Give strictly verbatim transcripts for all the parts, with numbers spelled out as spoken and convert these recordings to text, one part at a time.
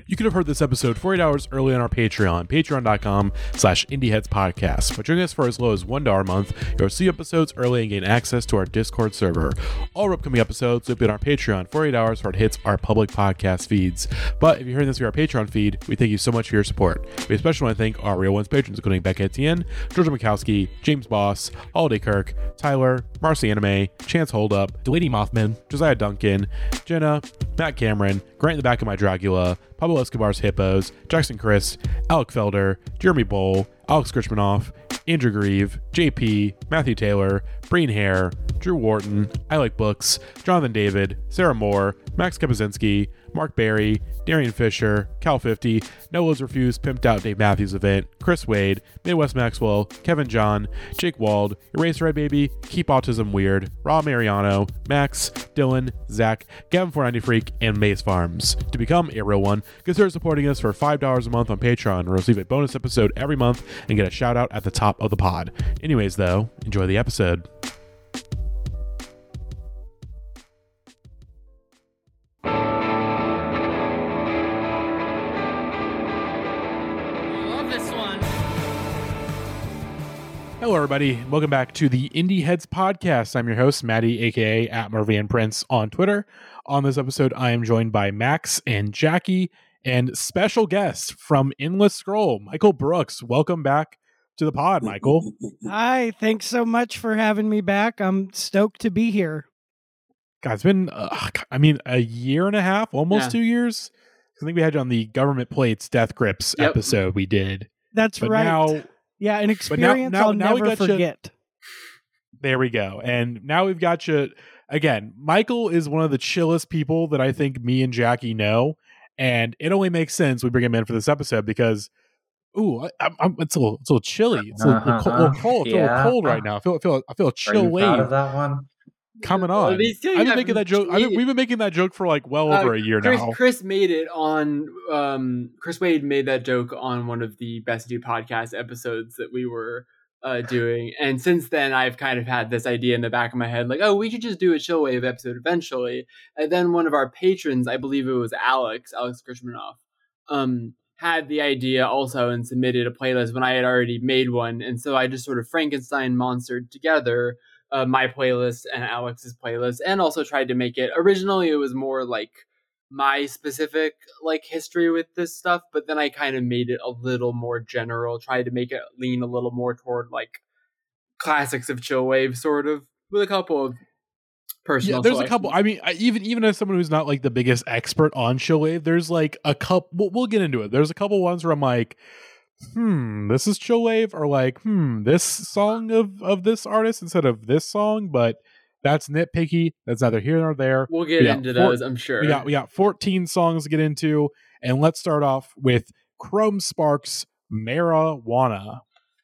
You could have heard this episode forty-eight hours early on our Patreon, patreon.com slash indieheadspodcast. By joining us for as low as one dollar a month, you'll see episodes early and gain access to our Discord server. All our upcoming episodes will be on our Patreon forty-eight hours before it hits our public podcast feeds. But if you're hearing this via our Patreon feed, we thank you so much for your support. We especially want to thank our Real Ones patrons, including Becca Etienne, Georgia Mikowski, James Boss, Holiday Kirk, Tyler, Marcy Anime, Chance Holdup, Delaney Mothman, Josiah Duncan, Jenna, Matt Cameron, Grant in the Back of My Dracula, Pablo Escobar's Hippos, Jackson Chris, Alec Felder, Jeremy Bowl, Alex Krichmanoff, Andrew Grieve, J P, Matthew Taylor, Breen Hare, Drew Wharton, I Like Books, Jonathan David, Sarah Moore, Max Kapazinski, Mark Barry, Darian Fisher, Cal fifty, Noah's Refused Pimped Out Dave Matthews Event, Chris Wade, Midwest Maxwell, Kevin John, Jake Wald, Erase Red Baby, Keep Autism Weird, Rob Mariano, Max, Dylan, Zach, Gavin four ninety Freak, and Maze Farms. To become a real one, consider supporting us for five dollars a month on Patreon and receive a bonus episode every month and get a shout out at the top of the pod. Anyways, though, enjoy the episode. Hello, everybody. Welcome back to the Indie Heads podcast. I'm your host, Maddie, aka at Mervian Prince on Twitter. On this episode, I am joined by Max and Jackie and special guest from Endless Scroll, Michael Brooks. Welcome back to the pod, Michael. Hi, thanks so much for having me back. I'm stoked to be here. God, it's been, uh, I mean, a year and a half, almost yeah. two years. I think we had you on the Government Plates Death Grips yep. episode we did. That's but right. Now, yeah, an experience now, now, I'll now never forget. You, there we go. And now we've got you, again, Michael is one of the chillest people that I think me and Jackie know. And it only makes sense we bring him in for this episode because, ooh, I, I'm, I'm, it's, a little, it's a little chilly. It's a little, uh-huh. a little cold. It's yeah. a little cold right now. I feel, I feel, I feel a chill Are you wave. Proud of that one? Coming on. Well, I've been making that joke. I mean, we've been making that joke for like well uh, over a year Chris, now. Chris made it on. Um, Chris Wade made that joke on one of the Best New Podcast episodes that we were uh, doing, and since then I've kind of had this idea in the back of my head, like, oh, we should just do a Chillwave episode eventually. And then one of our patrons, I believe it was Alex, Alex Krichmanoff, um, had the idea also and submitted a playlist when I had already made one, and so I just sort of Frankenstein monstered together. Uh, my playlist and Alex's playlist, and also tried to make it, originally it was more like my specific like history with this stuff, but then I kind of made it a little more general, tried to make it lean a little more toward like classics of Chillwave, sort of, with a couple of personal yeah, there's selections. a couple. I mean, I, even even as someone who's not like the biggest expert on Chillwave, there's like a couple, we'll, we'll get into it. There's a couple ones where I'm like, hmm, this is Chillwave, or like, hmm, this song of, of this artist instead of this song, but that's nitpicky. That's neither here nor there. We'll get we into four, those, I'm sure. We got we got fourteen songs to get into, and let's start off with Chrome Sparks' Marijuana.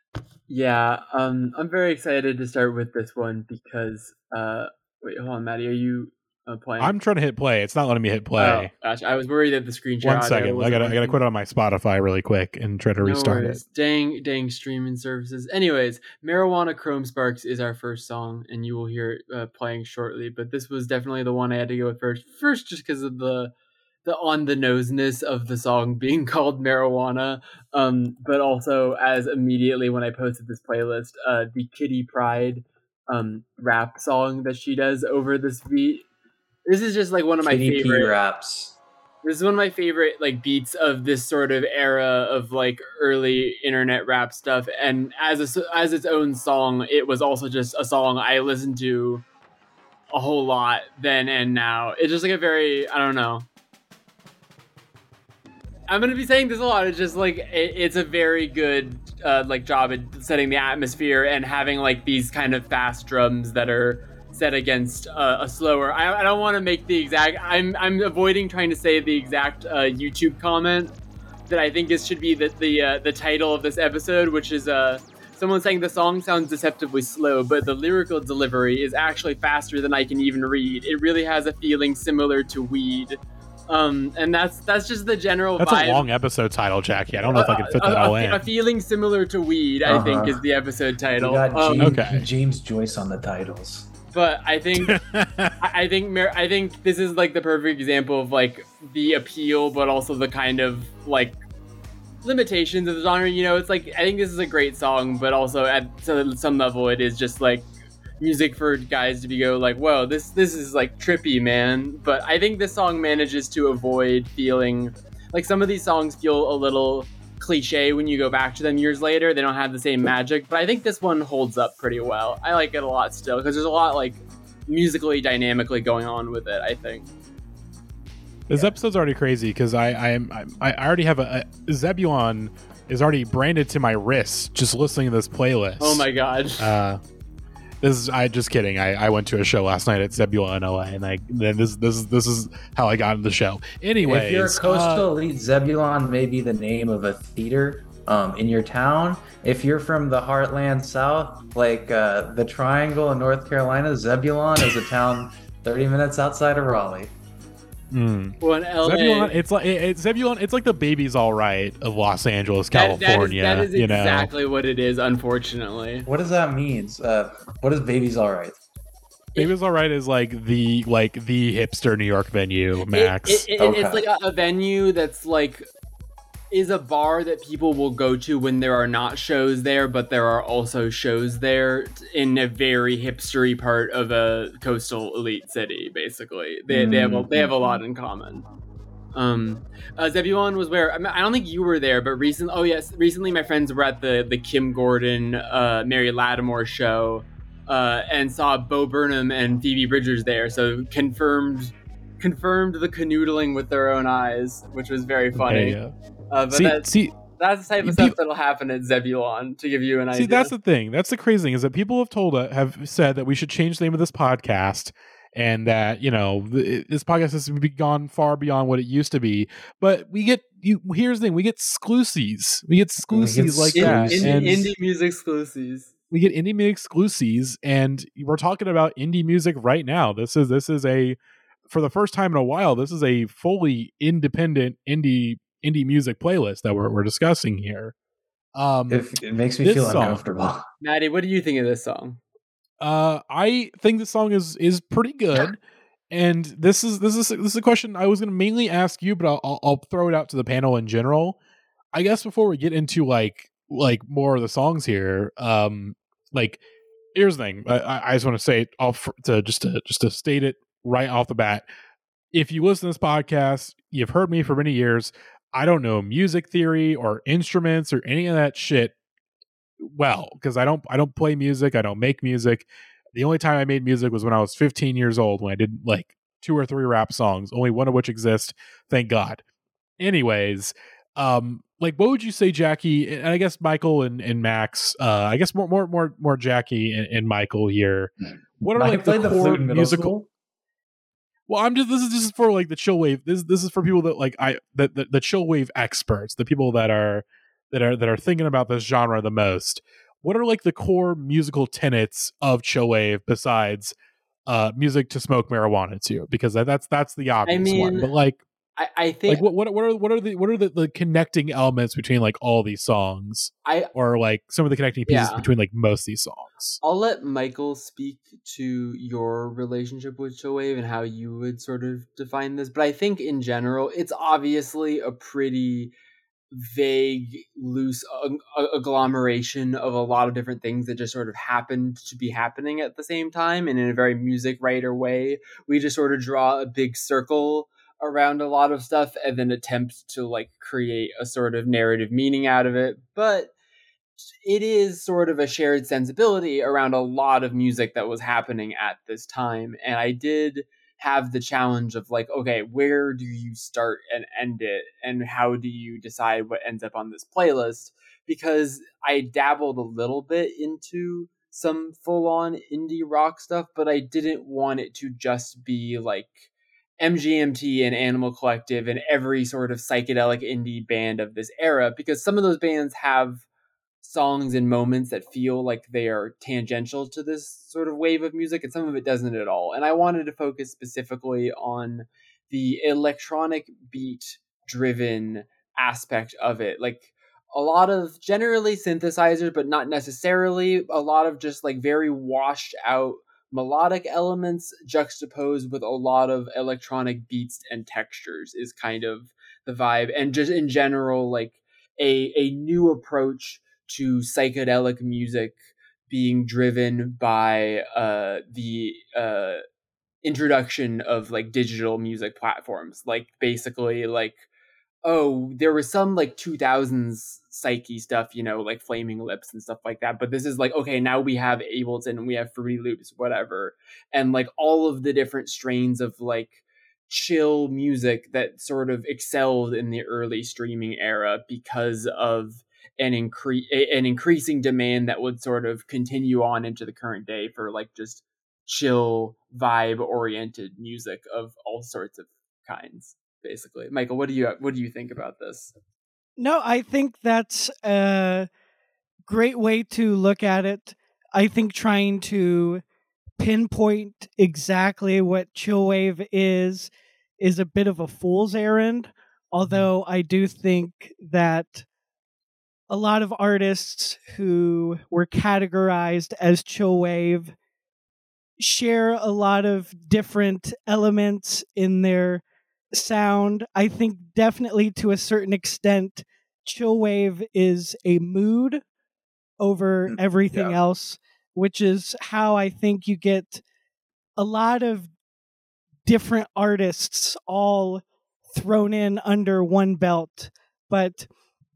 Yeah, um, I'm very excited to start with this one because, uh, wait, hold on, Maddie, are you uh, playing? I'm trying to hit play. It's not letting me hit play. Oh, gosh, I was worried that the screen share. One second, I gotta I gotta quit on my Spotify really quick and try to no restart worries. it. Dang, dang streaming services. Anyways, Marijuana Chrome Sparks is our first song, and you will hear it uh, playing shortly. But this was definitely the one I had to go with first. First, just because of the the on the noseness of the song being called Marijuana, um, but also as immediately when I posted this playlist, uh, the Kitty Pryde um rap song that she does over this beat. This is just like one of my Kitty favorite P raps. This is one of my favorite like beats of this sort of era of like early internet rap stuff. And as a, as its own song, it was also just a song I listened to a whole lot then and now. It's just like a very, I don't know. I'm going to be saying this a lot. It's just like, it, it's a very good uh, like job at setting the atmosphere and having like these kind of fast drums that are set against uh, a slower. I, I don't want to make the exact. I'm I'm avoiding trying to say the exact uh, YouTube comment that I think is should be the the uh, the title of this episode, which is uh someone saying the song sounds deceptively slow, but the lyrical delivery is actually faster than I can even read. It really has a feeling similar to weed. Um, and that's that's just the general that's vibe. A long episode title, Jackie. I don't know if I can fit that a, all a, in. A feeling similar to weed, I uh-huh. think, is the episode title. We got um, James, okay. James Joyce on the titles. but I think I I think Mer- I think this is like the perfect example of like the appeal, but also the kind of like limitations of the genre. You know, it's like I think this is a great song, but also at some level, it is just like music for guys to be go like, whoa, this this is like trippy, man. But I think this song manages to avoid feeling like some of these songs feel a little cliche when you go back to them years later. They don't have the same magic, but I think this one holds up pretty well. I like it a lot still because there's a lot like musically dynamically going on with it, I think. This yeah. episode's already crazy because I I am I, I already have a, a Zebulon is already branded to my wrist just listening to this playlist. Oh my god. Uh This is I just kidding. I, I went to a show last night at Zebulon L A, and I then this this this is how I got into the show. Anyway, if you're a coastal uh, elite, Zebulon may be the name of a theater um, in your town. If you're from the Heartland South, like uh, the Triangle in North Carolina, Zebulon is a town thirty minutes outside of Raleigh. Mm. Well, in L A, Zebulon, it's like it, it's Zebulon. It's like the Baby's All Right of Los Angeles, California. That, that is, that is you exactly know? what it is. Unfortunately, what does that mean? Uh, what is Baby's All Right? Baby's All Right is like the like the hipster New York venue, Max. It, it, it, okay. It's like a, a venue that's like is a bar that people will go to when there are not shows there, but there are also shows there in a very hipstery part of a coastal elite city. Basically, they mm-hmm. they have a, they have a lot in common. Um, uh, Zebulon was where I, mean, I don't think you were there, but recently, oh yes, recently my friends were at the the Kim Gordon, uh, Mary Lattimore show, uh, and saw Bo Burnham and Phoebe Bridgers there. So confirmed confirmed the canoodling with their own eyes, which was very funny. Okay, yeah. Uh, but see, that's, see, that's the type of stuff people, that'll happen at Zebulon, to give you an see, idea. See, that's the thing. That's the crazy thing is that people have told uh, have said that we should change the name of this podcast, and that you know th- this podcast has gone far beyond what it used to be. But we get you. Here's the thing: we get exclusives. We get exclusives like in, that. In, and indie music exclusives. We get indie music exclusives, and we're talking about indie music right now. This is this is a for the first time in a while. This is a fully independent indie. indie music playlist that we're, we're discussing here. Um, it, it makes me feel song, uncomfortable. Maddie, what do you think of this song? Uh, I think the song is is pretty good, and this is this is this is a question I was going to mainly ask you, but I'll, I'll I'll throw it out to the panel in general. I guess before we get into like like more of the songs here, um, like here's the thing. I, I just want to say off to just to just to state it right off the bat. If you listen to this podcast, you've heard me for many years. I don't know music theory or instruments or any of that shit well, because I don't I don't play music, I don't make music. The only time I made music was when I was fifteen years old, when I did like two or three rap songs, only one of which exists, thank God. Anyways, um, like what would you say, Jackie, and I guess Michael and, and Max, uh, I guess more more more more Jackie and, and Michael here. What are I like the the core musical? School? Well, I'm just this is this is for like the chill wave. This this is for people that like I the, the the chill wave experts, the people that are that are that are thinking about this genre the most. What are like the core musical tenets of chill wave besides uh, music to smoke marijuana to? Because that, that's that's the obvious I mean, one. But like, I, I think like what what what are what are the what are the, the connecting elements between like all these songs? I or like some of the connecting pieces yeah. between like most of these songs. I'll let Michael speak to your relationship with chillwave and how you would sort of define this. But I think in general, it's obviously a pretty vague, loose agglomeration of a lot of different things that just sort of happened to be happening at the same time. And in a very music writer way, we just sort of draw a big circle around a lot of stuff and then attempt to like create a sort of narrative meaning out of it. But it is sort of a shared sensibility around a lot of music that was happening at this time. And I did have the challenge of like, okay, where do you start and end it? And how do you decide what ends up on this playlist? Because I dabbled a little bit into some full-on indie rock stuff, but I didn't want it to just be like M G M T and Animal Collective and every sort of psychedelic indie band of this era, because some of those bands have songs and moments that feel like they are tangential to this sort of wave of music, and some of it doesn't at all. And I wanted to focus specifically on the electronic beat driven aspect of it. Like a lot of generally synthesizers, but not necessarily, a lot of just like very washed out melodic elements juxtaposed with a lot of electronic beats and textures is kind of the vibe. And just in general, like a a new approach to psychedelic music being driven by uh the uh introduction of like digital music platforms. Like basically like, oh, there was some like two thousands psyche stuff, you know, like Flaming Lips and stuff like that. But this is like, okay, now we have Ableton, we have Fruity Loops, whatever. And like all of the different strains of like chill music that sort of excelled in the early streaming era because of an incre- an increasing demand that would sort of continue on into the current day for like just chill vibe oriented music of all sorts of kinds. Basically, Michael, what do you what do you think about this? No, I think that's a great way to look at it. I think trying to pinpoint exactly what chillwave is is a bit of a fool's errand. Although I do think that a lot of artists who were categorized as chillwave share a lot of different elements in their sound. I think definitely to a certain extent, chillwave is a mood over everything Yeah. else, which is how I think you get a lot of different artists all thrown in under one belt. But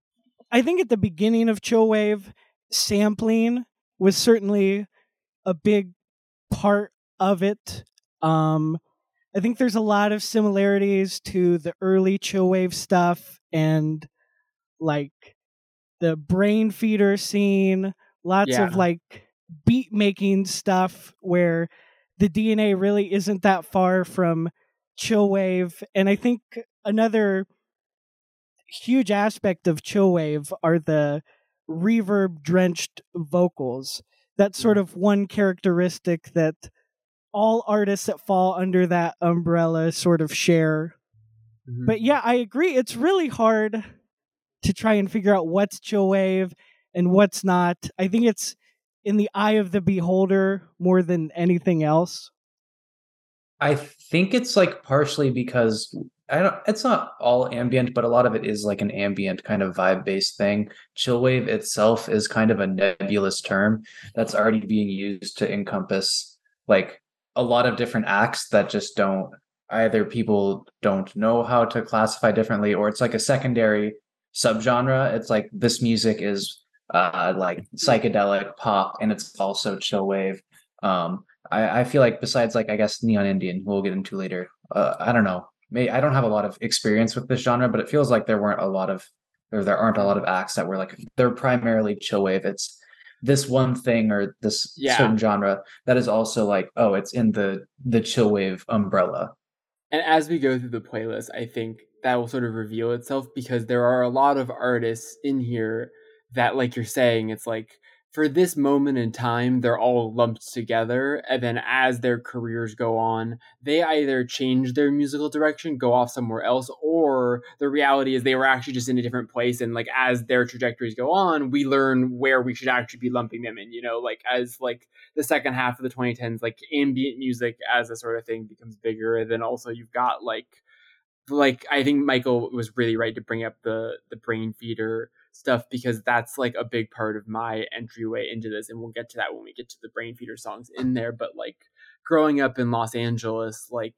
I think at the beginning of chillwave, sampling was certainly a big part of it. Um, I think there's a lot of similarities to the early chillwave stuff and like the brain feeder scene, lots Yeah. of like beat making stuff where the D N A really isn't that far from chillwave. And I think another huge aspect of chillwave are the reverb drenched vocals. That's sort of one characteristic that all artists that fall under that umbrella sort of share. Mhm. But yeah, I agree. It's really hard to try and figure out what's chillwave and what's not. I think it's in the eye of the beholder more than anything else. I think it's like partially because I don't it's not all ambient, but a lot of it is like an ambient kind of vibe-based thing. Chillwave itself is kind of a nebulous term that's already being used to encompass like a lot of different acts that just don't either people don't know how to classify differently, or it's like a secondary subgenre. It's like this music is uh like psychedelic pop and it's also chillwave. Um I, I feel like besides like I guess Neon Indian, who we'll get into later, uh, I don't know. May I don't have a lot of experience with this genre, but it feels like there weren't a lot of or there aren't a lot of acts that were like they're primarily chillwave. It's this one thing or this Yeah. certain genre that is also like, oh, it's in the the chillwave umbrella. And as we go through the playlist, I think that will sort of reveal itself because there are a lot of artists in here that, like you're saying, it's like for this moment in time, they're all lumped together. And then as their careers go on, they either change their musical direction, go off somewhere else, or the reality is they were actually just in a different place. And like as their trajectories go on, we learn where we should actually be lumping them in, you know, like as like the second half of the twenty tens, like ambient music as a sort of thing becomes bigger. And then also you've got like, like I think Michael was really right to bring up the the brain feeder stuff because that's like a big part of my entryway into this, and we'll get to that when we get to the brain feeder songs in there. But like growing up in Los Angeles, like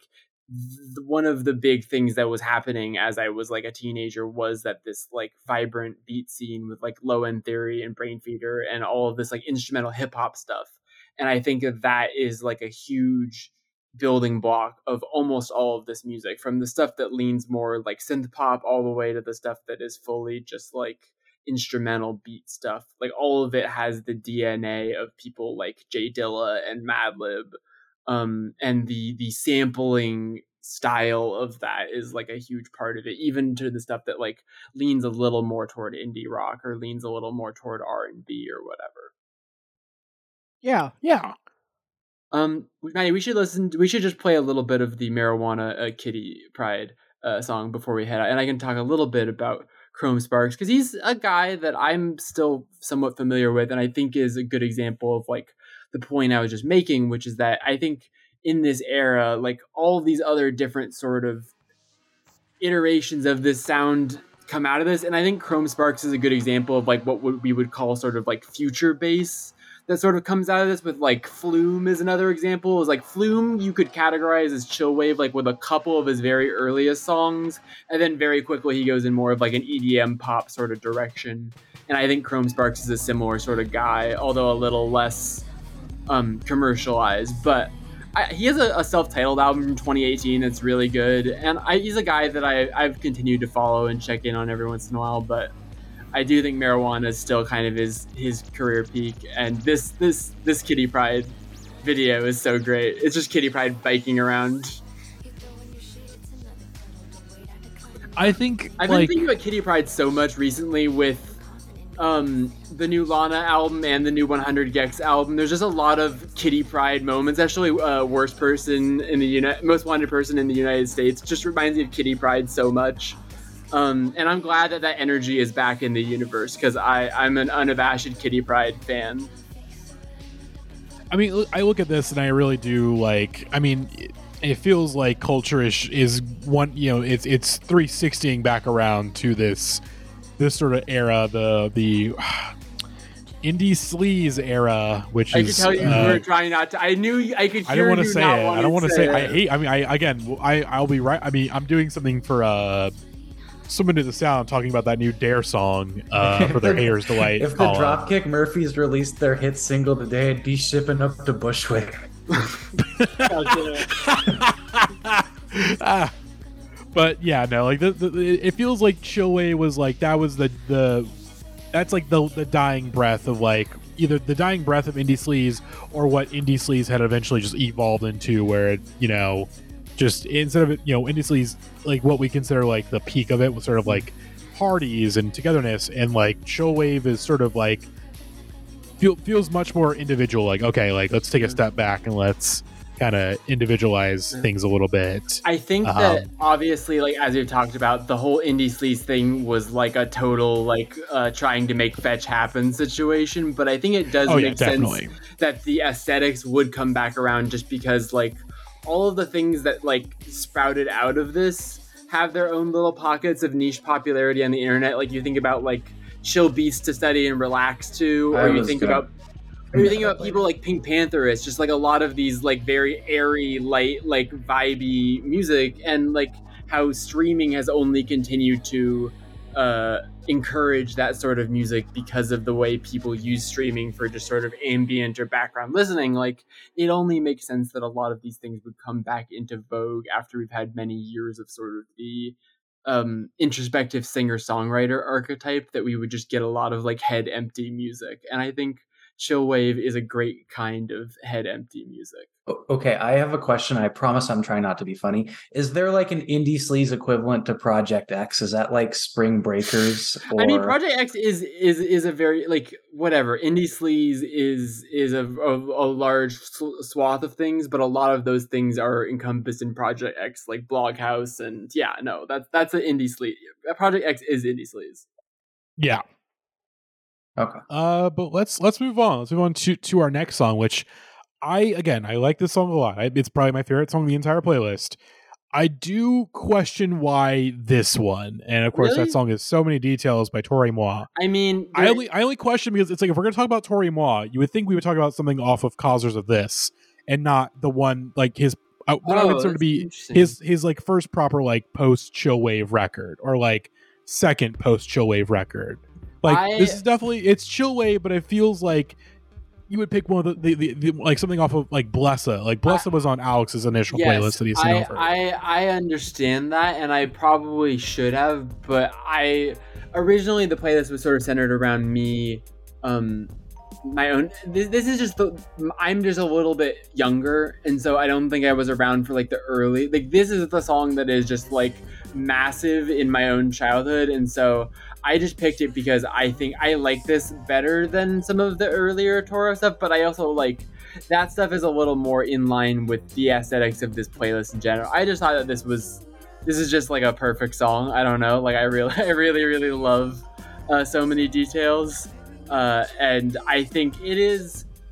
th- one of the big things that was happening as I was like a teenager was that this like vibrant beat scene with like Low End Theory and Brain Feeder and all of this like instrumental hip hop stuff. And I think that that is like a huge building block of almost all of this music, from the stuff that leans more like synth pop all the way to the stuff that is fully just like instrumental beat stuff. Like all of it has the D N A of people like Jay Dilla and Madlib, um, and the the sampling style of that is like a huge part of it, even to the stuff that like leans a little more toward indie rock or leans a little more toward R and B or whatever. Yeah, yeah. Um, Maddie, we should listen. We should just play a little bit of the Marijuana uh, Kitty Pride uh, song before we head out, and I can talk a little bit about Chrome Sparks because he's a guy that I'm still somewhat familiar with, and I think is a good example of like the point I was just making, which is that I think in this era, like all of these other different sort of iterations of this sound come out of this, and I think Chrome Sparks is a good example of like what we would call sort of like future bass that sort of comes out of this. With like Flume is another example. Is like Flume you could categorize as chillwave, like with a couple of his very earliest songs, and then very quickly he goes in more of like an E D M pop sort of direction. And I think Chrome Sparks is a similar sort of guy, although a little less um, commercialized. But I, he has a, a self-titled album from twenty eighteen that's really good, and I, he's a guy that I, I've continued to follow and check in on every once in a while. But I do think Marijuana is still kind of his his career peak, and this this this Kitty Pryde video is so great. It's just Kitty Pryde biking around. I think I've like, been thinking about Kitty Pryde so much recently with um, the new Lana album and the new one hundred Gex album. There's just a lot of Kitty Pryde moments. Actually, uh, worst person in the Uni- most wanted person in the United States just reminds me of Kitty Pryde so much. Um, and I'm glad that that energy is back in the universe, because I'm an unabashed Kitty Pryde fan. I mean, I look at this and I really do like. I mean, it, it feels like Culture is, is one. You know, it's it's three sixtying back around to this this sort of era, the the uh, indie sleaze era, which I is. I could tell you uh, were trying not to. I knew I could hear I don't want to you say not it. I wanting don't want to say. it. I hate. I mean, I again. I I'll be right. I mean, I'm doing something for uh. Someone to the sound talking about that new Dare song uh, for their Haters Delight. If the column. Dropkick Murphys released their hit single today, I'd be shipping up to Bushwick. ah, but yeah, no, like the, the, it feels like Chillwave was like that was the the that's like the the dying breath of like either the dying breath of indie sleaze or what indie sleaze had eventually just evolved into, where it, you know. Just instead of it, you know, indie sleaze, like what we consider like the peak of it was sort of like parties and togetherness, and like Chillwave is sort of like feel, feels much more individual. Like, okay, like let's take a step back and let's kind of individualize things a little bit. I think Um, that obviously, like as we've talked about, the whole indie sleaze thing was like a total like uh, trying to make fetch happen situation. But I think it does Oh, make yeah, definitely. sense that the aesthetics would come back around, just because like all of the things that like sprouted out of this have their own little pockets of niche popularity on the internet. Like you think about like chill beats to study and relax to, I or you was think gonna about or you think about later. people like Pink Panther. It's just like a lot of these like very airy, light, like vibey music, and like how streaming has only continued to uh encourage that sort of music because of the way people use streaming for just sort of ambient or background listening. Like it only makes sense that a lot of these things would come back into vogue after we've had many years of sort of the um introspective singer-songwriter archetype, that we would just get a lot of like head empty music. And I think Chillwave is a great kind of head empty music. O- Okay, I have a question. I promise I'm trying not to be funny. Is there like an indie sleaze equivalent to Project X? Is that like Spring Breakers? Or... I mean, Project X is is is a very like whatever. Indie sleaze is is a, a, a large swath of things, but a lot of those things are encompassed in Project X, like Bloghouse, and yeah, no, that's that's an indie sleaze. Project X is indie sleaze. Yeah. Okay. Uh, but let's let's move on. Let's move on to to our next song, which I again I like this song a lot. I, it's probably my favorite song in the entire playlist. I do question why this one, and of course Really? that song is So Many Details by Tori Moi. I mean, I there- only I only question because it's like if we're gonna talk about Tori Moi, you would think we would talk about something off of Causers of This, and not the one like his uh, what I Oh, would consider to that's be interesting. his his like first proper like post Chillwave record, or like second post Chillwave record. Like I- this is definitely it's Chillwave, but it feels like you would pick one of the, the, the, the like something off of like Blessa. Like Blessa was on Alex's initial playlist that he sent I, over. I I understand that, and I probably should have, but I originally the playlist was sort of centered around me, um, my own. This, this is just the I'm just a little bit younger, and so I don't think I was around for like the early. Like this is the song that is just like massive in my own childhood, and so I just picked it because I think I like this better than some of the earlier Toro stuff, but I also like that stuff is a little more in line with the aesthetics of this playlist in general. I just thought that this was this is just like a perfect song. I don't know, like I really I really really love uh, So Many Details, uh, and I think it is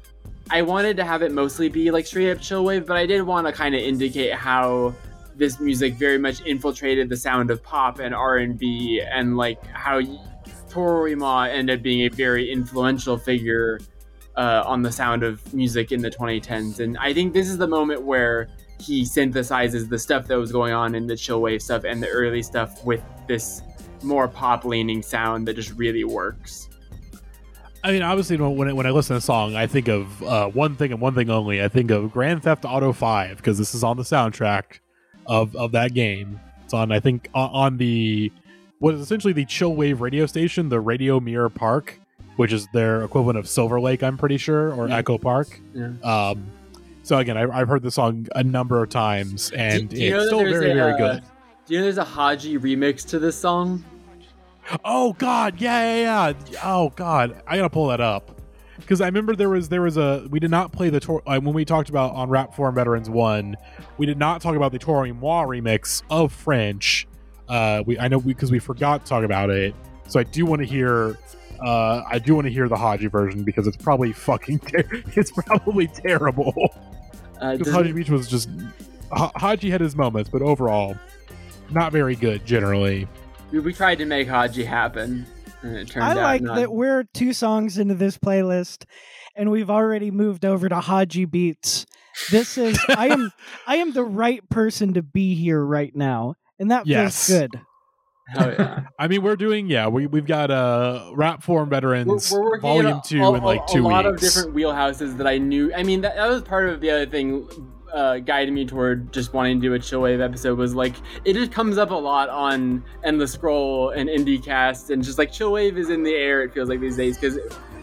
I wanted to have it mostly be like straight up chillwave, but I did want to kind of indicate how this music very much infiltrated the sound of pop and R and B, and like how Toru Ima ended up being a very influential figure uh, on the sound of music in the twenty tens. And I think this is the moment where he synthesizes the stuff that was going on in the chillwave stuff and the early stuff with this more pop leaning sound that just really works. I mean, obviously, when I, when I listen to the song, I think of uh, one thing and one thing only. I think of Grand Theft Auto five, because this is on the soundtrack of, of that game. It's on, I think, on, on the, what is essentially the chillwave radio station, the Radio Mirror Park, which is their equivalent of Silver Lake, I'm pretty sure, or yeah. Echo Park. Yeah. Um, so again, I, I've heard the song a number of times, and do, do it's still very, a, very good. Uh, do you know there's a Haji remix to this song? Oh God, yeah, yeah, yeah. Oh God, I gotta pull that up because I remember there was there was a we did not play the Tor- uh, when we talked about on Rap Forum Veterans one, we did not talk about the Toru Moi remix of French. Uh, we I know because we, we forgot to talk about it, so I do want to hear. Uh, I do want to hear the Haji version because it's probably fucking ter- it's probably terrible. Because uh, Haji Beach was just H- Haji had his moments, but overall, not very good generally. We, we tried to make Haji happen, and it turned I out like not. that we're two songs into this playlist, and we've already moved over to Haji Beats. This is I am I am the right person to be here right now, and that yes. feels good. Hell yeah! I mean, we're doing yeah. We we've got uh, Rap Forum Veterans we're, we're Volume a, Two a, in like a, two a lot weeks. of different wheelhouses that I knew. I mean, that, that was part of the other thing. Uh, guided me toward just wanting to do a chillwave episode was like it just comes up a lot on Endless Scroll and IndieCast, and just like chillwave is in the air. It feels like these days because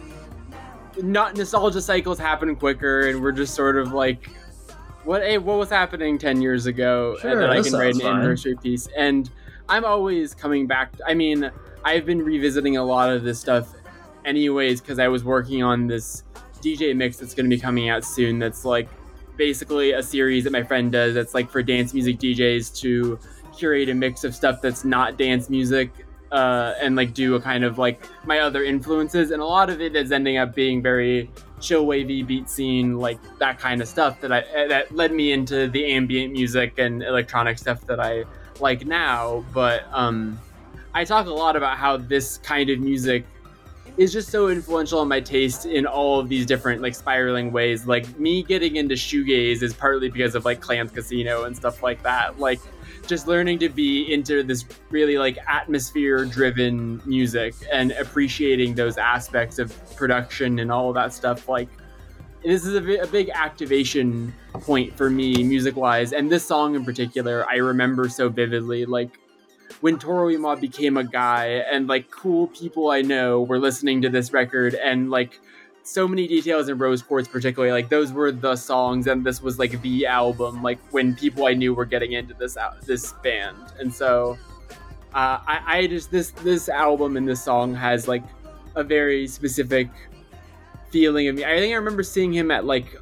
not nostalgia cycles happen quicker, and we're just sort of like, what? Hey, what was happening ten years ago sure, that I that can write an fine. anniversary piece? And I'm always coming back. I mean, I've been revisiting a lot of this stuff, anyways, because I was working on this D J mix that's going to be coming out soon. That's like. Basically a series that my friend does that's like for dance music D Js to curate a mix of stuff that's not dance music uh, and like do a kind of like my other influences, and a lot of it is ending up being very chill wavy beat scene, like that kind of stuff that I that led me into the ambient music and electronic stuff that I like now. But um, I talk a lot about how this kind of music is just so influential on my taste in all of these different like spiraling ways. Like me getting into shoegaze is partly because of like Clans Casino and stuff like that. Like just learning to be into this really like atmosphere driven music and appreciating those aspects of production and all of that stuff. Like this is a, a big activation point for me music wise. And this song in particular, I remember so vividly, like when Toru Ima became a guy and like cool people I know were listening to this record, and like so many details in Rose Quartz particularly, like those were the songs and this was like the album, like when people I knew were getting into this this band. And so uh, I, I just this this album and this song has like a very specific feeling of me. I think I remember seeing him at like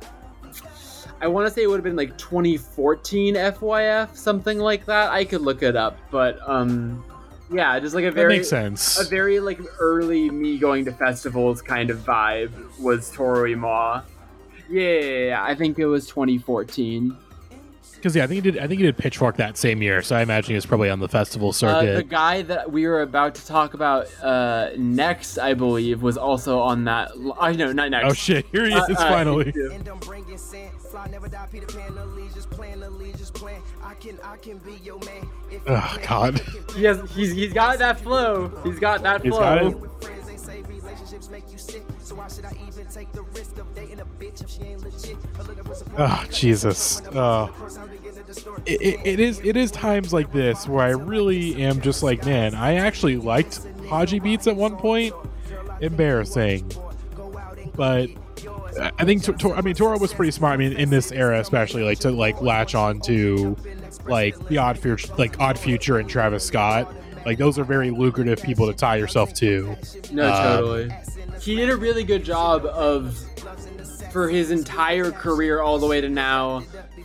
I want to say it would have been like twenty fourteen F Y F, something like that. I could look it up, but um, yeah, just like a very that makes sense. A very like early me going to festivals kind of vibe was Toru Ima. Yeah, I think it was twenty fourteen. Because yeah, I think he did. I think he did Pitchfork that same year, so I imagine he was probably on the festival circuit. Uh, the guy that we were about to talk about uh, next, I believe, was also on that. I know, not next. Oh shit! Here he uh, is uh, finally. Oh God. He has, he's he's got that flow. He's got that He's flow. got it. Oh Jesus. Oh. It, it, it is it is times like this where I really am just like, man, I actually liked Haji Beats at one point. Embarrassing. But I think Tor- I mean Toro was pretty smart. I mean in this era especially, like to like latch on to like the Odd Future, like Odd Future and Travis Scott. Like those are very lucrative people to tie yourself to. No, um, totally. He did a really good job of, for his entire career all the way to now,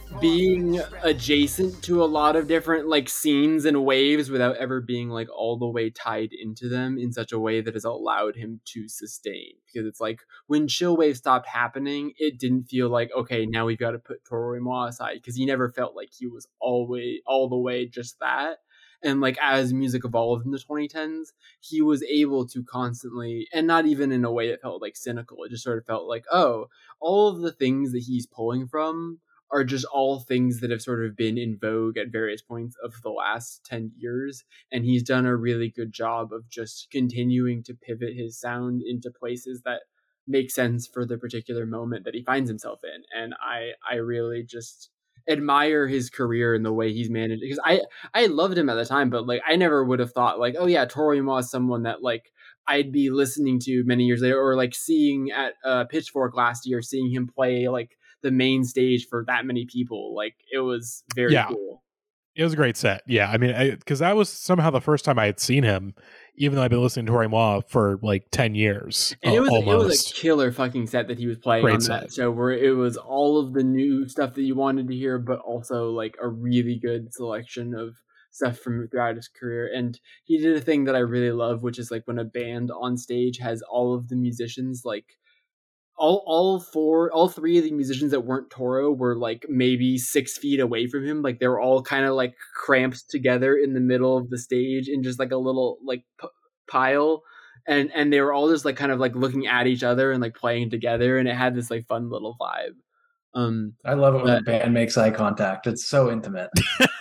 being adjacent to a lot of different like scenes and waves without ever being like all the way tied into them in such a way that has allowed him to sustain. Because it's like when Chillwave stopped happening, it didn't feel like, okay, now we've got to put Toro y Moi aside, because he never felt like he was always all the way just that. And like as music evolved in the twenty tens, he was able to constantly, and not even in a way that felt like cynical, it just sort of felt like, oh, all of the things that he's pulling from are just all things that have sort of been in vogue at various points of the last ten years. And he's done a really good job of just continuing to pivot his sound into places that make sense for the particular moment that he finds himself in. And I, I really just admire his career and the way he's managed, because I, I loved him at the time, but like, I never would have thought like, oh yeah, Toro y Moi is someone that like I'd be listening to many years later, or like seeing at uh, Pitchfork last year, seeing him play like the main stage for that many people. Like it was very Yeah. cool. It was a great set. Yeah. I mean, because that was somehow the first time I had seen him, even though I've been listening to Toro y Moi for like ten years. And it was almost. it was a killer fucking set that he was playing Great on set. that show, where it was all of the new stuff that you wanted to hear, but also like a really good selection of stuff from throughout his career. And he did a thing that I really love, which is like when a band on stage has all of the musicians like all all four all three of the musicians that weren't Toro were like maybe six feet away from him. Like they were all kind of like cramped together in the middle of the stage in just like a little like p- pile. And and they were all just like kind of like looking at each other and like playing together, and it had this like fun little vibe. Um, I love it when but, the band makes eye contact. It's so intimate.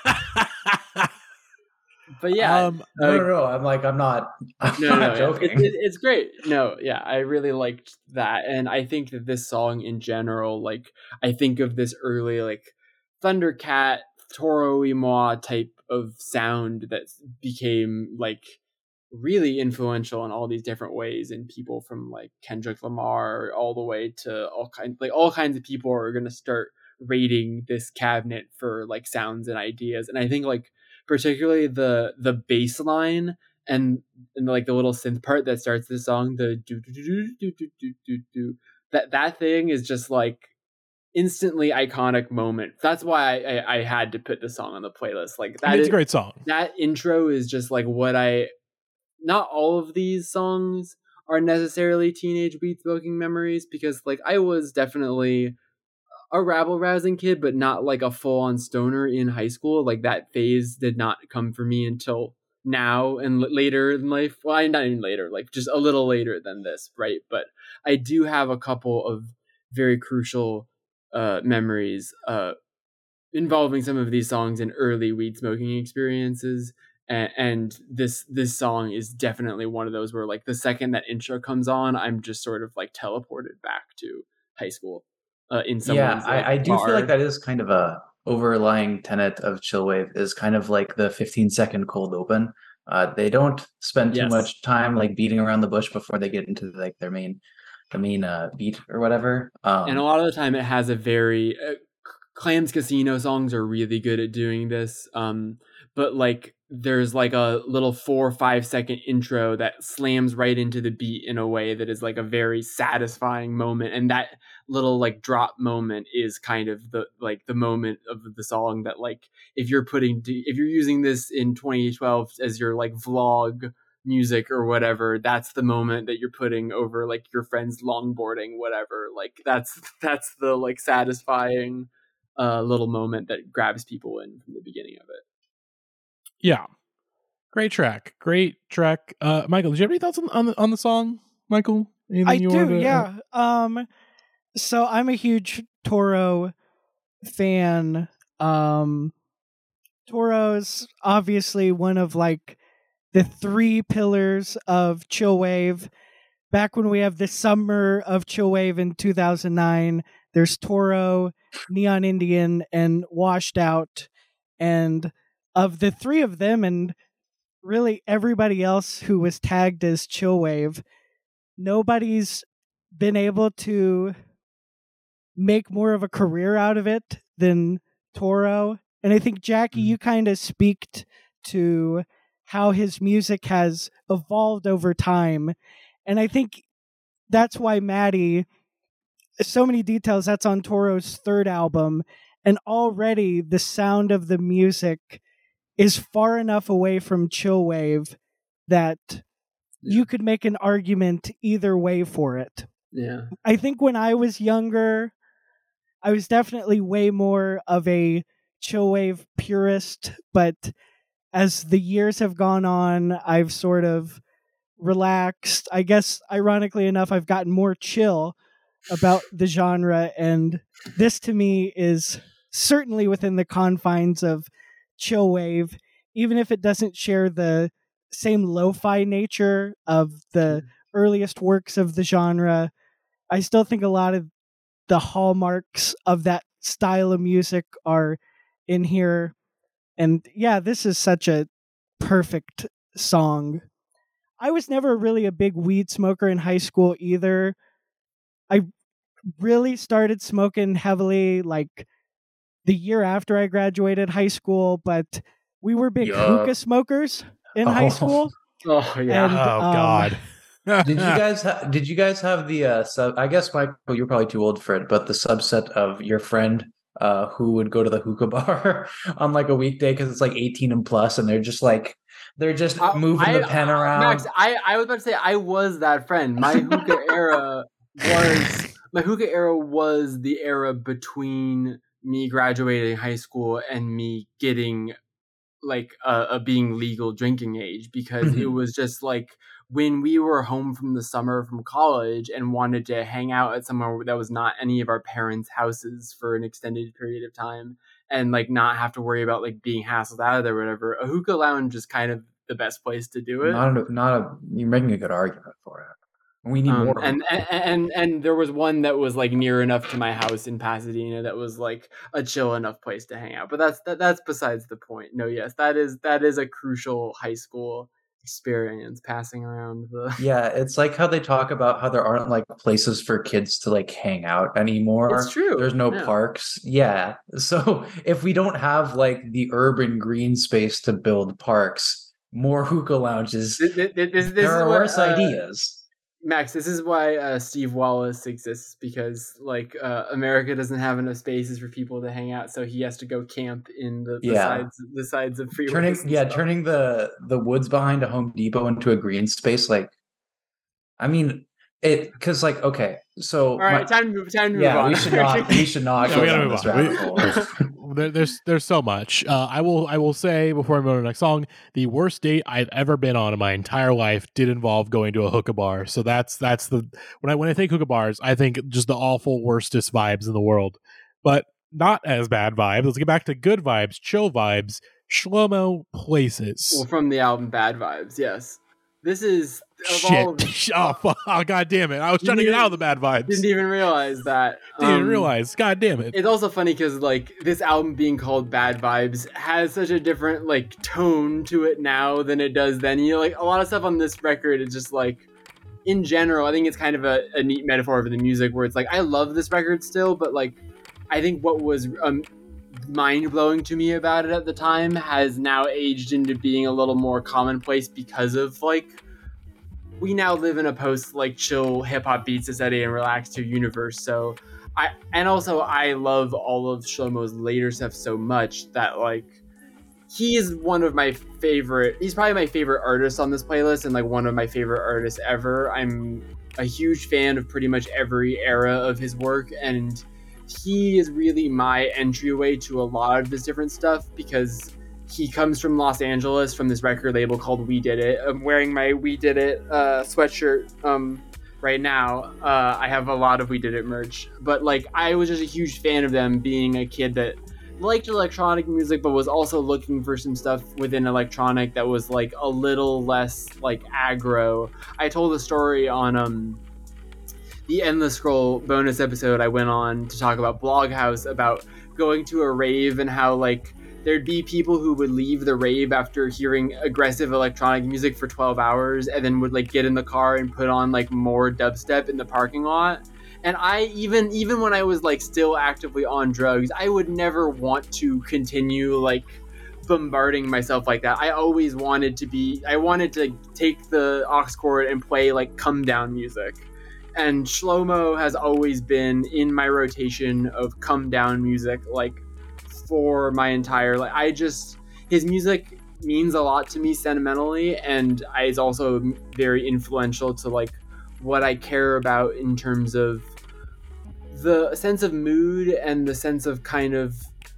but yeah, Um, No, uh, no, no. I'm like, I'm not. I'm no, no, not no, joking. It, it, it's great. No, yeah, I really liked that, and I think that this song in general, like, I think of this early like Thundercat, Toro y Moi type of sound that became like really influential in all these different ways, and people from like Kendrick Lamar all the way to all kinds like all kinds of people are going to start rating this cabinet for like sounds and ideas. And I think like particularly the the bass line and and like the little synth part that starts the song, the do do do do do do do do do, that that thing is just like instantly iconic moment. That's why I, I, I had to put the song on the playlist. Like that I mean, it's is, a great song. that intro is just like what I. Not all of these songs are necessarily teenage beat smoking memories, because like I was definitely a rabble rousing kid, but not like a full on stoner in high school. Like that phase did not come for me until now and l- later in life. Well, not even later, like just a little later than this, right? But I do have a couple of very crucial uh, memories uh, involving some of these songs in early weed smoking experiences. And, and this this song is definitely one of those where like the second that intro comes on, I'm just sort of like teleported back to high school. Uh, in someone's Yeah, like, I, I do bar. feel like that is kind of a overlying tenet of Chillwave, is kind of like the fifteen second cold open. Uh, they don't spend too Yes. much time like beating around the bush before they get into like their main, the main uh, beat or whatever. Um, And a lot of the time it has a very uh, Clams Casino songs are really good at doing this. Um, but like there's like a little four or five second intro that slams right into the beat in a way that is like a very satisfying moment. And that little like drop moment is kind of the like the moment of the song that like if you're putting if you're using this in twenty twelve as your like vlog music or whatever, that's the moment that you're putting over like your friend's longboarding, whatever. Like that's that's the like satisfying uh little moment that grabs people in from the beginning of it. Yeah. Great track. Great track. Uh, Michael, did you have any thoughts on, on, the, on the song, Michael? Anything I you do, wanted to- yeah. Um, so I'm a huge Toro fan. Um, Toro's obviously one of like the three pillars of Chillwave. Back when we have the summer of Chillwave in two thousand nine, there's Toro, Neon Indian, and Washed Out. And of the three of them, and really everybody else who was tagged as Chillwave, nobody's been able to make more of a career out of it than Toro. And I think, Jackie, you kind of speaked to how his music has evolved over time. And I think that's why Maddie, so many details, that's on Toro's third album. and already the sound of the music is far enough away from chillwave that Yeah. you could make an argument either way for it. Yeah. I think when I was younger, I was definitely way more of a chillwave purist, but as the years have gone on, I've sort of relaxed. I guess, ironically enough, I've gotten more chill about the genre, and this to me is certainly within the confines of chillwave, even if it doesn't share the same lo-fi nature of the earliest works of the genre. I still think a lot of the hallmarks of that style of music are in here. And yeah, this is such a perfect song. I was never really a big weed smoker in high school either. I really started smoking heavily like the year after I graduated high school, but we were big Yup. hookah smokers in high Oh. school. Oh yeah. And, Oh um, God. Did you guys ha- did you guys have the uh sub I guess Michael, you're probably too old for it, but the subset of your friend uh who would go to the hookah bar on like a weekday because it's like eighteen and plus, and they're just like they're just Uh, moving I- the pen uh, around. Max, I, I was about to say I was that friend. My hookah era was my hookah era was the era between me graduating high school and me getting like a, a being legal drinking age, because it Mhm. was just like when we were home from the summer from college and wanted to hang out at somewhere that was not any of our parents' houses for an extended period of time and like not have to worry about like being hassled out of there or whatever, a hookah lounge is kind of the best place to do it. Not a, not a you're making a good argument for it. We need Um, more. and, and and and there was one that was like near enough to my house in Pasadena that was like a chill enough place to hang out. But that's that, that's besides the point. No, yes, that is that is a crucial high school experience, passing around the. Yeah, it's like how they talk about how there aren't like places for kids to like hang out anymore. It's true. There's no Yeah. parks. Yeah. So if we don't have like the urban green space to build parks, more hookah lounges, This, this, this, this there is are what, worse uh, ideas. Max, this is why uh, Steve Wallace exists, because like uh, America doesn't have enough spaces for people to hang out, so he has to go camp in the, the Yeah. sides the sides of freeways. Turning and yeah, stuff. turning the the woods behind a Home Depot into a green space, like I mean it because like okay, so All right, my- time to move. Time to move yeah, on. we should not we should not Yeah, go we gotta down move this on. rabbit hole. There, there's there's so much. Uh, I will I will say before I move on to the next song, the worst date I've ever been on in my entire life did involve going to a hookah bar. So that's that's the when I when I think hookah bars, I think just the awful worstest vibes in the world. But not as bad vibes. Let's get back to good vibes, chill vibes, Shlomo Places. Well, from the album Bad Vibes, yes. This is of all of- Shit. Oh, fuck. Oh, God damn it. I was trying to get out of the bad vibes. Didn't even realize that. Didn't Um, realize. God damn it. It's also funny because like this album being called Bad Vibes has such a different like tone to it now than it does then. You know, like a lot of stuff on this record is just like, in general, I think it's kind of a, a neat metaphor for the music where it's like I love this record still, but like I think what was um, mind blowing to me about it at the time has now aged into being a little more commonplace because of like. We now live in a post like chill hip hop beats to steady and relaxed to universe. So I and also I love all of Shlomo's later stuff so much that like he is one of my favorite he's probably my favorite artist on this playlist and like one of my favorite artists ever. I'm a huge fan of pretty much every era of his work, and he is really my entryway to a lot of this different stuff because he comes from Los Angeles from this record label called We Did It. I'm wearing my We Did It uh, sweatshirt um, right now. Uh, I have a lot of We Did It merch. But like, I was just a huge fan of them being a kid that liked electronic music, but was also looking for some stuff within electronic that was like a little less like aggro. I told a story on um, the Endless Scroll bonus episode I went on to talk about Bloghouse about going to a rave and how like there'd be people who would leave the rave after hearing aggressive electronic music for twelve hours and then would like get in the car and put on like more dubstep in the parking lot. And I even even when I was like still actively on drugs, I would never want to continue like bombarding myself like that. I always wanted to be I wanted to take the aux cord and play like come down music. And Shlomo has always been in my rotation of come down music like for my entire like I just his music means a lot to me sentimentally, and is also very influential to like what I care about in terms of the sense of mood and the sense of kind of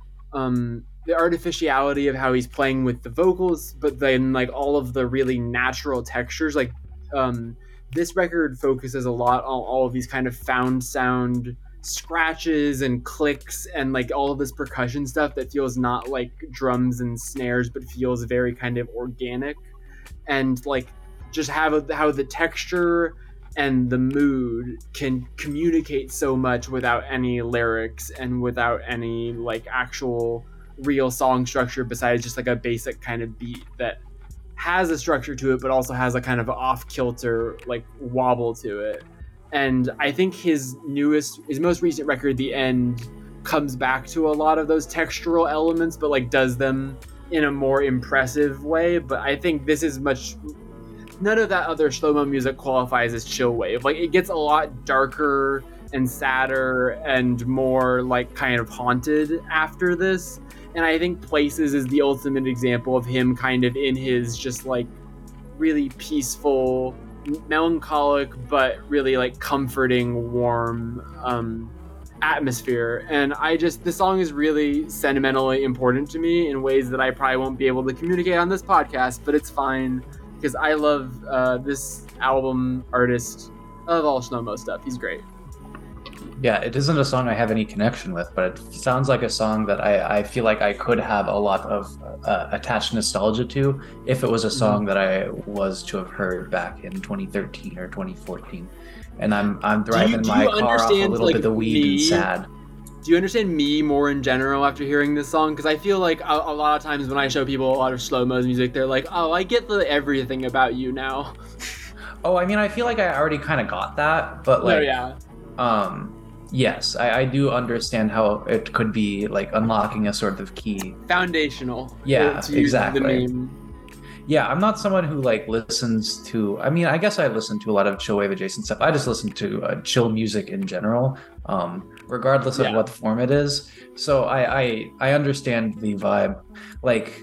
um the artificiality of how he's playing with the vocals, but then like all of the really natural textures. Like um this record focuses a lot on all of these kind of found sound scratches and clicks and like all of this percussion stuff that feels not like drums and snares but feels very kind of organic, and like just have a, how the texture and the mood can communicate so much without any lyrics and without any like actual real song structure besides just like a basic kind of beat that has a structure to it but also has a kind of off kilter like wobble to it. And I think his newest, his most recent record, The End, comes back to a lot of those textural elements, but like does them in a more impressive way. But I think this is much, none of that other slow-mo music qualifies as chill wave. Like it gets a lot darker and sadder and more like kind of haunted after this. And I think Places is the ultimate example of him kind of in his just like really peaceful, melancholic but really like comforting, warm um atmosphere. And I just this song is really sentimentally important to me in ways that I probably won't be able to communicate on this podcast, but it's fine because I love uh this album artist. I love all Shlomo stuff. He's great. Yeah, it isn't a song I have any connection with, but it sounds like a song that I, I feel like I could have a lot of uh, attached nostalgia to if it was a song mm-hmm. that I was to have heard back in twenty thirteen or twenty fourteen. And I'm I'm driving do you, do my car off a little like, bit of weed me, and sad. Do you understand me more in general after hearing this song? Because I feel like a, a lot of times when I show people a lot of Shlomo's music, they're like, oh, I get the everything about you now. Oh, I mean, I feel like I already kind of got that, but like, oh, yeah. um, yes, I, I do understand how it could be like unlocking a sort of key. Foundational. Yeah, to exactly. The meme. Yeah, I'm not someone who like listens to, I mean, I guess I listen to a lot of chill wave adjacent stuff. I just listen to uh, chill music in general, um, regardless of yeah. what form it is. So I, I, I understand the vibe. Like,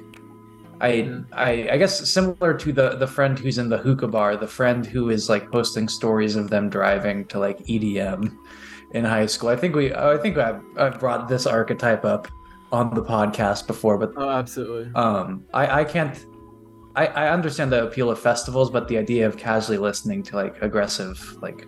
I, I I guess similar to the the friend who's in the hookah bar, the friend who is like posting stories of them driving to like E D M in high school. I think we I think I've, I've brought this archetype up on the podcast before, but oh, absolutely. Um, I I can't. I, I understand the appeal of festivals, but the idea of casually listening to like aggressive like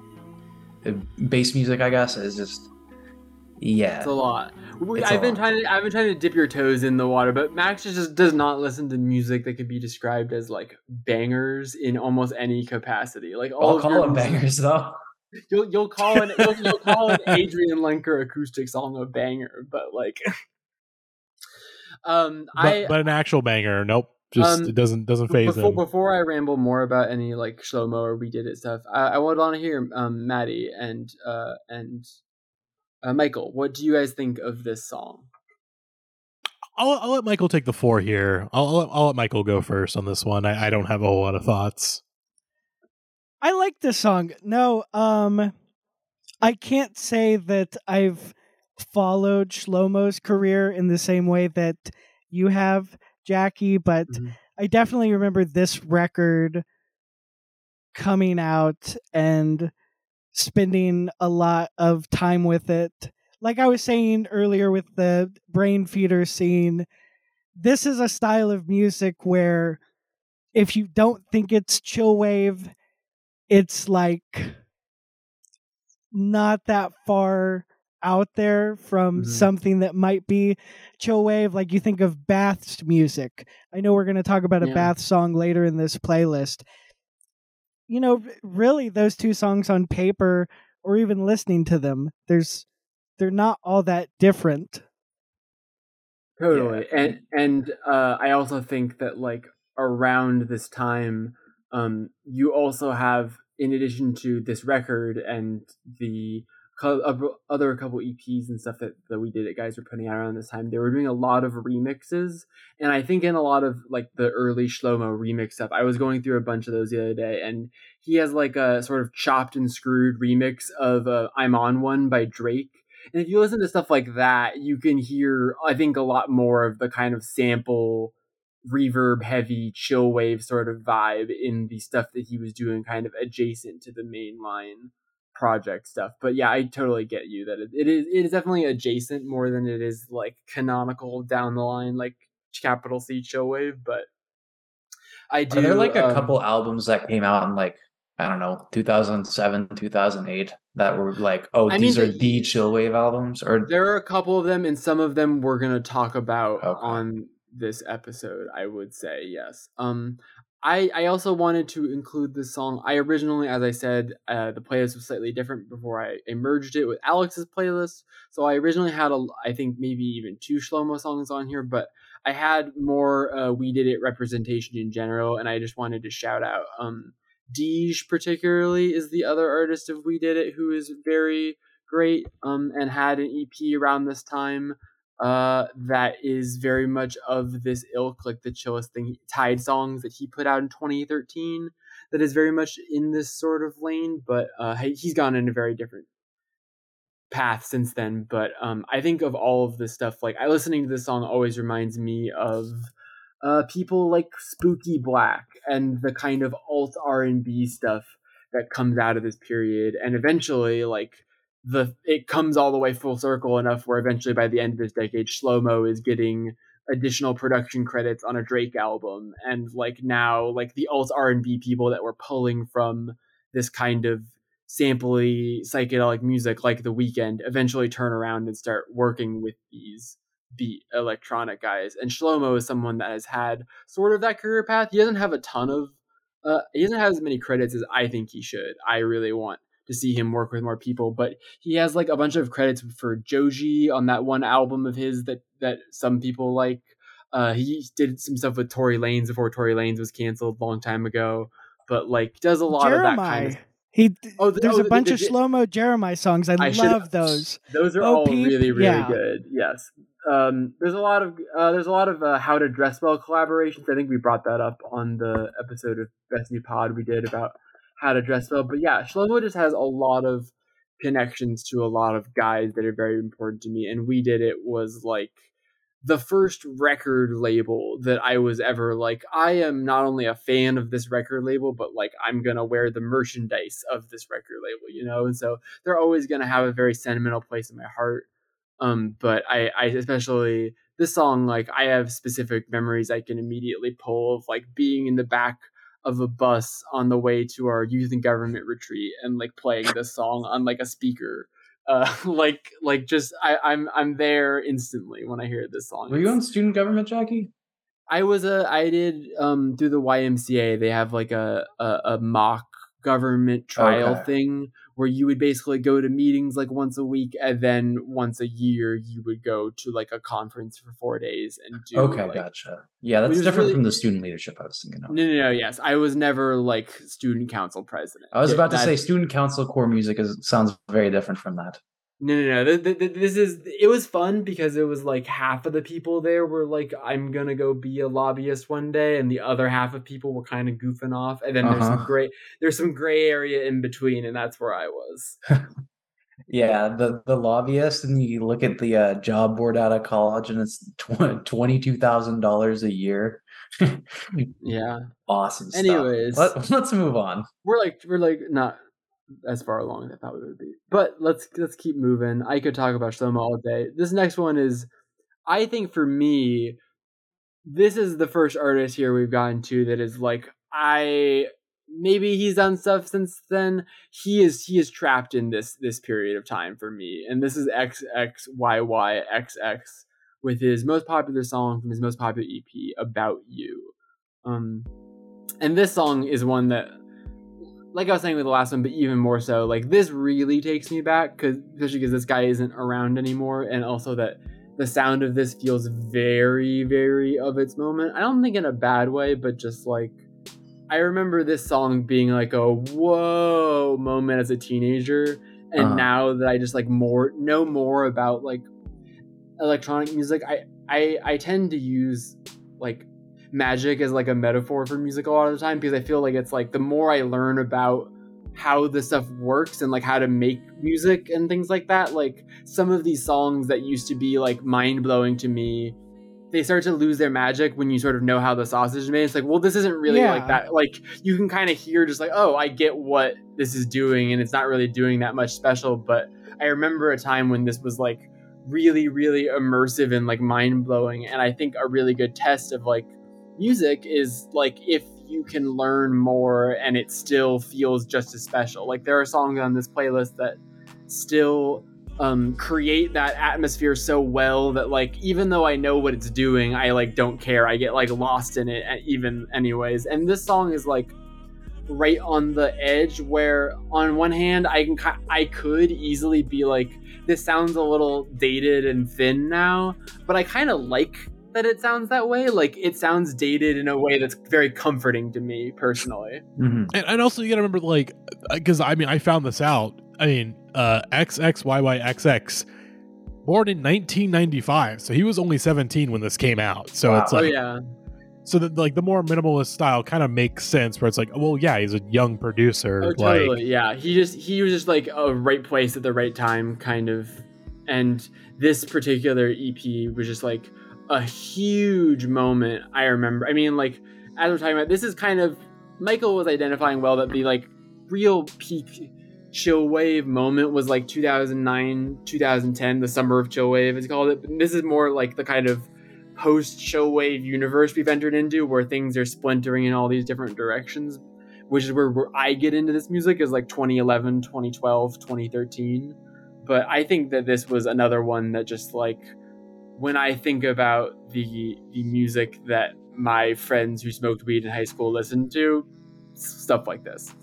bass music, I guess, is just yeah. It's a lot. It's I've a been lot. trying to I've been trying to dip your toes in the water, but Max just does not listen to music that could be described as like bangers in almost any capacity. Like all I'll of call your them music, bangers though. You'll you'll call an you'll, you'll call an Adrian Lenker acoustic song a banger, but like, um, but, I but an actual banger, nope. Just Um, it doesn't doesn't phase before, him. before I ramble more about any like Shlomo or We Did It stuff, I, I would want to hear um, Maddie and uh, and uh, Michael. What do you guys think of this song? I'll, I'll let Michael take the floor here. I'll, I'll, let, I'll let Michael go first on this one. I, I don't have a whole lot of thoughts. I like this song. No, um, I can't say that I've followed Shlomo's career in the same way that you have, Jackie, but Mm-hmm. I definitely remember this record coming out and spending a lot of time with it. Like I was saying earlier with the Brain Feeder scene, this is a style of music where if you don't think it's chill wave, it's like not that far out there from Mhm. something that might be chill wave. Like you think of Bath's music. I know we're going to talk about a Yeah. Bath song later in this playlist. You know, really those two songs on paper or even listening to them, there's they're not all that different. Totally. And and uh, I also think that like around this time, um, you also have, in addition to this record and the co- other couple E Ps and stuff that, that we did it guys were putting out around this time, they were doing a lot of remixes. And I think in a lot of like the early Shlomo remix stuff, I was going through a bunch of those the other day, and he has like a sort of chopped and screwed remix of uh, I'm On One by Drake. And if you listen to stuff like that, you can hear, I think, a lot more of the kind of sample, reverb heavy, chill wave sort of vibe in the stuff that he was doing kind of adjacent to the mainline project stuff. But yeah, I totally get you that it, it is it is definitely adjacent more than it is like canonical down the line, like capital C chill wave. But I do. Are there like a um, couple albums that came out in like, I don't know, two thousand seven, two thousand eight that were like, oh, I these mean, are the chill wave albums? Or there are a couple of them, and some of them we're gonna talk about Okay. on this episode. I would say yes. Um, I I also wanted to include this song. I originally, as I said, uh, the playlist was slightly different before I, I merged it with Alex's playlist. So I originally had a, I think maybe even two Shlomo songs on here, but I had more uh, We Did It representation in general, and I just wanted to shout out um, Deej particularly is the other artist of We Did It who is very great um, and had an E P around this time uh, that is very much of this ilk, like the chillest thing, Tide songs that he put out in twenty thirteen that is very much in this sort of lane, but uh, he's gone in a very different path since then. But um I think of all of this stuff, like I listening to this song always reminds me of uh people like Spooky Black and the kind of alt R and B stuff that comes out of this period, and eventually like the it comes all the way full circle enough where eventually by the end of this decade Shlomo is getting additional production credits on a Drake album, and like now like the alt R and B people that were pulling from this kind of sampley psychedelic music like The Weeknd eventually turn around and start working with these beat electronic guys. And Shlomo is someone that has had sort of that career path. He doesn't have a ton of uh he doesn't have as many credits as I think he should. I really want to see him work with more people, but he has like a bunch of credits for Joji on that one album of his that that some people like. Uh he did some stuff with Tory Lanez before Tory Lanez was canceled a long time ago, but like does a lot Jeremiah. of that kind of He, Oh, the, there's oh, a bunch the, of the, Shlomo Jeremiah songs. I, I should- love those. Those are Bo all Peep, really, really yeah. good. Yes. Um, there's a lot of uh, there's a lot of uh, How to Dress Well collaborations. I think we brought that up on the episode of Best New Pod we did about How to Dress Well. But yeah, Shlomo just has a lot of connections to a lot of guys that are very important to me. And We Did It was like the first record label that I was ever like, I am not only a fan of this record label, but like I'm going to wear the merchandise of this record label, you know? And so they're always going to have a very sentimental place in my heart. Um, but I, I especially this song, like I have specific memories I can immediately pull of like being in the back of a bus on the way to our youth and government retreat and like playing this song on like a speaker. Uh, like, like just I, I'm I'm there instantly when I hear this song. were you on student government, Jackie? I was a I did um through the Y M C A. They have like a a, a mock government trial Okay. thing where you would basically go to meetings like once a week, and then once a year you would go to like a conference for four days and do. Okay, like, gotcha. Yeah, Which that's is different really- from the student leadership I was thinking of. No, no, no. Yes, I was never like student council president. I was about to That- say student council core music is sounds very different from that. No, no, no. Th- th- This is. It was fun because it was like half of the people there were like, "I'm gonna go be a lobbyist one day," and the other half of people were kind of goofing off. And then there's some Uh-huh. gray. There's some gray area in between, and that's where I was. Yeah, the the lobbyist, and you look at the uh, job board out of college, and it's tw- twenty-two thousand dollars a year. Yeah, Awesome stuff. Anyways. Let, let's move on. we're like we're like not as far along as I thought we would be, but let's let's keep moving. I could talk about Shlomo all day. This next one is, I think for me, this is the first artist here we've gotten to that is like I maybe he's done stuff since then. He is he is trapped in this this period of time for me, and this is X X Y Y X X with his most popular song from his most popular E P, About You. Um, and this song is one that, like I was saying with the last one, but even more so, like this really takes me back, because especially because this guy isn't around anymore, and also that the sound of this feels very, very of its moment. I don't think in a bad way, but just like I remember this song being like a whoa moment as a teenager, and Uh-huh. now that I just like more know more about like electronic music, I I I tend to use like magic as like a metaphor for music a lot of the time, because I feel like it's like the more I learn about how the stuff works and like how to make music and things like that. Like some of these songs that used to be like mind blowing to me, they start to lose their magic when you sort of know how the sausage is made. It's like, well, this isn't really Yeah. like that. Like you can kind of hear just like, oh, I get what this is doing, and it's not really doing that much special. But I remember a time when this was like really, really immersive and like mind blowing. And I think a really good test of like music is like if you can learn more and it still feels just as special. Like there are songs on this playlist that still um create that atmosphere so well that like even though I know what it's doing, I like don't care. I get like lost in it even anyways. And this song is like right on the edge where on one hand I can I could easily be like, this sounds a little dated and thin now, but I kind of like that it sounds that way. Like it sounds dated in a way that's very comforting to me personally. Mhm. And, and also you gotta remember, like, because I mean I found this out. I mean, uh, X X Y Y X X, born in nineteen ninety-five, so he was only seventeen when this came out. So Wow. it's Oh like, yeah. so that like the more minimalist style kind of makes sense. Where it's like, well, yeah, he's a young producer. Oh, like, totally. Yeah. He just, he was just like a right place at the right time kind of. And this particular E P was just like a huge moment. I remember, I mean, like, as we're talking about, this is kind of, Michael was identifying well that the like real peak chill wave moment was like two thousand nine, two thousand ten, the summer of chill wave, as he called it. But this is more like the kind of post chill wave universe we've entered into where things are splintering in all these different directions, which is where, where I get into this music is like twenty eleven, twenty twelve, twenty thirteen. But I think that this was another one that just like, when I think about the the music that my friends who smoked weed in high school listened to, stuff like this.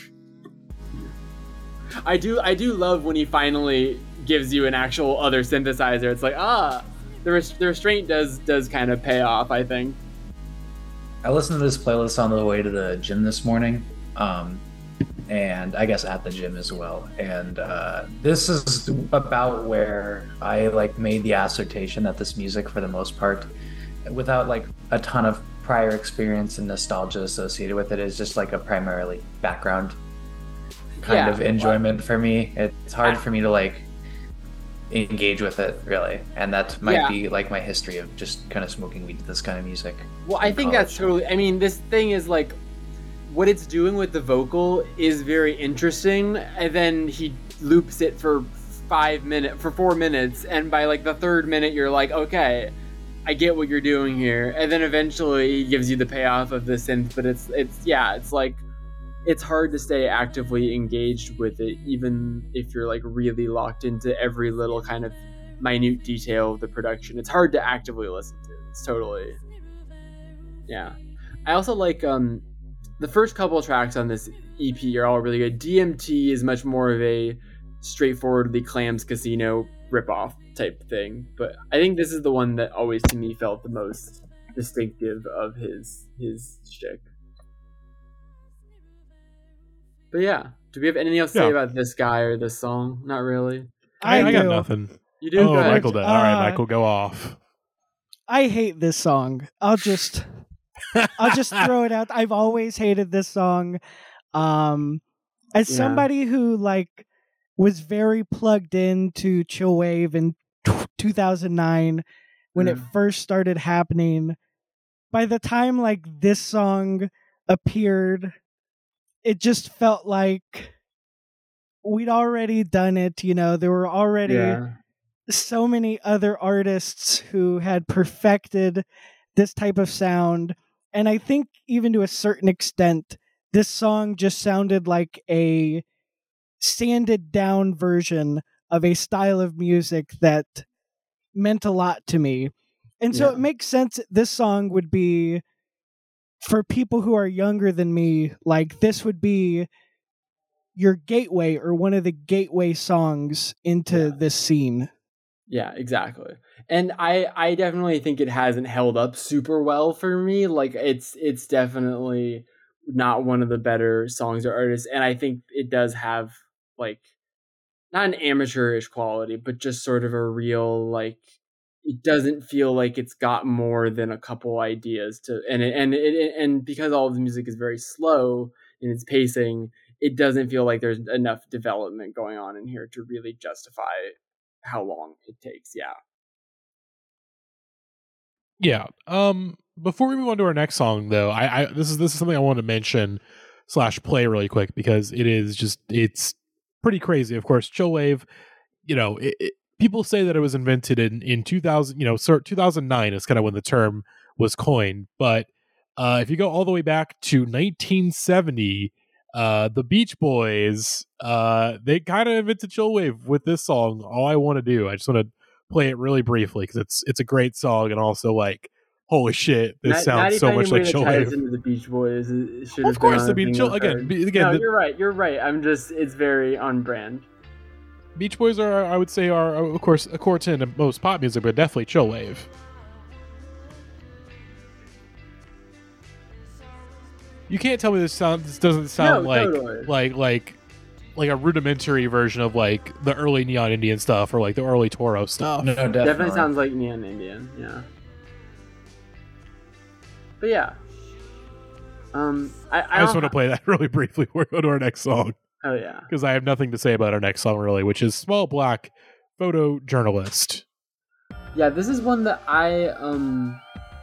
I do I do love when he finally gives you an actual other synthesizer. It's like, ah, the, res- the restraint does does kind of pay off, I think. I listened to this playlist on the way to the gym this morning, um, and I guess at the gym as well. And uh, this is about where I like made the assertion that this music, for the most part, without like a ton of prior experience and nostalgia associated with it, is just like a primarily background kind Yeah. of enjoyment for me. It's hard Yeah. for me to like engage with it really, and that might Yeah. be like my history of just kind of smoking weed to this kind of music. Well, I in think that's college. totally. I mean, this thing is like, what it's doing with the vocal is very interesting, and then he loops it for five minutes, for four minutes, and by like the third minute, you're like, okay, I get what you're doing here, and then eventually he gives you the payoff of the synth. But it's it's yeah, it's like it's hard to stay actively engaged with it, even if you're like really locked into every little kind of minute detail of the production. It's hard to actively listen to. It's totally, yeah. I also like um, the first couple of tracks on this E P are all really good. D M T is much more of a straightforwardly Clams Casino ripoff type thing, but I think this is the one that always to me felt the most distinctive of his his shtick. But yeah, do we have anything else to say Yeah. about this guy or this song? Not really. I, I, I got do. nothing. You do? Oh, Go ahead. Michael did. All right, Uh, Michael, go off. I hate this song. I'll just I'll just throw it out. I've always hated this song. Um as Yeah. somebody who like was very plugged into chillwave in t- two thousand nine when it Mm. first started happening, by the time like this song appeared, it just felt like we'd already done it, you know. There were already Yeah. so many other artists who had perfected this type of sound, and I think even to a certain extent this song just sounded like a sanded down version of a style of music that meant a lot to me. And so Yeah. it makes sense this song would be, for people who are younger than me, like this would be your gateway or one of the gateway songs into Yeah. this scene. Yeah, exactly. And I I definitely think it hasn't held up super well for me. Like it's it's definitely not one of the better songs or artists, and I think it does have like not an amateurish quality, but just sort of a real like it doesn't feel like it's got more than a couple ideas to, and it, and it, and because all of the music is very slow in its pacing, it doesn't feel like there's enough development going on in here to really justify how long it takes. Yeah. Yeah. Um. Before we move on to our next song, though, I, I this is this is something I want to mention slash play really quick because it is just it's pretty crazy. Of course, Chillwave. You know, it, it, people say that it was invented in in two thousand. You know, two thousand nine is kind of when the term was coined. But uh, if you go all the way back to nineteen seventy, uh, the Beach Boys, uh, they kind of invented Chillwave with this song. All I Want to Do. I just want to play it really briefly because it's it's a great song and also like holy shit, this Not, sounds not so much like Chillwave. Chillwave. Into the Beach Boys. It should Well, of course, been I mean, chill, again, be, again. No, the, you're right. You're right. I'm just it's very on brand. Beach Boys are, I would say, are of course a core ten of most pop music, but definitely Chillwave. You can't tell me this sound. This doesn't sound No, like totally. like like like a rudimentary version of like the early Neon Indian stuff or like the early Toro stuff. No, definitely. Definitely sounds like Neon Indian. Yeah. But yeah. Um, I, I, I just don't- want to play that really briefly before we go to our next song Oh yeah. because I have nothing to say about our next song really, which is Small Black, Photojournalist. Yeah, this is one that I um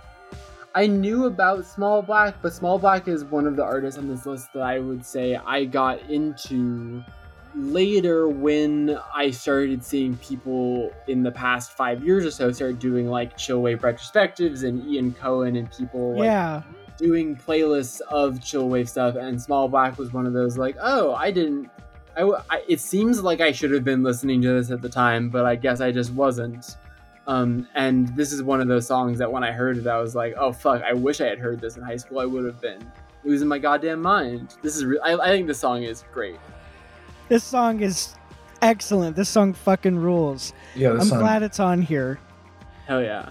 I knew about Small Black, but Small Black is one of the artists on this list that I would say I got into later when I started seeing people in the past five years or so start doing like Chillwave retrospectives and Ian Cohen and people like Yeah. doing playlists of Chillwave stuff, and Small Black was one of those like, oh, I didn't I, I it seems like I should have been listening to this at the time, but I guess I just wasn't. Um, and this is one of those songs that when I heard it, I was like, oh fuck, I wish I had heard this in high school. I would have been losing my goddamn mind. This is re- I, I think this song is great. This song is excellent. This song fucking rules. Yeah, I'm this song. glad it's on here. Hell yeah.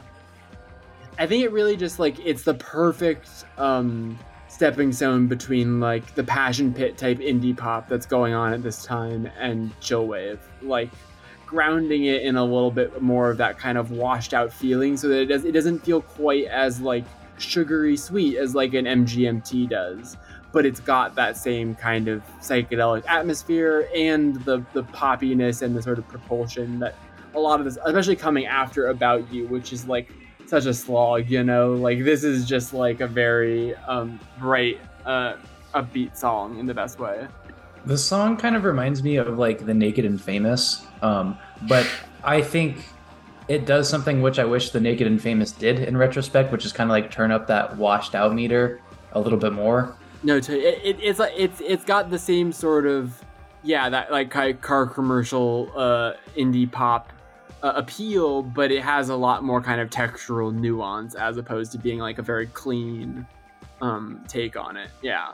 I think it really just like it's the perfect um stepping stone between like the passion pit type indie pop that's going on at this time and Chillwave, like grounding it in a little bit more of that kind of washed out feeling so that it does it doesn't feel quite as like sugary sweet as like an M G M T does, but it's got that same kind of psychedelic atmosphere and the the poppiness and the sort of propulsion that a lot of this, especially coming after About You, which is like such a slog, you know, like this is just like a very um bright uh upbeat song in the best way. The song kind of reminds me of like The Naked and Famous, um, but I think it does something which I wish The Naked and Famous did in retrospect, which is kind of like turn up that washed out meter a little bit more. No, to, it, it, it's like it's it's got the same sort of yeah that like kind of car commercial uh, indie pop uh, appeal, but it has a lot more kind of textural nuance as opposed to being like a very clean um, take on it. Yeah.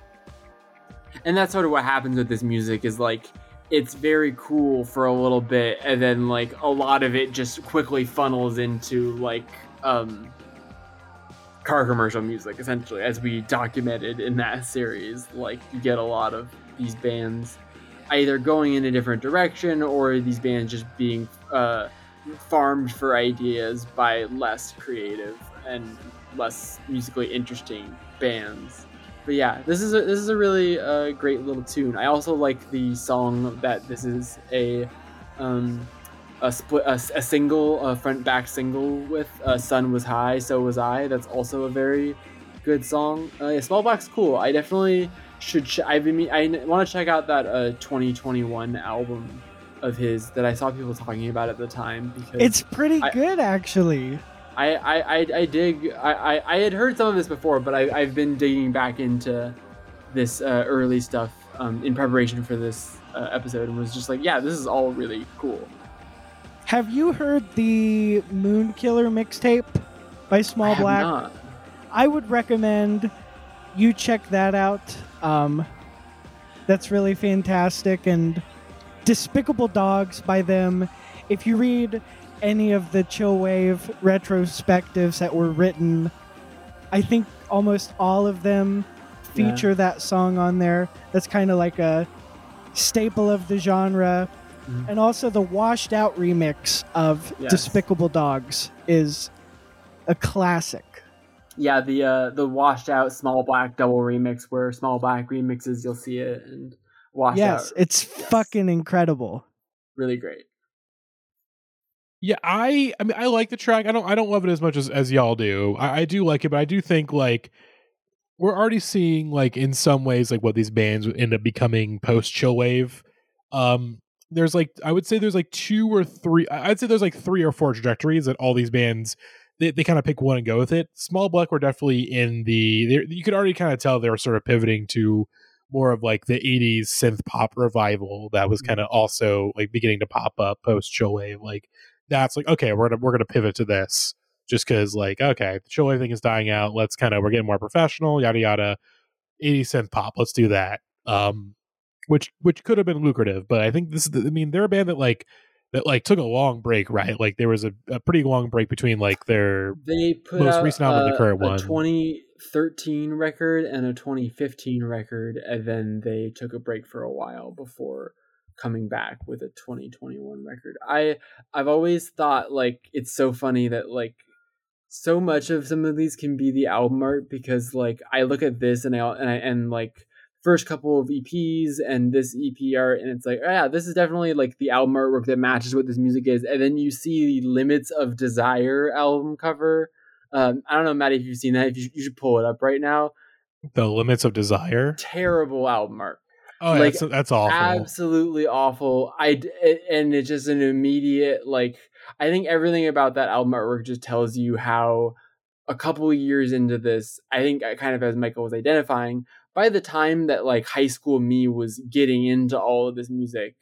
And that's sort of what happens with this music is like it's very cool for a little bit and then like a lot of it just quickly funnels into like um car commercial music essentially, as we documented in that series. Like you get a lot of these bands either going in a different direction or these bands just being uh farmed for ideas by less creative and less musically interesting bands. But yeah, this is a this is a really uh, great little tune. I also like the song that this is a um, a split a, a single, a front back single with. Uh, Sun Was High, So Was I. That's also a very good song. Uh, yeah, Small Black's cool. I definitely should. Ch- I've been I want to check out that uh, twenty twenty-one album of his that I saw people talking about at the time because It's pretty I- good, actually. I, I, I, I dig I, I, I had heard some of this before, but I, I've been digging back into this uh, early stuff um, in preparation for this uh, episode and was just like, yeah, this is all really cool. Have you heard the Moon Killer mixtape by Small I have Black? not. I would recommend you check that out. Um, that's really fantastic. And Despicable Dogs by them. If you read any of the Chillwave retrospectives that were written, I think almost all of them feature Yeah. that song on there. That's kind of like a staple of the genre. Mhm. And also the washed out remix of Yes. Despicable Dogs is a classic. Yeah, the uh, the washed out Small Black double remix, where Small Black remixes, you'll see it, and washed yes, out. it's yes. fucking incredible. Really great. Yeah, I I mean I like the track. I don't I don't love it as much as, as y'all do. I, I do like it, but I do think like we're already seeing like in some ways like what these bands end up becoming post chillwave. Um, there's like I would say there's like two or three. I'd say there's like three or four trajectories that all these bands they, they kind of pick one and go with it. Small Black were definitely in the. You could already kind of tell they were sort of pivoting to more of like the eighties synth pop revival that was kind of also like beginning to pop up post chillwave. Like that's like okay, we're gonna we're gonna pivot to this. Just because, like, okay, the chillwave thing is dying out. Let's kind of, we're getting more professional, yada yada. eighty synth pop, let's do that. Um, which which could have been lucrative, but I think this is. The, I mean, they're a band that like that like took a long break, right? Like there was a, a pretty long break between like their they put most out recent album a, and the current a one. twenty thirteen record and a twenty fifteen record, and then they took a break for a while before coming back with a twenty twenty-one record. I I've always thought like it's so funny that like. So much of some of these can be the album art because like I look at this and I and, I, and like first couple of E Ps and this E P art and it's like oh yeah, this is definitely like the album artwork that matches what this music is, and then you see the Limits of Desire album cover. um I don't know, Maddie, if you've seen that. If you, you should pull it up right now. The Limits of Desire, terrible album art. Oh, like, that's that's awful. Absolutely awful. I and it's just an immediate like. I think everything about that album artwork just tells you how a couple of years into this, I think kind of as Michael was identifying, by the time that like high school me was getting into all of this music,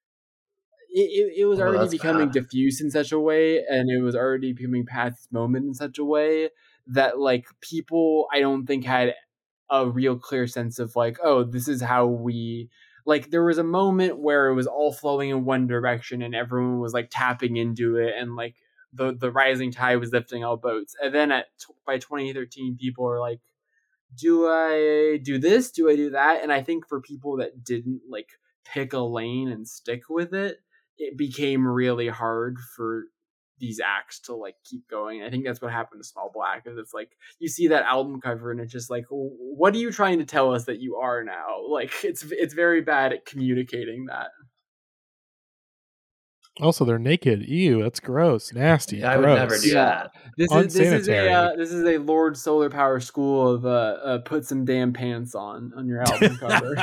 it, it, it was Oh, already that's becoming bad. diffuse in such a way, and it was already becoming past its moment in such a way that like people, I don't think had a real clear sense of like, oh, this is how we... Like there was a moment where it was all flowing in one direction and everyone was like tapping into it and like the, the rising tide was lifting all boats. And then at by twenty thirteen, people were like, do I do this? Do I do that? And I think for people that didn't like pick a lane and stick with it, it became really hard for these acts to like keep going. I think that's what happened to Small Black, is it's like you see that album cover and it's just like, what are you trying to tell us that you are now? Like it's it's very bad at communicating that. Also, they're naked. Ew, that's gross, nasty. I would gross. never do that. This is this is a Unsanitary. uh, this is a Lord Solar Power school of uh, uh put some damn pants on on your album cover.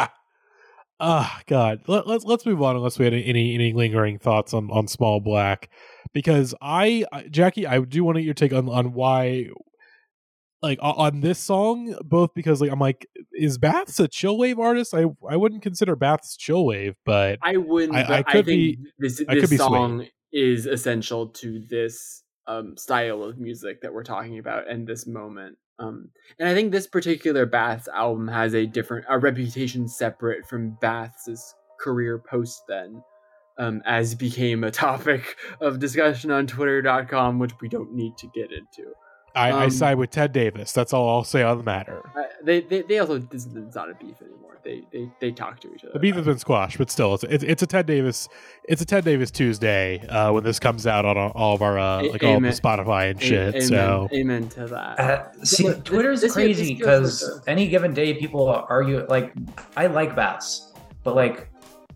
Oh God, Let, let's let's move on unless we had any any lingering thoughts on, on Small Black, because I Jackie, I do want to get your take on on why, like on this song, both because like I'm like, is Baths a chillwave artist? I I wouldn't consider Baths chillwave, but I wouldn't. I, but I I, could think be this I this could be song swayed. is essential to this um, style of music that we're talking about and this moment. Um, and I think this particular Baths album has a different a reputation separate from Baths' career post then, um, as became a topic of discussion on twitter dot com, which we don't need to get into. I, Um, I side with Ted Davis. That's all I'll say on the matter. Uh, they, they they also this is not a beef anymore. They they they talk to each other. The beef has been squashed, but still, it's it's, it's a Ted Davis. It's a Ted Davis Tuesday uh, when this comes out on all, all of our uh, A- like all of the amen. Spotify and A- shit. amen, So amen to that. Uh, see, Look, Twitter's this- this- crazy this feels because like any given day people argue. Like, I like Baths, but like,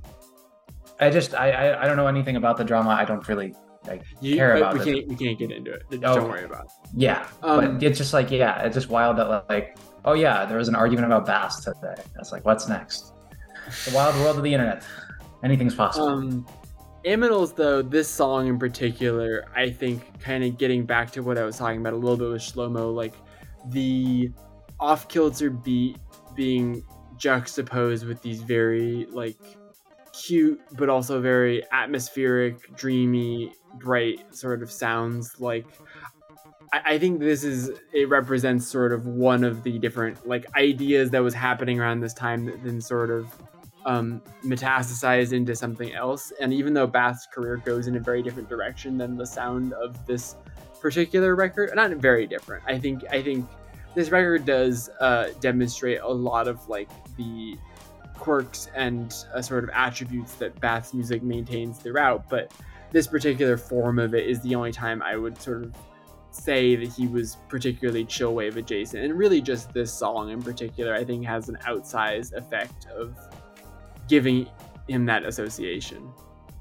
I just I, I I don't know anything about the drama. I don't really like You, care but about we it. can't we can't get into it. Just Oh. Don't worry about it. Yeah, Um, but it's just like yeah, it's just wild that like oh yeah, there was an argument about Baths today. That's like what's next? The wild world of the internet. Anything's possible. Um, Aminals, though, this song in particular, I think, kind of getting back to what I was talking about a little bit with Shlomo, like the off-kilter beat being juxtaposed with these very like cute but also very atmospheric, dreamy, bright sort of sounds. Like I, I think this is it represents sort of one of the different like ideas that was happening around this time that then sort of um, metastasized into something else. And even though Bath's career goes in a very different direction than the sound of this particular record, not very different. I think I think this record does uh, demonstrate a lot of like the quirks and uh, sort of attributes that Bath's music maintains throughout. But this particular form of it is the only time I would sort of say that he was particularly chillwave adjacent, and really just this song in particular I think has an outsized effect of giving him that association.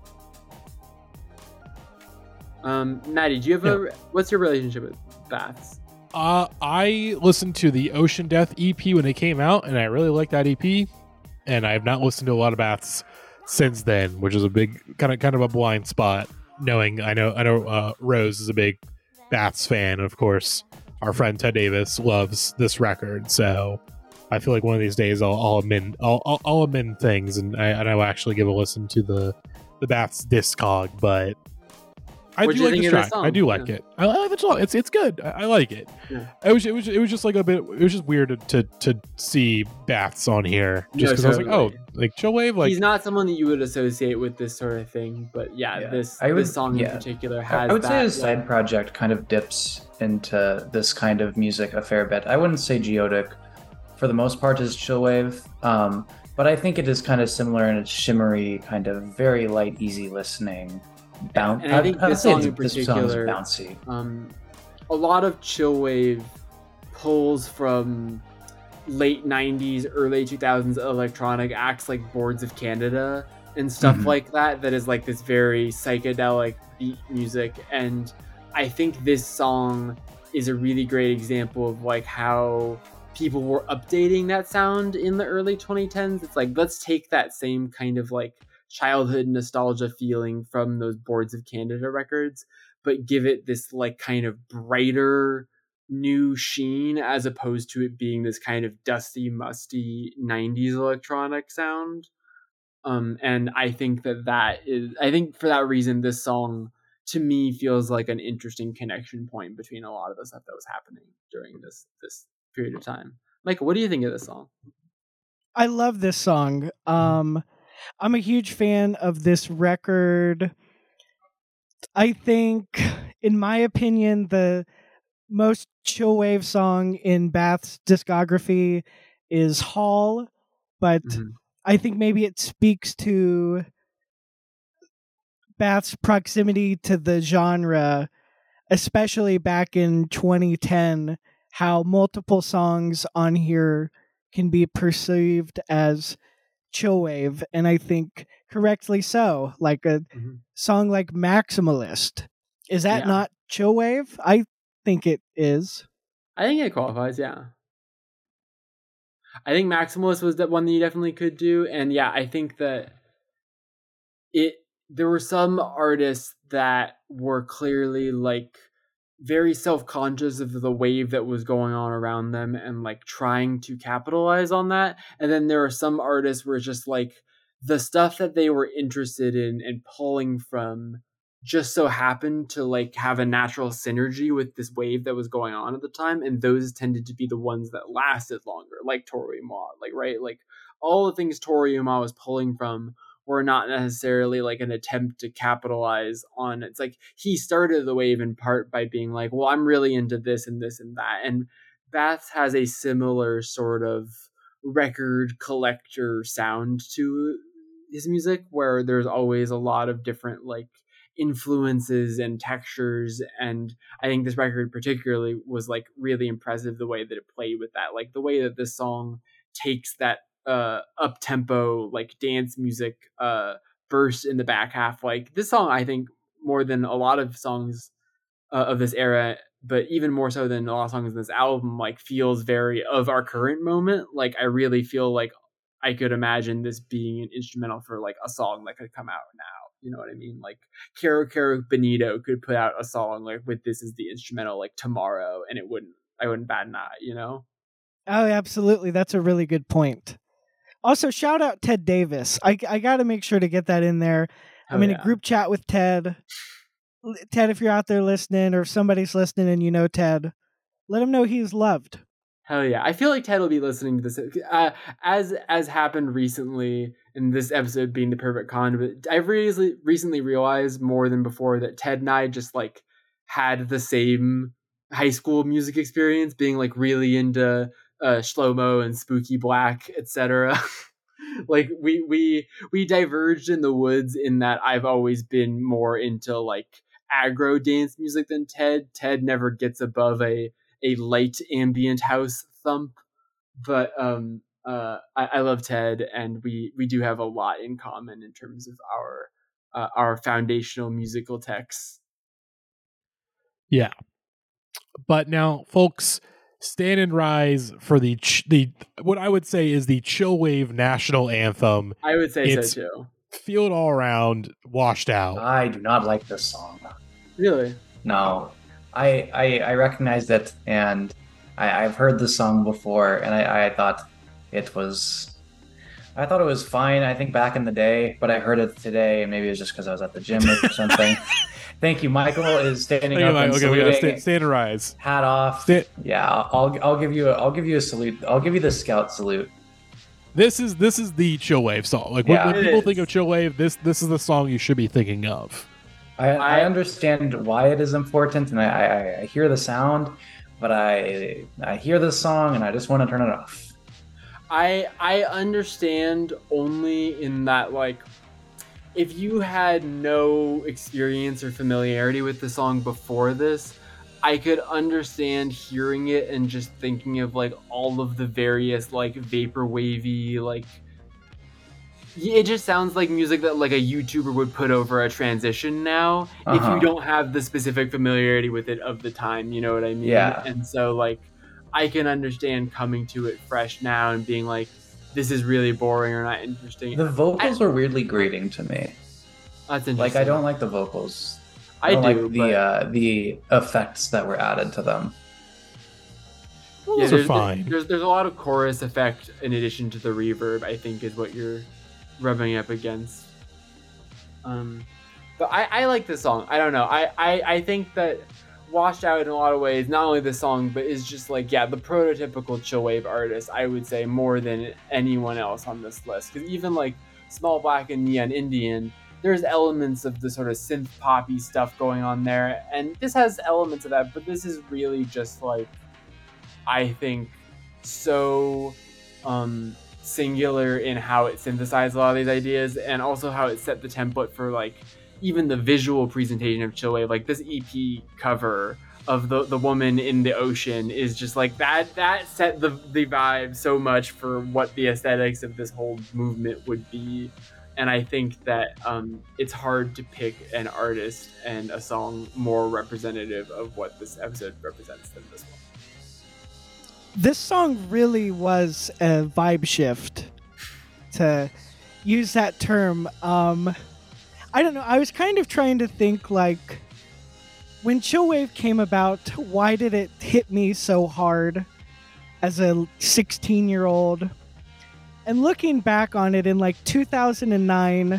Um, Maddie, do you have Yeah. a what's your relationship with Baths? Uh, I listened to the Ocean Death E P when it came out, and I really liked that E P. And I have not listened to a lot of Baths since then, which is a big kind of kind of a blind spot. Knowing I know I know uh, Rose is a big Baths fan, and of course our friend Ted Davis loves this record. So I feel like one of these days I'll, I'll amend I'll, I'll, I'll amend things, and I and I will actually give a listen to the the Baths Discog. But I What'd do you like think this of the track. song? I do like Yeah. it. I like the song. It's it's good. I, I like it. Yeah. It was it was it was just like a bit. It was just weird to to, to see Baths on here, just because No, I was like, oh, totally. like Chillwave, like He's not someone that you would associate with this sort of thing, but yeah, Yeah. this I would- this song yeah. in particular I has I would that. say his yeah. side project kind of dips into this kind of music a fair bit. I wouldn't say Geodic, for the most part, is chillwave, um, but I think it is kind of similar in its shimmery, kind of very light, easy listening. Bounce. And I think this song in this song's particular- bouncy. Um, a lot of chillwave pulls from late nineties, early two thousands electronic acts like Boards of Canada and stuff Mhm. like that. That is like this very psychedelic beat music, and I think this song is a really great example of like how people were updating that sound in the early twenty tens. It's like, let's take that same kind of like childhood nostalgia feeling from those Boards of Canada records, but give it this like kind of brighter new sheen, as opposed to it being this kind of dusty, musty nineties electronic sound. Um, and I think that that is, I think for that reason, this song to me feels like an interesting connection point between a lot of the stuff that was happening during this this period of time. Michael, what do you think of this song? I love this song. Um, I'm a huge fan of this record. I think, in my opinion, the most chillwave song in Bath's discography is Hall, but Mhm. I think maybe it speaks to Bath's proximity to the genre, especially back in twenty ten, how multiple songs on here can be perceived as chillwave, and I think correctly so. Like a Mhm. song like Maximalist, is that Yeah. not chillwave? I think it is. I think it qualifies, yeah. I think Maximalist was that one that you definitely could do, and yeah, I think that it there were some artists that were clearly like very self-conscious of the wave that was going on around them and like trying to capitalize on that. And then there are some artists where it's just like the stuff that they were interested in and pulling from just so happened to like have a natural synergy with this wave that was going on at the time, and those tended to be the ones that lasted longer, like Tori Ma, like right, like all the things Tori Ma was pulling from were not necessarily like an attempt to capitalize on. It's like he started the wave in part by being like, well, I'm really into this and this and that, and Baths has a similar sort of record collector sound to his music, where there's always a lot of different like influences and textures, and I think this record particularly was like really impressive the way that it played with that, like the way that this song takes that uh up tempo like dance music uh burst in the back half. Like this song, I think more than a lot of songs uh, of this era, but even more so than a lot of songs in this album, like feels very of our current moment. Like I really feel like I could imagine this being an instrumental for like a song that could come out now. You know what I mean? Like Caro Caro Benito could put out a song like with this as the instrumental like tomorrow, and it wouldn't, I wouldn't bat an eye, you know? Oh, absolutely. That's a really good point. Also, shout out Ted Davis. I, I got to make sure to get that in there. I'm Oh, in yeah. a group chat with Ted. L- Ted, if you're out there listening, or if somebody's listening and you know Ted, let him know he's loved. Hell yeah! I feel like Ted will be listening to this, uh, as as happened recently in this episode being the perfect conduit. I've really recently realized more than before that Ted and I just like had the same high school music experience, being like really into uh, Shlomo and Spooky Black, et cetera. Like we we we diverged in the woods in that I've always been more into like aggro dance music than Ted. Ted never gets above a a light ambient house thump, but um uh I, I love Ted, and we we do have a lot in common in terms of our uh, our foundational musical texts. Yeah. But now, folks, stand and rise for the ch- the what I would say is the Chillwave national anthem. I would say It's so too. Feel It All Around, washed out. I do not like this song. Really? No, I I, I recognize it, and I, I've heard this song before, and I, I thought it was, I thought it was fine. I think back in the day, but I heard it today, and maybe it was just because I was at the gym or something. Thank you. Michael is standing up and okay, we gotta saluting. sta- stand and rise. Hat off. Sta- yeah, I'll I'll give you a, I'll give you a salute. I'll give you the scout salute. This is this is the Chillwave song. Like when, Yeah. when It people is. think of Chillwave, this this is the song you should be thinking of. I, I I- understand why it is important, and I, I, I hear the sound, but I I hear this song and I just want to turn it off. I I understand only in that, like, if you had no experience or familiarity with the song before this, I could understand hearing it and just thinking of like all of the various like vapor wavy, like, it just sounds like music that like a YouTuber would put over a transition now if Uh-huh. you don't have the specific familiarity with it of the time, you know what I mean? Yeah. And so like I can understand coming to it fresh now and being like, this is really boring or not interesting. The vocals are weirdly grating to me. That's interesting. Like I don't like the vocals. I don't do, like the but uh, the effects that were added to them. Well, yeah, those are there's, fine. There's there's a lot of chorus effect in addition to the reverb, I think, is what you're rubbing up against. Um, but I, I like this song. I don't know. I, I, I think that Washed Out in a lot of ways, not only the song, but is just like, yeah, the prototypical chillwave artist, I would say, more than anyone else on this list. Because even like Small Black and Neon Indian, there's elements of the sort of synth poppy stuff going on there. And this has elements of that, but this is really just like, I think, so um, singular in how it synthesized a lot of these ideas, and also how it set the template for like even the visual presentation of chillwave. Like this E P cover of the the woman in the ocean is just like that. That set the the vibe so much for what the aesthetics of this whole movement would be. And I think that um, it's hard to pick an artist and a song more representative of what this episode represents than this one. This song really was a vibe shift, to use that term. Um, I don't know. I was kind of trying to think, like, when chillwave came about, why did it hit me so hard as a sixteen-year-old? And looking back on it, in like two thousand nine,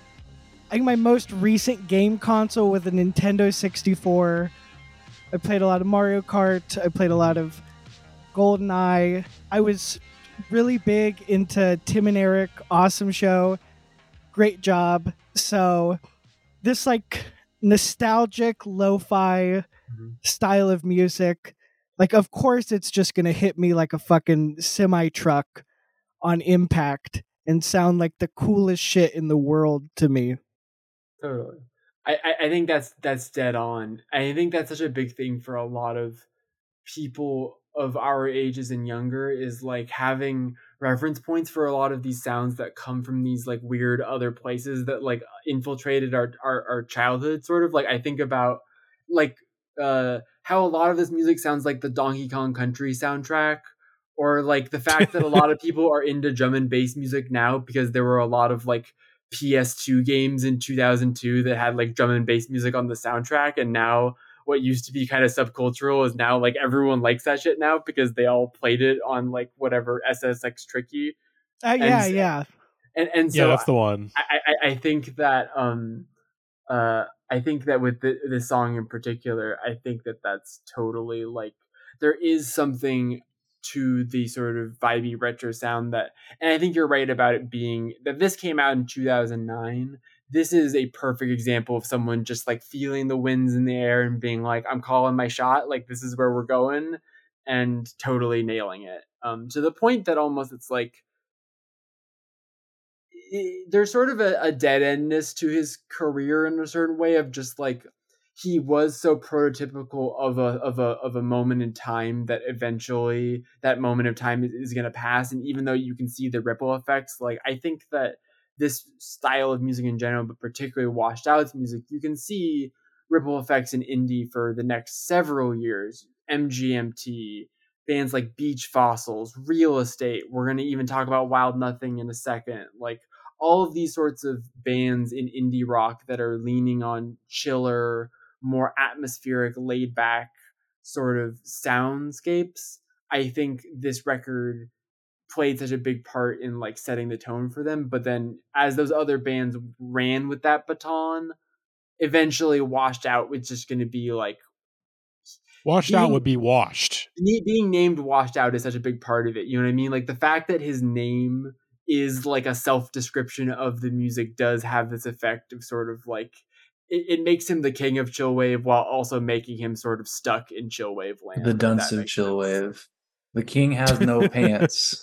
I think my most recent game console with a Nintendo sixty-four. I played a lot of Mario Kart. I played a lot of GoldenEye. I was really big into Tim and Eric. Awesome show. Great job. So this like nostalgic lo-fi Mm-hmm. style of music, like of course it's just gonna hit me like a fucking semi truck on impact and sound like the coolest shit in the world to me. Totally. I, I, I think that's that's dead on. I think that's such a big thing for a lot of people of our ages and younger, is like having reference points for a lot of these sounds that come from these like weird other places that like infiltrated our, our, our childhood, sort of. Like I think about like uh, how a lot of this music sounds like the Donkey Kong Country soundtrack, or like the fact that a lot of people are into drum and bass music now because there were a lot of like P S two games in two thousand two that had like drum and bass music on the soundtrack, and now what used to be kind of subcultural is now like everyone likes that shit now because they all played it on like whatever S S X Tricky. Uh, yeah, And- yeah. And and so Yeah, that's the one. I, I, I think that um uh I think that with the, this song in particular, I think that that's totally like, there is something to the sort of vibey retro sound that, and I think you're right about it being that this came out in two thousand nine. This is a perfect example of someone just like feeling the winds in the air and being like, I'm calling my shot, like this is where we're going, and totally nailing it. Um, to the point that almost it's like, there's sort of a, a dead endness to his career in a certain way, of just like he was so prototypical of a of a of a moment in time that eventually that moment of time is, is going to pass. And even though you can see the ripple effects, like I think that this style of music in general, but particularly Washed Out's music, you can see ripple effects in indie for the next several years. M G M T, bands like Beach Fossils, Real Estate. We're going to even talk about Wild Nothing in a second. Like all of these sorts of bands in indie rock that are leaning on chiller, more atmospheric, laid back sort of soundscapes. I think this record played such a big part in like setting the tone for them. But then as those other bands ran with that baton, eventually Washed Out was just going to be like, Washed being, Out would be washed. Being named Washed Out is such a big part of it. You know what I mean? Like the fact that his name is like a self-description of the music does have this effect of sort of like, it, it makes him the king of chillwave while also making him sort of stuck in chillwave land. The dunce of chillwave. The king has no pants.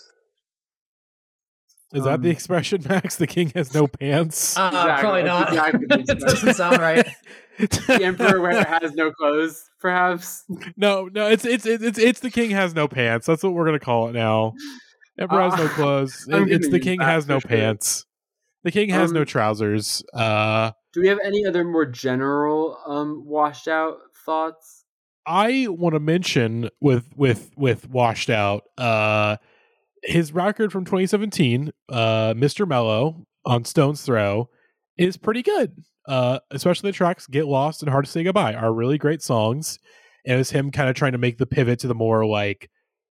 Is Um, that the expression, Max? The king has no pants? Uh, Exactly, Probably that's not. exactly the It doesn't sound right. The emperor wear has no clothes, perhaps. No, no, it's it's it's it's it's the king has no pants. That's what we're gonna call it now. Emperor has no Uh, clothes. I'm It- it's gonna the use king that has for no sure. pants. The king has Um, no trousers. Uh, Do we have any other more general um Washed Out thoughts? I want to mention with with with Washed Out, uh, his record from twenty seventeen, uh, Mister Mellow on Stone's Throw, is pretty good. Uh, especially the tracks "Get Lost" and "Hard to Say Goodbye" are really great songs. And it was him kind of trying to make the pivot to the more like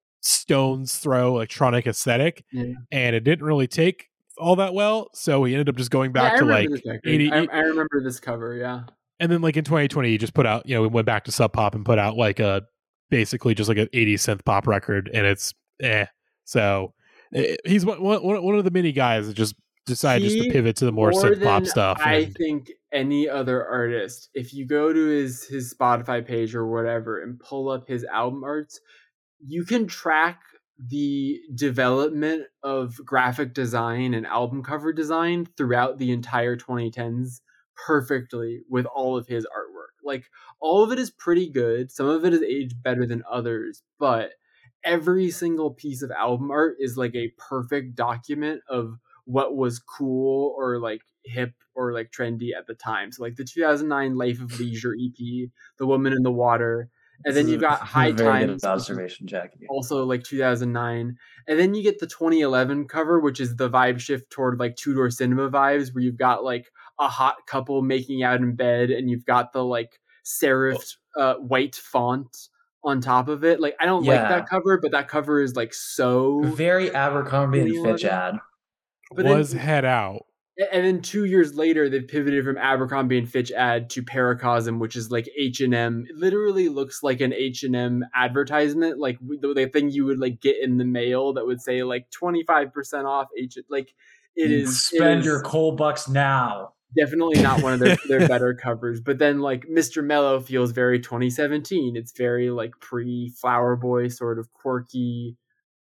Stone's Throw electronic aesthetic, Yeah. and it didn't really take all that well. So he ended up just going back Yeah, I to remember like this record. eighty. I, I remember this cover. Yeah. And then like in twenty twenty, he just put out, you know, we went back to Sub Pop and put out like a basically just like an eighties synth pop record, and it's eh. So eh, he's one one one of the many guys that just decided just to He, pivot to the more, synth pop than stuff. I and- think any other artist, if you go to his his Spotify page or whatever and pull up his album arts, you can track the development of graphic design and album cover design throughout the entire twenty tens perfectly with all of his artwork. Like all of it is pretty good. Some of it is aged better than others, but every single piece of album art is like a perfect document of what was cool or like hip or like trendy at the time. So like the two thousand nine Life of Leisure E P, The Woman in the Water, and then you've got High Very Times, good observation, Jackie. also like two thousand nine, and then you get the twenty eleven cover, which is the vibe shift toward like Two Door Cinema vibes, where you've got like a hot couple making out in bed, and you've got the like serifed uh, white font on top of it. Like I don't like Yeah. that cover, but that cover is like so. Very Abercrombie and Fitch ad. But then- was head out. And then two years later, they've pivoted from Abercrombie and Fitch ad to Paracosm, which is like H and M. It literally looks like an H and M advertisement, like the, the thing you would like get in the mail that would say like twenty-five percent off H. Like it is. it Spend is your coal bucks now. definitely not one of their, their better covers. But then like Mister Mellow feels very twenty seventeen. It's very like pre Flower Boy sort of quirky,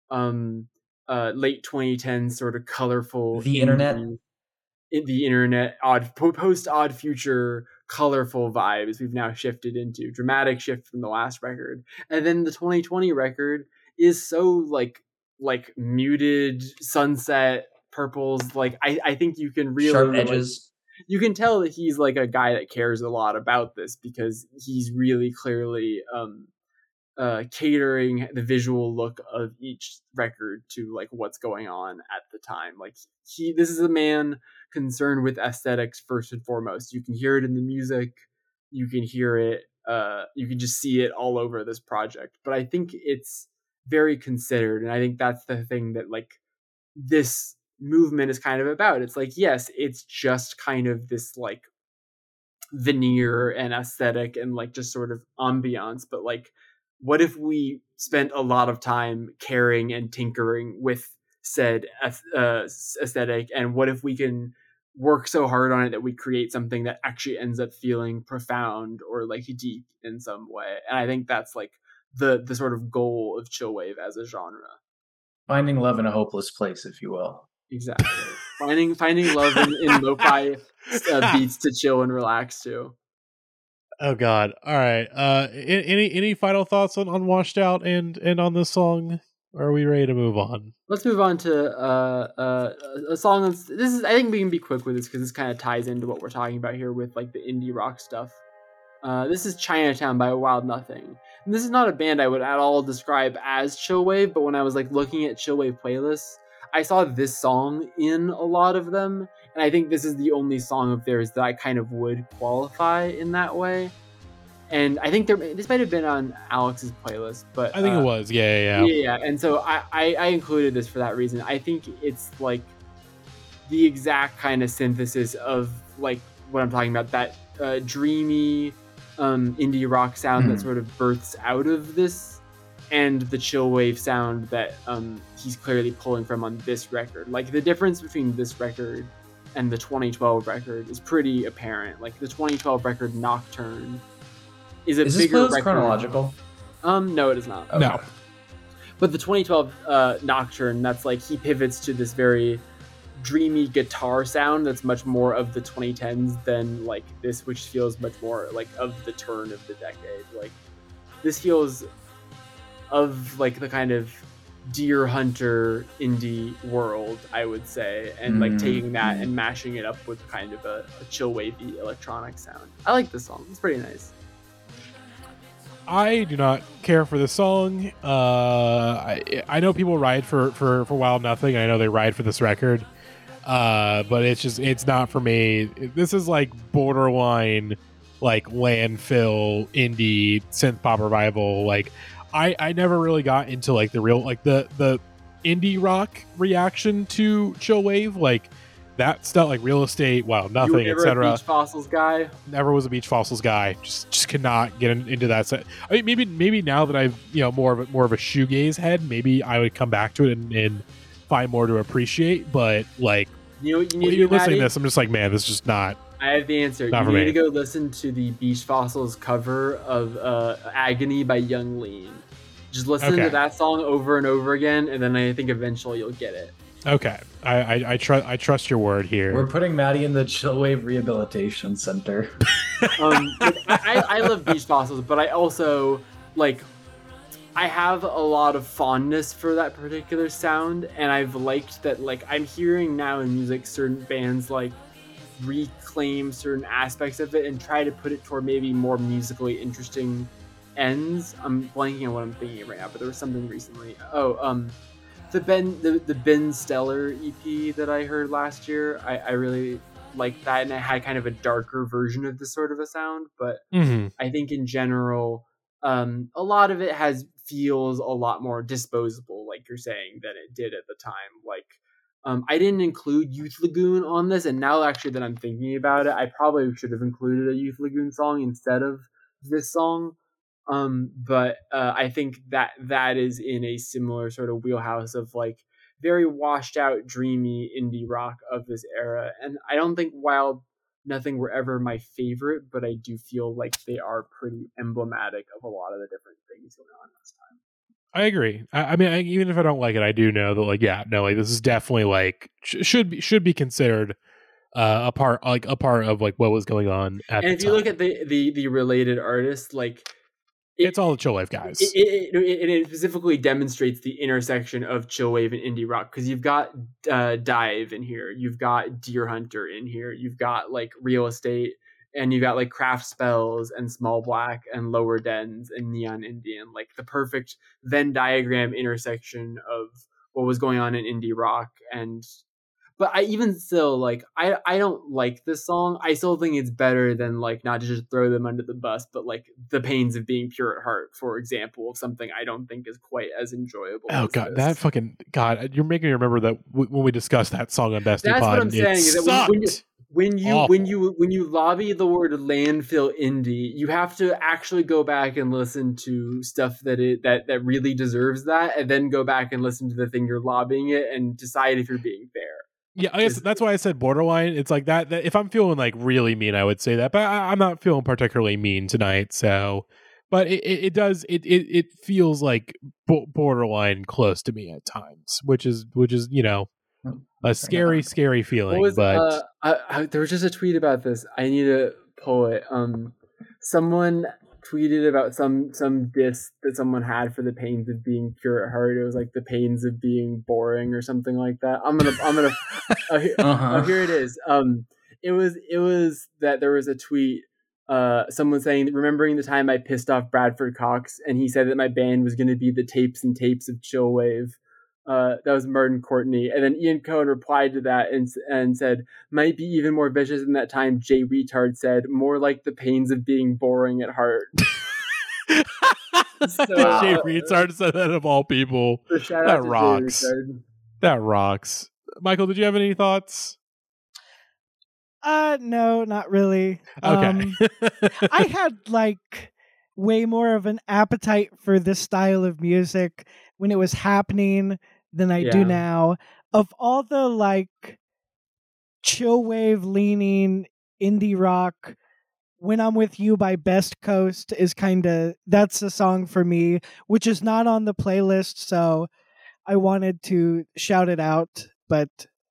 um, uh, late twenty tens sort of colorful. The internet? indie- in the internet, odd post Odd Future, colorful vibes. We've now shifted into dramatic shift from the last record, and then the twenty twenty record is so like like muted sunset purples. Like I, I think you can really Sharp like, edges. you can tell that he's like a guy that cares a lot about this because he's really clearly um uh catering the visual look of each record to like what's going on at the time. Like he this is a man concerned with aesthetics first and foremost. You can hear it in the music, you can hear it, uh you can just see it all over this project. But I think it's very considered, and I think that's the thing that like this movement is kind of about. It's like, yes, it's just kind of this like veneer and aesthetic and like just sort of ambiance, but like what if we spent a lot of time caring and tinkering with said uh, aesthetic, and what if we can work so hard on it that we create something that actually ends up feeling profound or like deep in some way. And I think that's like the the sort of goal of chillwave as a genre. Finding love in a hopeless place, if you will. Exactly. finding finding love in, in lo-fi uh, beats to chill and relax to. Oh God! All right. Uh, a- any any final thoughts on, on Washed Out and and on this song? Or are we ready to move on? Let's move on to uh, uh, a song. That's, this is. I think we can be quick with this because this kind of ties into what we're talking about here with like the indie rock stuff. Uh, this is Chinatown by Wild Nothing. And this is not a band I would at all describe as chillwave, but when I was like looking at chillwave playlists, I saw this song in a lot of them, and I think this is the only song of theirs that I kind of would qualify in that way. And I think there this might have been on Alex's playlist, but I think uh, it was. Yeah, yeah, yeah. yeah, yeah. And so I, I, I included this for that reason. I think it's like the exact kind of synthesis of like what I'm talking about, that uh, dreamy um, indie rock sound Mm. that sort of births out of this, and the chill wave sound that um, he's clearly pulling from on this record. Like the difference between this record and the twenty twelve record is pretty apparent. Like the twenty twelve record Nocturne is a Is this bigger playlist record. chronological? Um, no, it is not. No. But the twenty twelve uh, Nocturne, that's like he pivots to this very dreamy guitar sound that's much more of the twenty tens than like this, which feels much more like of the turn of the decade. Like this feels of like the kind of Deer Hunter indie world, I would say, and like Mm. taking that and mashing it up with kind of a, a chill wavy electronic sound. I like this song. It's pretty nice. I do not care for the song. Uh, I I know people ride for, for, for Wild Nothing. I know they ride for this record. Uh, but it's just it's not for me. This is like borderline, like landfill indie synth pop revival. Like I I never really got into like the real like the the indie rock reaction to chill wave, like that stuff, like Real Estate, Wild You were Nothing, never a etc. Beach Fossils guy. Never was a Beach Fossils guy. Just just could not get in, into that set. I mean, maybe maybe now that I've you know more of a, more of a shoegaze head, maybe I would come back to it and, and find more to appreciate. But like You know what you need when to you're do, listening Maddie? to this, I'm just like, man, this is just not. I have the answer. Not you for need me. to go listen to the Beach Fossils cover of uh, Agony by Young Lean. Just listen Okay. to that song over and over again, and then I think eventually you'll get it. Okay, I I, I trust I trust your word here. We're putting Maddie in the Chillwave Rehabilitation Center. Um, like, I, I love Beach Fossils, but I also like I have a lot of fondness for that particular sound, and I've liked that. Like I'm hearing now in music, certain bands like reclaim certain aspects of it and try to put it toward maybe more musically interesting ends. I'm blanking on what I'm thinking of right now, but there was something recently. Oh, um, the Ben the, the Ben Stellar E P that I heard last year. I, I really liked that, and it had kind of a darker version of this sort of a sound. But Mhm. I think in general, um, a lot of it has feels a lot more disposable, like you're saying, than it did at the time. Like, um, I didn't include Youth Lagoon on this, and now actually that I'm thinking about it, I probably should have included a Youth Lagoon song instead of this song. Um, but uh, I think that that is in a similar sort of wheelhouse of like very washed out, dreamy indie rock of this era. And I don't think Wild Nothing were ever my favorite, but I do feel like they are pretty emblematic of a lot of the different things going on this time. I agree. I, I mean, I, even if I don't like it, I do know that, like, yeah, no, like this is definitely like sh- should be should be considered uh, a part, like a part of like what was going on at And the if you time. look at the the the related artists, like it- it's all the Chillwave guys. It, it, it, it specifically demonstrates the intersection of chillwave and indie rock because you've got uh, Dive in here, you've got Deer Hunter in here, you've got like Real Estate, and you've got like Craft Spells and Small Black and Lower Dens and Neon Indian, like the perfect Venn diagram intersection of what was going on in indie rock. And but I even still like I I don't like this song. I still think it's better than like not to just throw them under the bus, but like The Pains of Being Pure at Heart, for example, of something I don't think is quite as enjoyable. Oh as god, this. that fucking god! You're making me remember that w- when we discussed that song on Bestie That's Pod, what I'm it saying, is that when- when you- sucked. when you Awful. when you when you lobby the word landfill indie, you have to actually go back and listen to stuff that it that that really deserves that, and then go back and listen to the thing you're lobbying it and decide if you're being fair. Yeah, I guess that's why I said borderline. It's like that, that. If I'm feeling like really mean, I would say that, but I, I'm not feeling particularly mean tonight. So, but it, it, it does. It, it it feels like bo- borderline close to me at times, which is which is you know a scary, scary feeling. What was, but uh, I, I, there was just a tweet about this. I need to pull it. Um, someone tweeted about some some diss that someone had for the pains of being pure at heart. It was like the pains of being boring or something like that. I'm gonna I'm gonna oh, here, Uh-huh. oh, here it is. Um, it was it was that there was a tweet. Uh, someone saying, remembering the time I pissed off Bradford Cox, and he said that my band was going to be the tapes and tapes of Chillwave. Uh, that was Martin Courtney. And then Ian Cohen replied to that and and said, might be even more vicious than that time Jay Retard said, more like the pains of being boring at heart. So, Jay uh, Retard said that of all people. so shout That out to rocks. Jay Retard. That rocks. Michael, did you have any thoughts? Uh, no, not really. Okay. Um, I had like way more of an appetite for this style of music when it was happening than I do Yeah. now. Of all the like chill wave leaning indie rock, When I'm With You by Best Coast is kind of, that's a song for me, which is not on the playlist, so I wanted to shout it out. But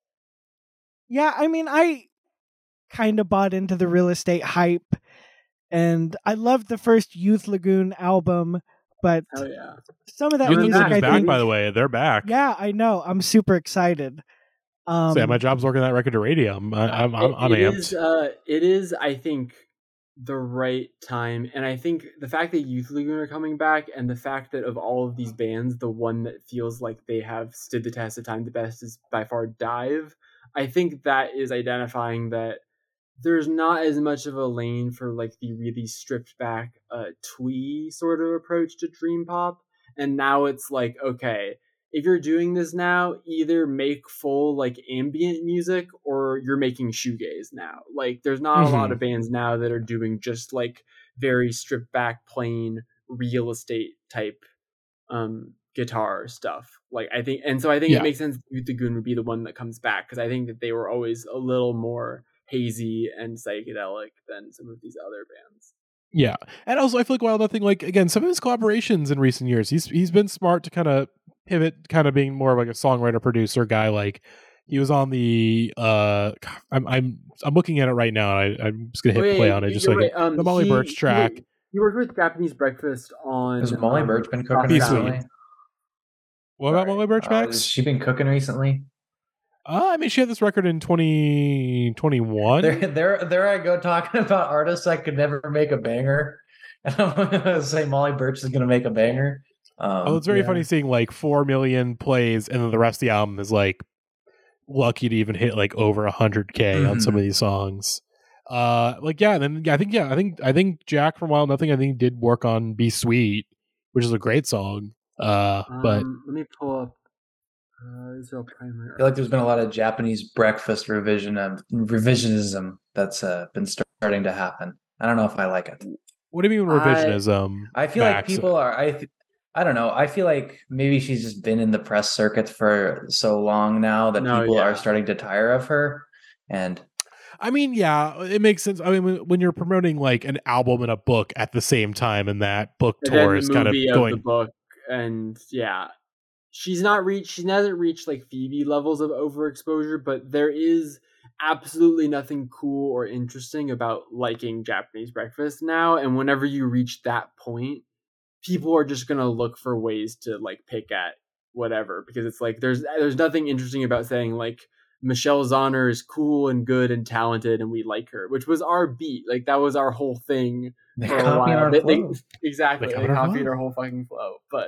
yeah, I mean, I kind of bought into the real estate hype, and I loved the first Youth Lagoon album, but Oh yeah. some of that Youth Youth music, Lagoon's I back, think, by the way. They're back. yeah, I know. I'm super excited. Um, So yeah, my job's working that record to radio. I'm, I'm, I'm, It- I'm it amped. is, uh, it is, I think, the right time, and I think the fact that Youth Lagoon are coming back, and the fact that of all of these bands, the one that feels like they have stood the test of time the best is by far Dive. I think that is identifying that there's not as much of a lane for like the really stripped back uh twee sort of approach to dream pop, and now it's like, okay, if you're doing this now, either make full like ambient music or you're making shoegaze now. Like there's not Mhm. a lot of bands now that are doing just like very stripped back plain real estate type um guitar stuff. Like I think, and so I think Yeah. it makes sense that Youth Lagoon would be the one that comes back, because I think that they were always a little more hazy and psychedelic than some of these other bands. Yeah, and also I feel like Wild Nothing, like again, some of his collaborations in recent years, he's he's been smart to kind of pivot, kind of being more of like a songwriter producer guy. Like he was on the uh, I'm I'm I'm looking at it right now. And I, I'm just gonna hit Oh, yeah, play yeah, on it, just you're like right. Um, the Molly he- Birch he track. worked- He worked with Japanese Breakfast on. Has Molly um, Birch been Soft cooking Be Sweet. recently? What about Sorry. Molly Birch, Uh, Max? has she been cooking recently? Uh, I mean, she had this record in twenty twenty-one. There, there, there I go talking about artists that could never make a banger. And I'm gonna say Molly Birch is gonna make a banger. Um, Oh, it's very yeah. funny seeing like four million plays, and then the rest of the album is like lucky to even hit like over a hundred k on some Mhm. of these songs. Uh, like yeah, and then yeah, I think yeah, I think I think Jack from Wild Nothing, I think did work on "Be Sweet," which is a great song. Uh, but Um, let me pull up. Uh, Israel Primary. I feel like there's been a lot of Japanese breakfast revision of revisionism that's uh, been starting to happen. I don't know if I like it. what do you mean I- revisionism? I feel like Max? people are. I th- I don't know. I feel like maybe she's just been in the press circuit for so long now that No, people yeah. are starting to tire of her. And I mean, yeah, it makes sense. I mean, when, when you're promoting like an album and a book at the same time, and that book And then tour the is kind of movie going. the book, and yeah, she's not reached. She hasn't reached like Phoebe levels of overexposure, but there is absolutely nothing cool or interesting about liking Japanese Breakfast now. And whenever you reach that point, people are just gonna look for ways to like pick at whatever, because it's like there's there's nothing interesting about saying like Michelle Zauner is cool and good and talented and we like her, which was our beat. Like that was our whole thing they for a copy while. our They- they- flow. exactly. They They, copied our copied flow. our whole fucking flow. But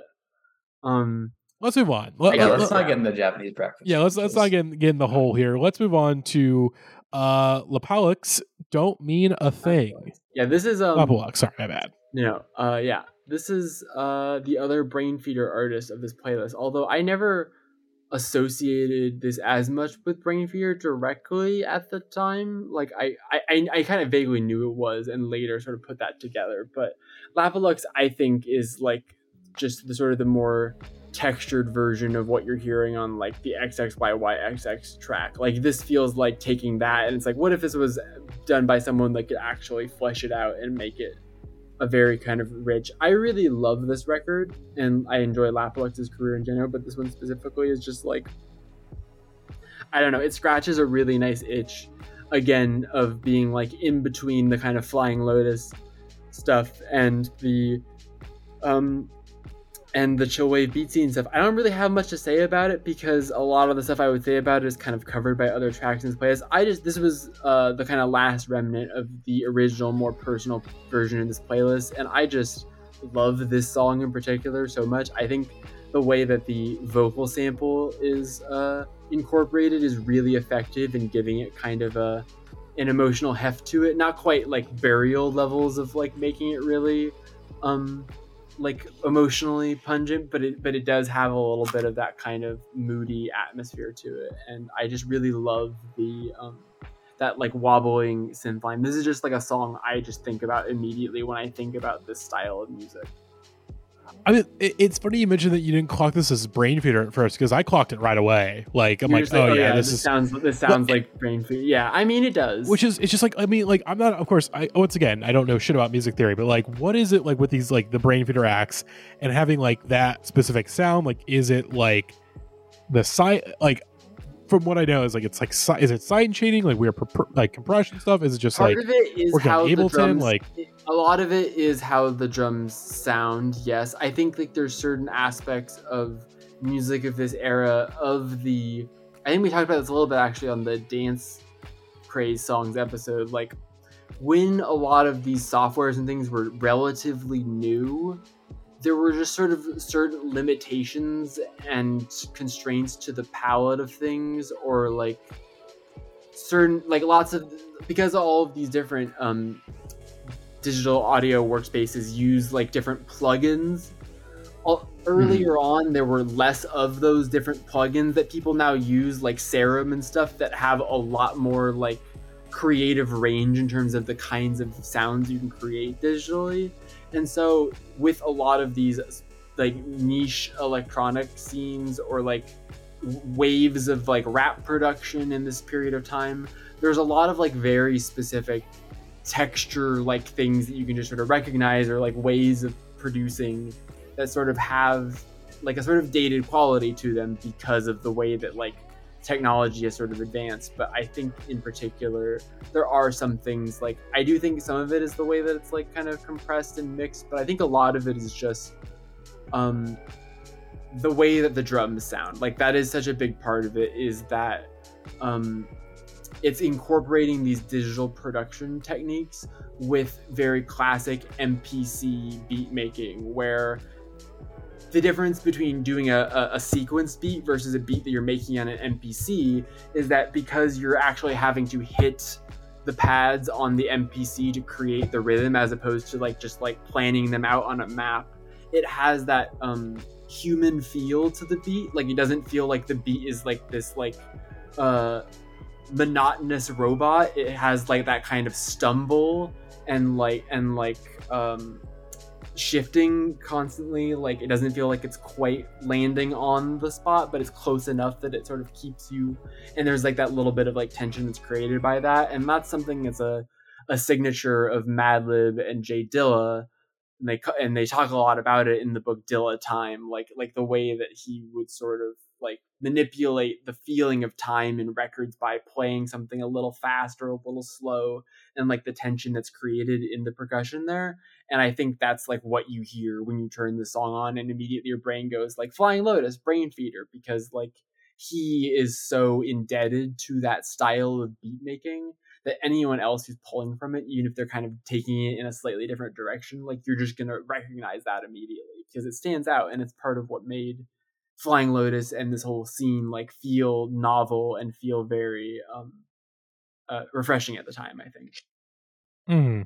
um Let's move on. Let, Yeah, let- let's let- not get into Japanese breakfast. yeah, let's let's not get, get in the hole here. Let's move on to uh Lapalix. Don't mean a thing. yeah, this is um Lapalix, sorry, my bad. No, uh, yeah, this is uh the other brain feeder artist of this playlist. Although I never associated this as much with brain feeder directly at the time. Like I, I, I, I kind of vaguely knew it was, and later sort of put that together. But Lapalux, I think, is like just the sort of the more textured version of what you're hearing on like the X X Y Y X X track. Like this feels like taking that, and it's like, what if this was done by someone that could actually flesh it out and make it a very kind of rich. I really love this record, and I enjoy Lapalux's career in general, but this one specifically is just like, I don't know, it scratches a really nice itch again of being like in between the kind of Flying Lotus stuff and the um and the chillwave beat scene stuff. I don't really have much to say about it because a lot of the stuff I would say about it is kind of covered by other tracks in this playlist. I just this was uh, the kind of last remnant of the original, more personal version of this playlist, and I just love this song in particular so much. I think the way that the vocal sample is uh, incorporated is really effective in giving it kind of a an emotional heft to it. Not quite like burial levels of like making it really. Um, like emotionally pungent, but it but it does have a little bit of that kind of moody atmosphere to it, and I just really love the um that like wobbling synth line. This is just like a song I just think about immediately when I think about this style of music. I mean, it, it's funny you mentioned that you didn't clock this as Brain Feeder at first, because I clocked it right away. Like I'm You're like, just oh, like, yeah, this, this is sounds this sounds like Brain Feeder. Yeah, I mean it does. which is it's just like I mean, like I'm not, of course, I once again I don't know shit about music theory, but like, what is it like with these like the Brain Feeder acts and having like that specific sound? Like, is it like the side like? From what I know, is like it's like si- is it side chaining, like we're pro- like compression stuff? Is it just Part like of it is working on how the Ableton? drums, Like a lot of it is how the drums sound. Yes, I think like there's certain aspects of music of this era of the. I think we talked about this a little bit actually on the Dance Craze Songs episode. Like when a lot of these softwares and things were relatively new, there were just sort of certain limitations and constraints to the palette of things, or like certain like lots of because all of these different um digital audio workspaces use like different plugins. All, earlier mm. on there were less of those different plugins that people now use, like Serum and stuff, that have a lot more like creative range in terms of the kinds of sounds you can create digitally. And so with a lot of these like niche electronic scenes or like waves of like rap production in this period of time, there's a lot of like very specific texture like things that you can just sort of recognize, or like ways of producing that sort of have like a sort of dated quality to them because of the way that like technology has sort of advanced. But I think in particular there are some things, like I do think some of it is the way that it's like kind of compressed and mixed, but I think a lot of it is just um the way that the drums sound. Like that is such a big part of it, is that um it's incorporating these digital production techniques with very classic M P C beat making, where the difference between doing a, a, a sequence beat versus a beat that you're making on an M P C is that because you're actually having to hit the pads on the M P C to create the rhythm, as opposed to like just like planning them out on a map, it has that um, human feel to the beat. Like it doesn't feel like the beat is like this like uh, monotonous robot. It has like that kind of stumble and like and like um, shifting constantly. Like it doesn't feel like it's quite landing on the spot, but it's close enough that it sort of keeps you, and there's like that little bit of like tension that's created by that. And that's something that's a a signature of Madlib and Jay Dilla, and they and they talk a lot about it in the book Dilla Time, like like the way that he would sort of like manipulate the feeling of time in records by playing something a little fast or a little slow, and like the tension that's created in the percussion there. And I think that's like what you hear when you turn the song on, and immediately your brain goes like Flying Lotus, Brain Feeder, because like he is so indebted to that style of beat making that anyone else who's pulling from it, even if they're kind of taking it in a slightly different direction, like you're just going to recognize that immediately because it stands out, and it's part of what made Flying Lotus and this whole scene like feel novel and feel very um, uh, refreshing at the time, I think. Hmm.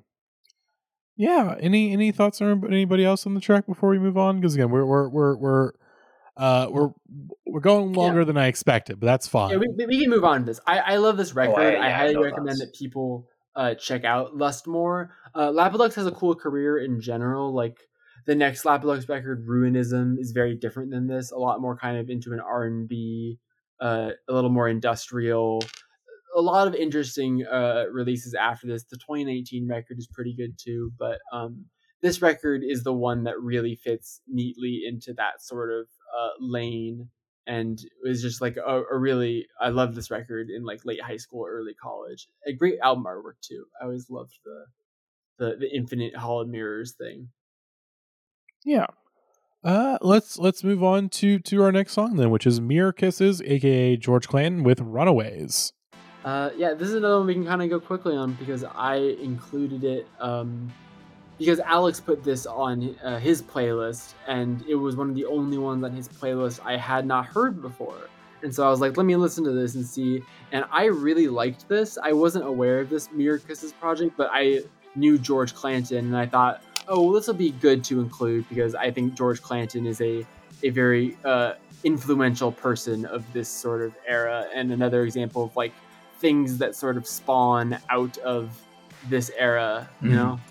Yeah. Any any thoughts on anybody else on the track before we move on? Because again, we're we're we're we're uh, we're we're going longer yeah. than I expected, but that's fine. Yeah, we, we can move on to this. I, I love this record. Oh, I, yeah, I highly no recommend thoughts. that people uh, check out Lustmore. Uh, Lapidux has a cool career in general. Like the next Lapidux record, Ruinism, is very different than this. A lot more kind of into an R and B, uh, a little more industrial. A lot of interesting uh, releases after this. The twenty nineteen record is pretty good too, but um, this record is the one that really fits neatly into that sort of uh, lane, and it was just like a, a really, I love this record in like late high school, early college. A great album artwork too. I always loved the the the infinite hollowed mirrors thing. Yeah. Uh, let's let's move on to to our next song then, which is Mirror Kisses, aka George Clanton with Runaways. Uh, yeah, this is another one we can kind of go quickly on because I included it um, because Alex put this on uh, his playlist, and it was one of the only ones on his playlist I had not heard before. And so I was like, let me listen to this and see. And I really liked this. I wasn't aware of this Mirror Kisses project, but I knew George Clanton, and I thought, oh, well, this will be good to include because I think George Clanton is a a very uh, influential person of this sort of era, and another example of like things that sort of spawn out of this era, you Mhm. know?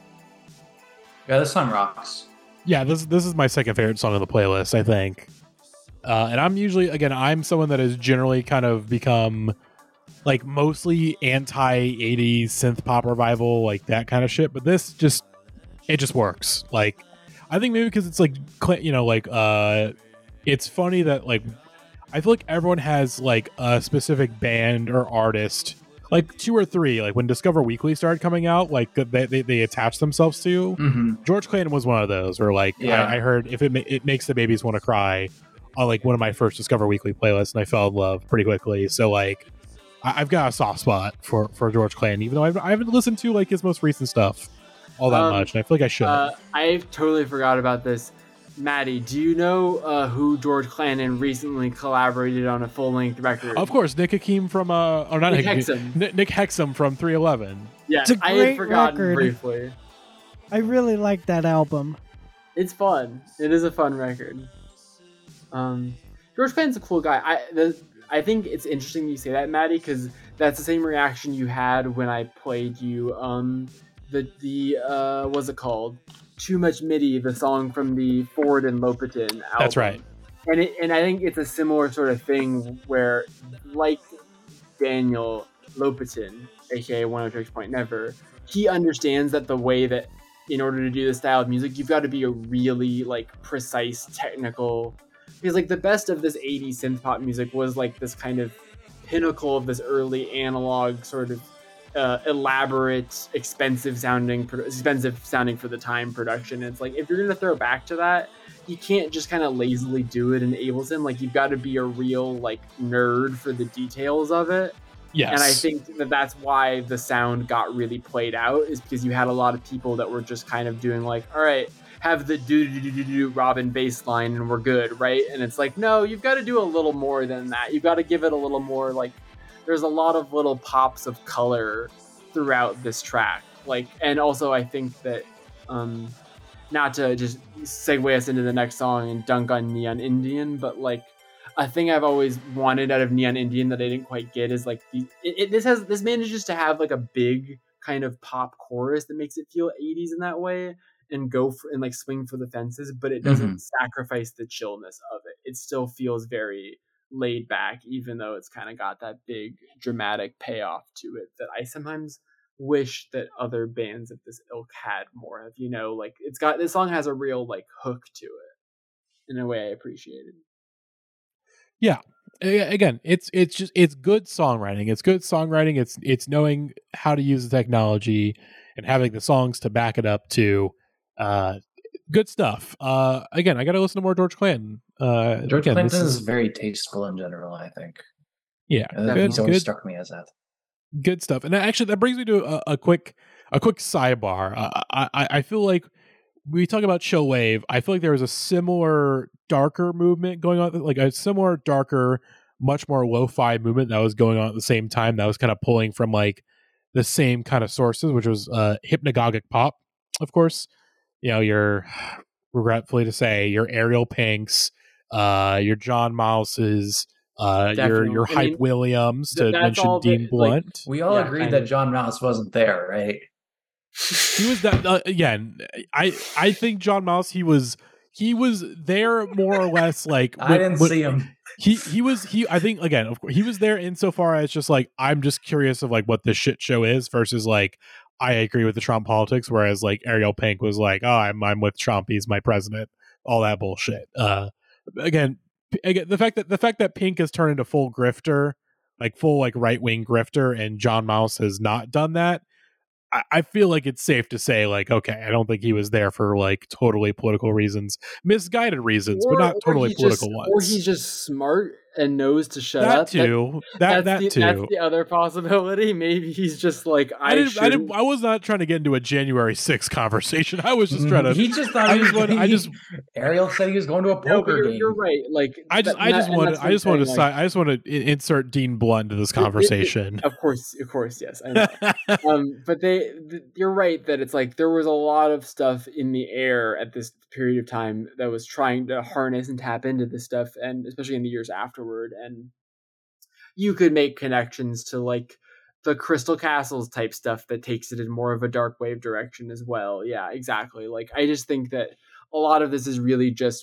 Yeah, this song rocks. Yeah, this this is my second favorite song on the playlist, I think. Uh, and I'm usually, again, I'm someone that has generally kind of become like mostly anti eighties synth pop revival, like that kind of shit. But this just, it just works. Like, I think maybe because it's like, cl- you know, like, uh, it's funny that like, I feel like everyone has like a specific band or artist, like two or three, like when Discover Weekly started coming out, like they, they, they attach themselves to. Mm-hmm. George Clanton was one of those where like, Yeah. I, I heard if it, ma- it makes the babies want to cry on like one of my first Discover Weekly playlists, and I fell in love pretty quickly. So like, I, I've got a soft spot for, for George Clanton, even though I've, I haven't listened to like his most recent stuff all that Um, much, and I feel like I should. Uh, I totally forgot about this. Maddie, do you know uh, who George Clanton recently collaborated on a full-length record? Of course, Nick Hakim from uh, or not Nick Nick Hexum. Nick, Nick Hexum from three eleven. Yeah, It's a I had great forgotten record. briefly. I really like that album. It's fun. It is a fun record. Um, George Clanton's a cool guy. I the, I think it's interesting you say that, Maddie, because that's the same reaction you had when I played you um the the uh what's it called? Too Much MIDI, the song from the Ford and Lopatin album. That's right. And it and I think it's a similar sort of thing where, like Daniel Lopatin, aka One Oh Tricks Point Never, he understands that the way that in order to do this style of music, you've got to be a really like precise technical. Because like the best of this eighties synth pop music was like this kind of pinnacle of this early analog sort of uh, elaborate, expensive sounding, expensive sounding for the time production. It's like if you're gonna throw back to that, you can't just kind of lazily do it in Ableton. Like you've got to be a real like nerd for the details of it. Yes. And I think that that's why the sound got really played out, is because you had a lot of people that were just kind of doing like, all right, have the do do do do do Robin bass line and we're good, right? And it's like, no, you've got to do a little more than that. You've got to give it a little more, like, there's a lot of little pops of color throughout this track. Like, and also I think that, um, not to just segue us into the next song and dunk on Neon Indian, but like, a thing I've always wanted out of Neon Indian that I didn't quite get is like the it, it, this has this manages to have like a big kind of pop chorus that makes it feel eighties in that way and go for and like swing for the fences, but it doesn't Mm-hmm. sacrifice the chillness of it. It still feels very laid back, even though it's kind of got that big dramatic payoff to it that I sometimes wish that other bands of this ilk had more of. You know, like it's got this song has a real like hook to it in a way I appreciated. Yeah. A- Again, it's it's just it's good songwriting. It's good songwriting. It's it's knowing how to use the technology and having the songs to back it up to uh good stuff. Uh again, I got to listen to more George Clanton. Uh George again, Clinton this is very tasteful in general, I think. yeah, Uh, good, he's always good, struck me as that. good stuff. And that, actually that brings me to a, a quick a quick sidebar. Uh, I I I feel like we talk about chill wave. I feel like there was a similar darker movement going on, like a similar darker, much more lo-fi movement that was going on at the same time. That was kind of pulling from like the same kind of sources, which was uh, hypnagogic pop, of course. You know, your regretfully to say your Ariel Pinks, uh, your John Mileses, uh, your Definitely. your I Hype mean, Williams, to th- that's mention all Dean that, like, Blunt. We all Yeah, agreed kind that of. John Mouse wasn't there, right? He was that uh, again. I I think John Mouse. He was he was there more or less. Like I when- didn't when- see him. He he was he. I think again. Of course, he was there insofar as just like I'm just curious of like what this shit show is versus like I agree with the Trump politics. Whereas like Ariel Pink was like, oh, I'm I'm with Trump. He's my president. All that bullshit. Uh, again, p- again, the fact that the fact that Pink has turned into full grifter, like full like right wing grifter, and John Mouse has not done that. I, I feel like it's safe to say, like, okay, I don't think he was there for like totally political reasons, misguided reasons, or, but not totally he's political just, ones. Or he's just smart and knows to shut that up. Too. That that's that the, too. That's the other possibility. Maybe he's just like I. I didn't. I shouldn't- didn't. I was not trying to get into a January sixth conversation. I was just trying to. He just thought I he was just wanted- going. I just- Ariel said he was going to a No, but poker you're, game. you're right. Like I just. that- I just and wanted. that's what I I'm just wanted to. saying, si- I just want to insert Dean Blunt into this it- it- conversation. Of course, of course, yes. I know. um, but they, th- you're right that it's like there was a lot of stuff in the air at this period of time that was trying to harness and tap into this stuff, and especially in the years afterward. And you could make connections to like the Crystal Castles type stuff that takes it in more of a dark wave direction as well. Yeah, exactly. Like I just think that a lot of this is really just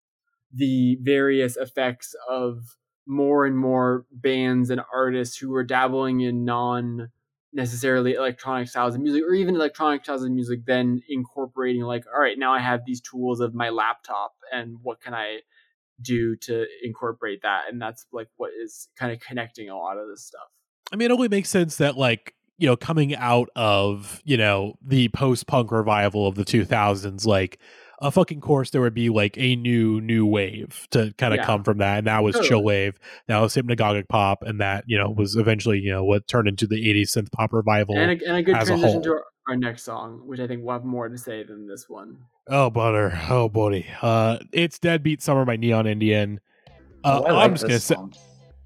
the various effects of more and more bands and artists who are dabbling in non necessarily electronic styles of music or even electronic styles of music, then incorporating like, all right, now I have these tools of my laptop and what can I do to incorporate that? And that's like what is kind of connecting a lot of this stuff. I mean, it only makes sense that, like, you know, coming out of, you know, the post-punk revival of the two thousands, like, a fucking course, there would be, like, a new, new wave to kind of Yeah. come from that. And that was Totally. chill wave. That was hypnagogic pop. And that, you know, was eventually, you know, what turned into the eighties synth pop revival. And a, and a good as a transition to whole. our, our next song, which I think we'll have more to say than this one. Oh, butter. Oh, buddy. Uh, it's Deadbeat Summer by Neon Indian. Uh, Oh, I like I'm just going to this say, song.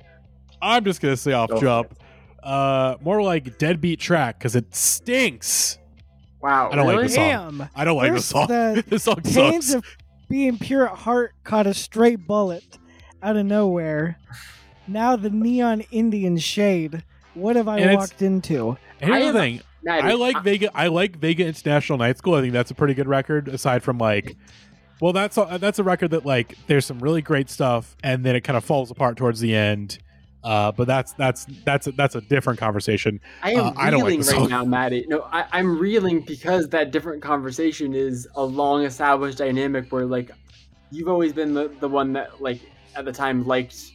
I'm just going to say off Go for jump. Uh, more like Deadbeat Track because it stinks. Wow, I don't like really? the song. Damn. I don't like First, this song. the This song Pains sucks. of being pure at heart caught a straight bullet out of nowhere. Now the Neon Indian shade. What have I And it's- walked into? And here's I the am- thing. Maddie, I like Vega. I like Vega International Night School. I think that's a pretty good record. Aside from like, well, that's a, that's a record that like there's some really great stuff, and then it kind of falls apart towards the end. Uh, but that's that's that's a, that's a different conversation. I am Uh, I don't like reeling the right song. now, Maddie. No, I, I'm reeling because that different conversation is a long established dynamic where like you've always been the, the one that like at the time liked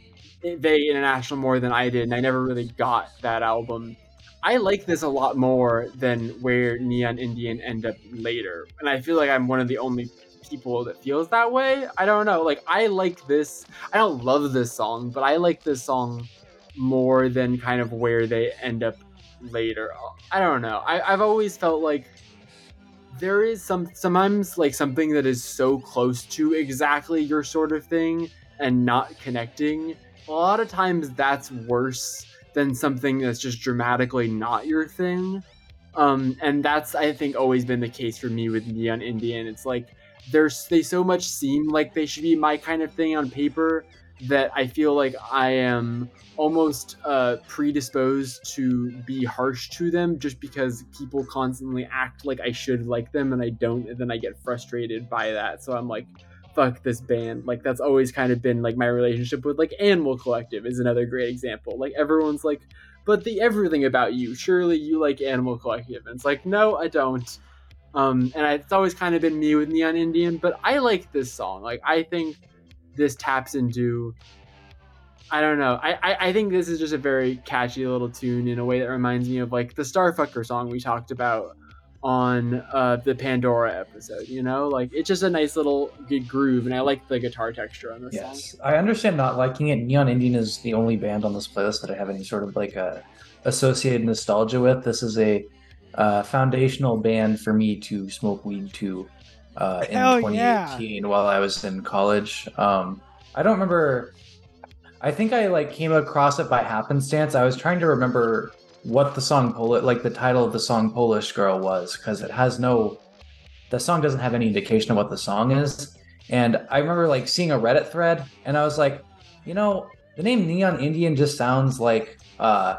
Vega International more than I did, and I never really got that album. I like this a lot more than where Neon Indian end up later, and I feel like I'm one of the only people that feels that way. I don't know. Like I like this. I don't love this song, but I like this song more than kind of where they end up later. I don't know. I, I've always felt like there is some sometimes like something that is so close to exactly your sort of thing and not connecting. A lot of times that's worse than something that's just dramatically not your thing. Um, and that's I think always been the case for me with Neon Indian. It's like there's they so much seem like they should be my kind of thing on paper that I feel like I am almost uh, predisposed to be harsh to them just because people constantly act like I should like them and I don't, and then I get frustrated by that. So I'm like, fuck this band. Like that's always kind of been like my relationship with like Animal Collective is another great example. Like everyone's like, but the everything about you, surely you like Animal Collective. And it's like, no, I don't. Um, and I, it's always kind of been me with Neon Indian, but I like this song. Like I think this taps into, I don't know. I, I, I think this is just a very catchy little tune in a way that reminds me of like the Starfucker song we talked about on uh, the Pandora episode, you know? Like it's just a nice little good groove, and I like the guitar texture on this Yes, song. I understand not liking it. Neon Indian is the only band on this playlist that I have any sort of like a associated nostalgia with. This is a uh, foundational band for me to smoke weed to uh, in Hell twenty eighteen yeah. while I was in college. Um, I don't remember. I think I like came across it by happenstance. I was trying to remember what the song Polish, like the title of the song Polish Girl was, because it has no, the song doesn't have any indication of what the song is. And I remember like seeing a Reddit thread, and I was like, you know, the name Neon Indian just sounds like uh,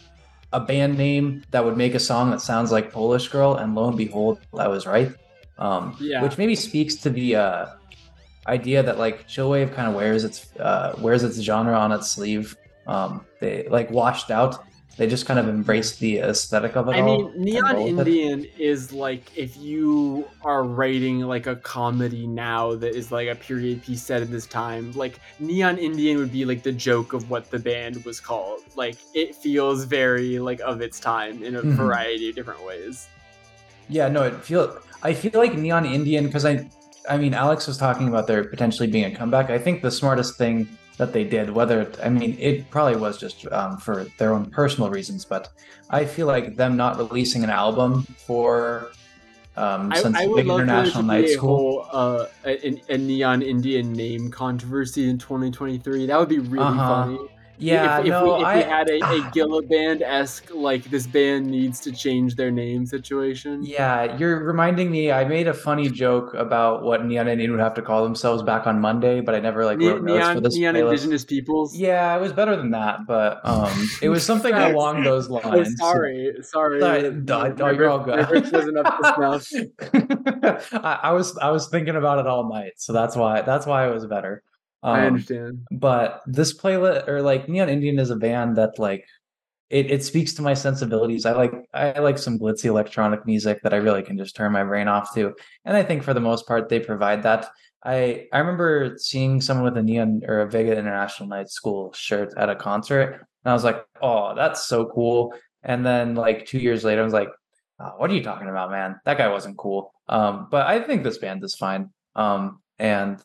a band name that would make a song that sounds like Polish Girl. And lo and behold, I was right. Um, Yeah. Which maybe speaks to the uh, idea that like chillwave kind of wears its uh, wears its genre on its sleeve. Um, they like washed out. they just kind of embraced the aesthetic of it I all. mean, and Neon rolled with it. Indian is like if you are writing like a comedy now that is like a period piece set in this time, like Neon Indian would be like the joke of what the band was called. Like it feels very like of its time in a Mhm. variety of different ways. Yeah, no, it feel I feel like Neon Indian because I, I mean, Alex was talking about there potentially being a comeback. I think the smartest thing that they did, whether I mean, it probably was just um, for their own personal reasons, but I feel like them not releasing an album for um, I, since I would Big love for there International to Night be a School. whole uh, a, a Neon Indian name controversy in twenty twenty-three. That would be really Uh-huh. funny. Yeah, if, if no, we if I we had a, a Gilla band-esque like this band needs to change their name situation. Yeah, you're reminding me. I made a funny joke about what Neon Indian would have to call themselves back on Monday, but I never like Ne- wrote notes for neon this neon playlist. indigenous peoples. Yeah, it was better than that, but um, it was something Thanks. along those Oh, lines. sorry, sorry. Sorry, My, duh, my oh, you're riff, all my riff wasn't up to good. I, I was I was thinking about it all night, so that's why that's why it was better. Um, I understand. But this playlist, or like Neon Indian, is a band that like it, it speaks to my sensibilities. I like I like some glitzy electronic music that I really can just turn my brain off to, and I think for the most part they provide that. I I remember seeing someone with a Neon or a Vega International Night School shirt at a concert, and I was like, "Oh, that's so cool!" And then like two years later, I was like, oh, "What are you talking about, man? That guy wasn't cool." Um, but I think this band is fine, um, and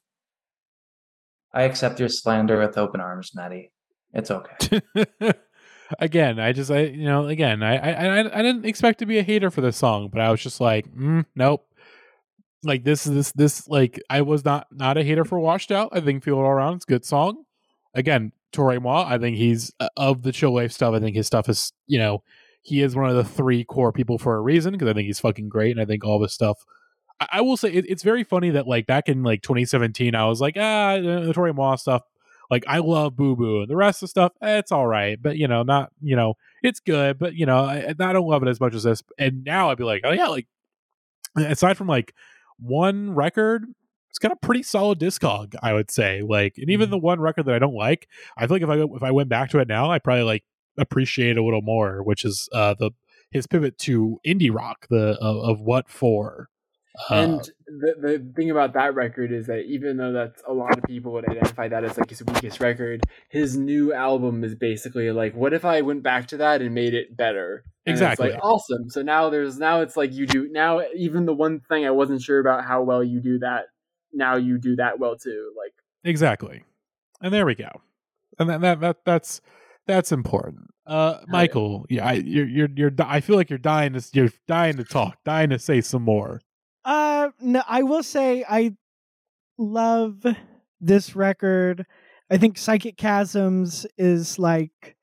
I accept your slander with open arms, Maddie. It's okay. Again, I just, I you know, again, I, I, I, I didn't expect to be a hater for this song, but I was just like, mm, nope. Like this is this this like I was not not a hater for Washed Out. I think Feel It All Around is a good song. Again, Torre Moi, I think he's uh, of the chill wave stuff. I think his stuff is, you know, he is one of the three core people for a reason because I think he's fucking great, and I think all this stuff. I, I will say it, it's very funny that like back in like twenty seventeen, I was like, ah, the Torre Moi stuff. Like I love Boo Boo, and the rest of the stuff, eh, it's all right, but you know, not you know, it's good, but you know, I, I don't love it as much as this. And now I'd be like, oh yeah, like aside from like one record, it's got a pretty solid discog, I would say. Like, and even the one record that I don't like, I feel like if I if I went back to it now, I probably like appreciate it a little more, which is uh the his pivot to indie rock, the of, of What For. Uh, And the the thing about that record is that even though that's a lot of people would identify that as like his weakest record, his new album is basically like, what if I went back to that and made it better? And Exactly. it's like awesome. So now there's now it's like you do now even the one thing I wasn't sure about how well you do that, now you do that well too. Like exactly. And there we go. And that that, that that's that's important. Uh, Michael, yeah, I, you're you're you're. di- I feel like you're dying to you're dying to talk, dying to say some more. Uh, no, I will say I love this record. I think Psychic Chasms is like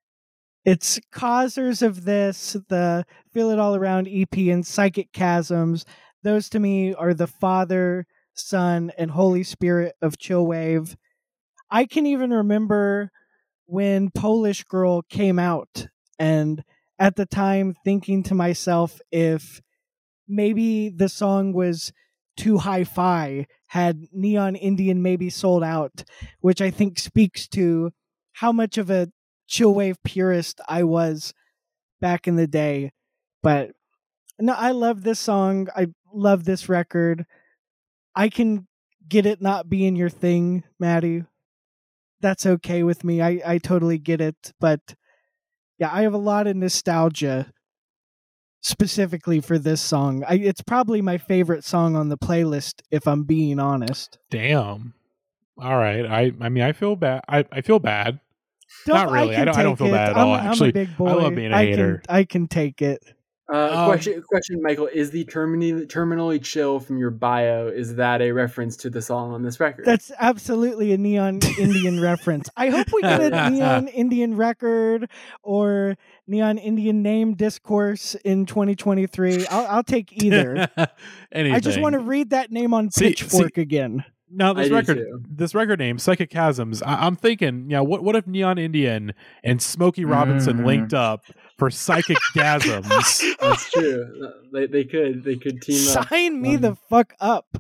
it's causers of this, the Feel It All Around E P and Psychic Chasms. Those to me are the Father, Son, and Holy Spirit of Chillwave. I can even remember when Polish Girl came out, and at the time thinking to myself, if maybe the song was too hi-fi, had Neon Indian maybe sold out, which I think speaks to how much of a chillwave purist I was back in the day. But no, I love this song. I love this record. I can get it not being your thing, Maddie. That's okay with me. I, I totally get it. But yeah, I have a lot of nostalgia specifically for this song. I, it's probably my favorite song on the playlist, if I'm being honest. Damn. All right. I I mean I feel bad. I, I feel bad. Don't, Not really. I, can don't. I don't take feel it. bad at I'm, all. I'm Actually, a big boy. I love being a I hater. Can, I can take it. Uh, Um, question, question, Michael: is the terminally terminally chill from your bio, is that a reference to the song on this record? That's absolutely a Neon Indian reference. I hope we get a Neon Indian record or Neon Indian name discourse in twenty twenty-three. I'll, I'll take either. Anything. I just want to read that name on See- Pitchfork see- again. Now this I do record, too. this record name, Psychic Chasms. I, I'm thinking, you know, what what if Neon Indian and Smokey Robinson Mhm. linked up for Psychic Gasms? That's true. They, they could they could team up. Sign me Um, the fuck up.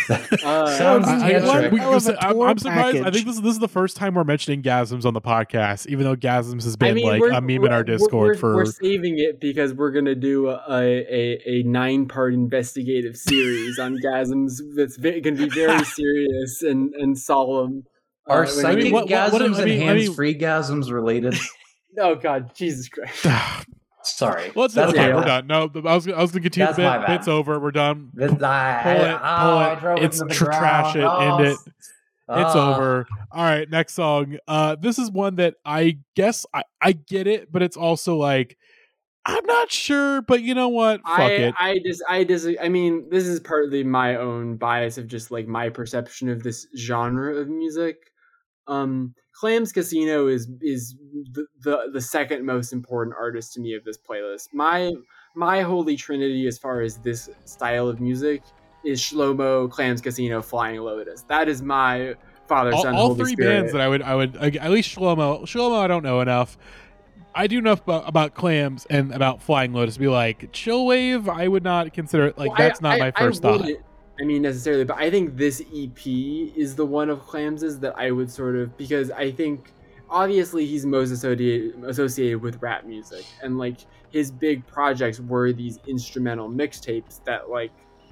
Uh, Sounds I- I, Tantric. I, we, Hell of a I'm, tour I'm surprised. I package. think this, this is the first time we're mentioning Gasms on the podcast, even though Gasms has been I mean, like we're, a meme we're, in our Discord we're, for. we're saving it because we're gonna do a a, a nine part investigative series on gasms that's ve- gonna be very serious and, and solemn. Are Uh, psychic mean, what- what- what- gasms I mean- and I mean- hands-free gasms related? oh God, Jesus Christ! Sorry. Let's That's okay. my We're bad. done. No, I was I was gonna continue That's the my bit. bad. Bit's over. We're done. This, I, Pull it, I, pull oh, it. I drove It's into the tr- trash ground. it, Oh, end it. It's oh. over. All right, next song. Uh, this is one that I guess I, I get it, but it's also like I'm not sure. But you know what? Fuck I it. I just I just I mean, this is partly my own bias of just like my perception of this genre of music. Um, Clams Casino is is the, the the second most important artist to me of this playlist. My my holy trinity as far as this style of music is Shlomo, Clams Casino, Flying Lotus. That is my Father, all, Son, all Holy three Spirit. bands that I would I would like, at least Shlomo. Shlomo, I don't know enough. I do know about, about Clams and about Flying Lotus. To be like Chillwave, I would not consider it like Well, that's I- not I- my I first thought. wouldn't- I mean, necessarily, but I think this E P is the one of Clams's that I would sort of, because I think obviously he's most associated associated with rap music, and like his big projects were these instrumental mixtapes that like.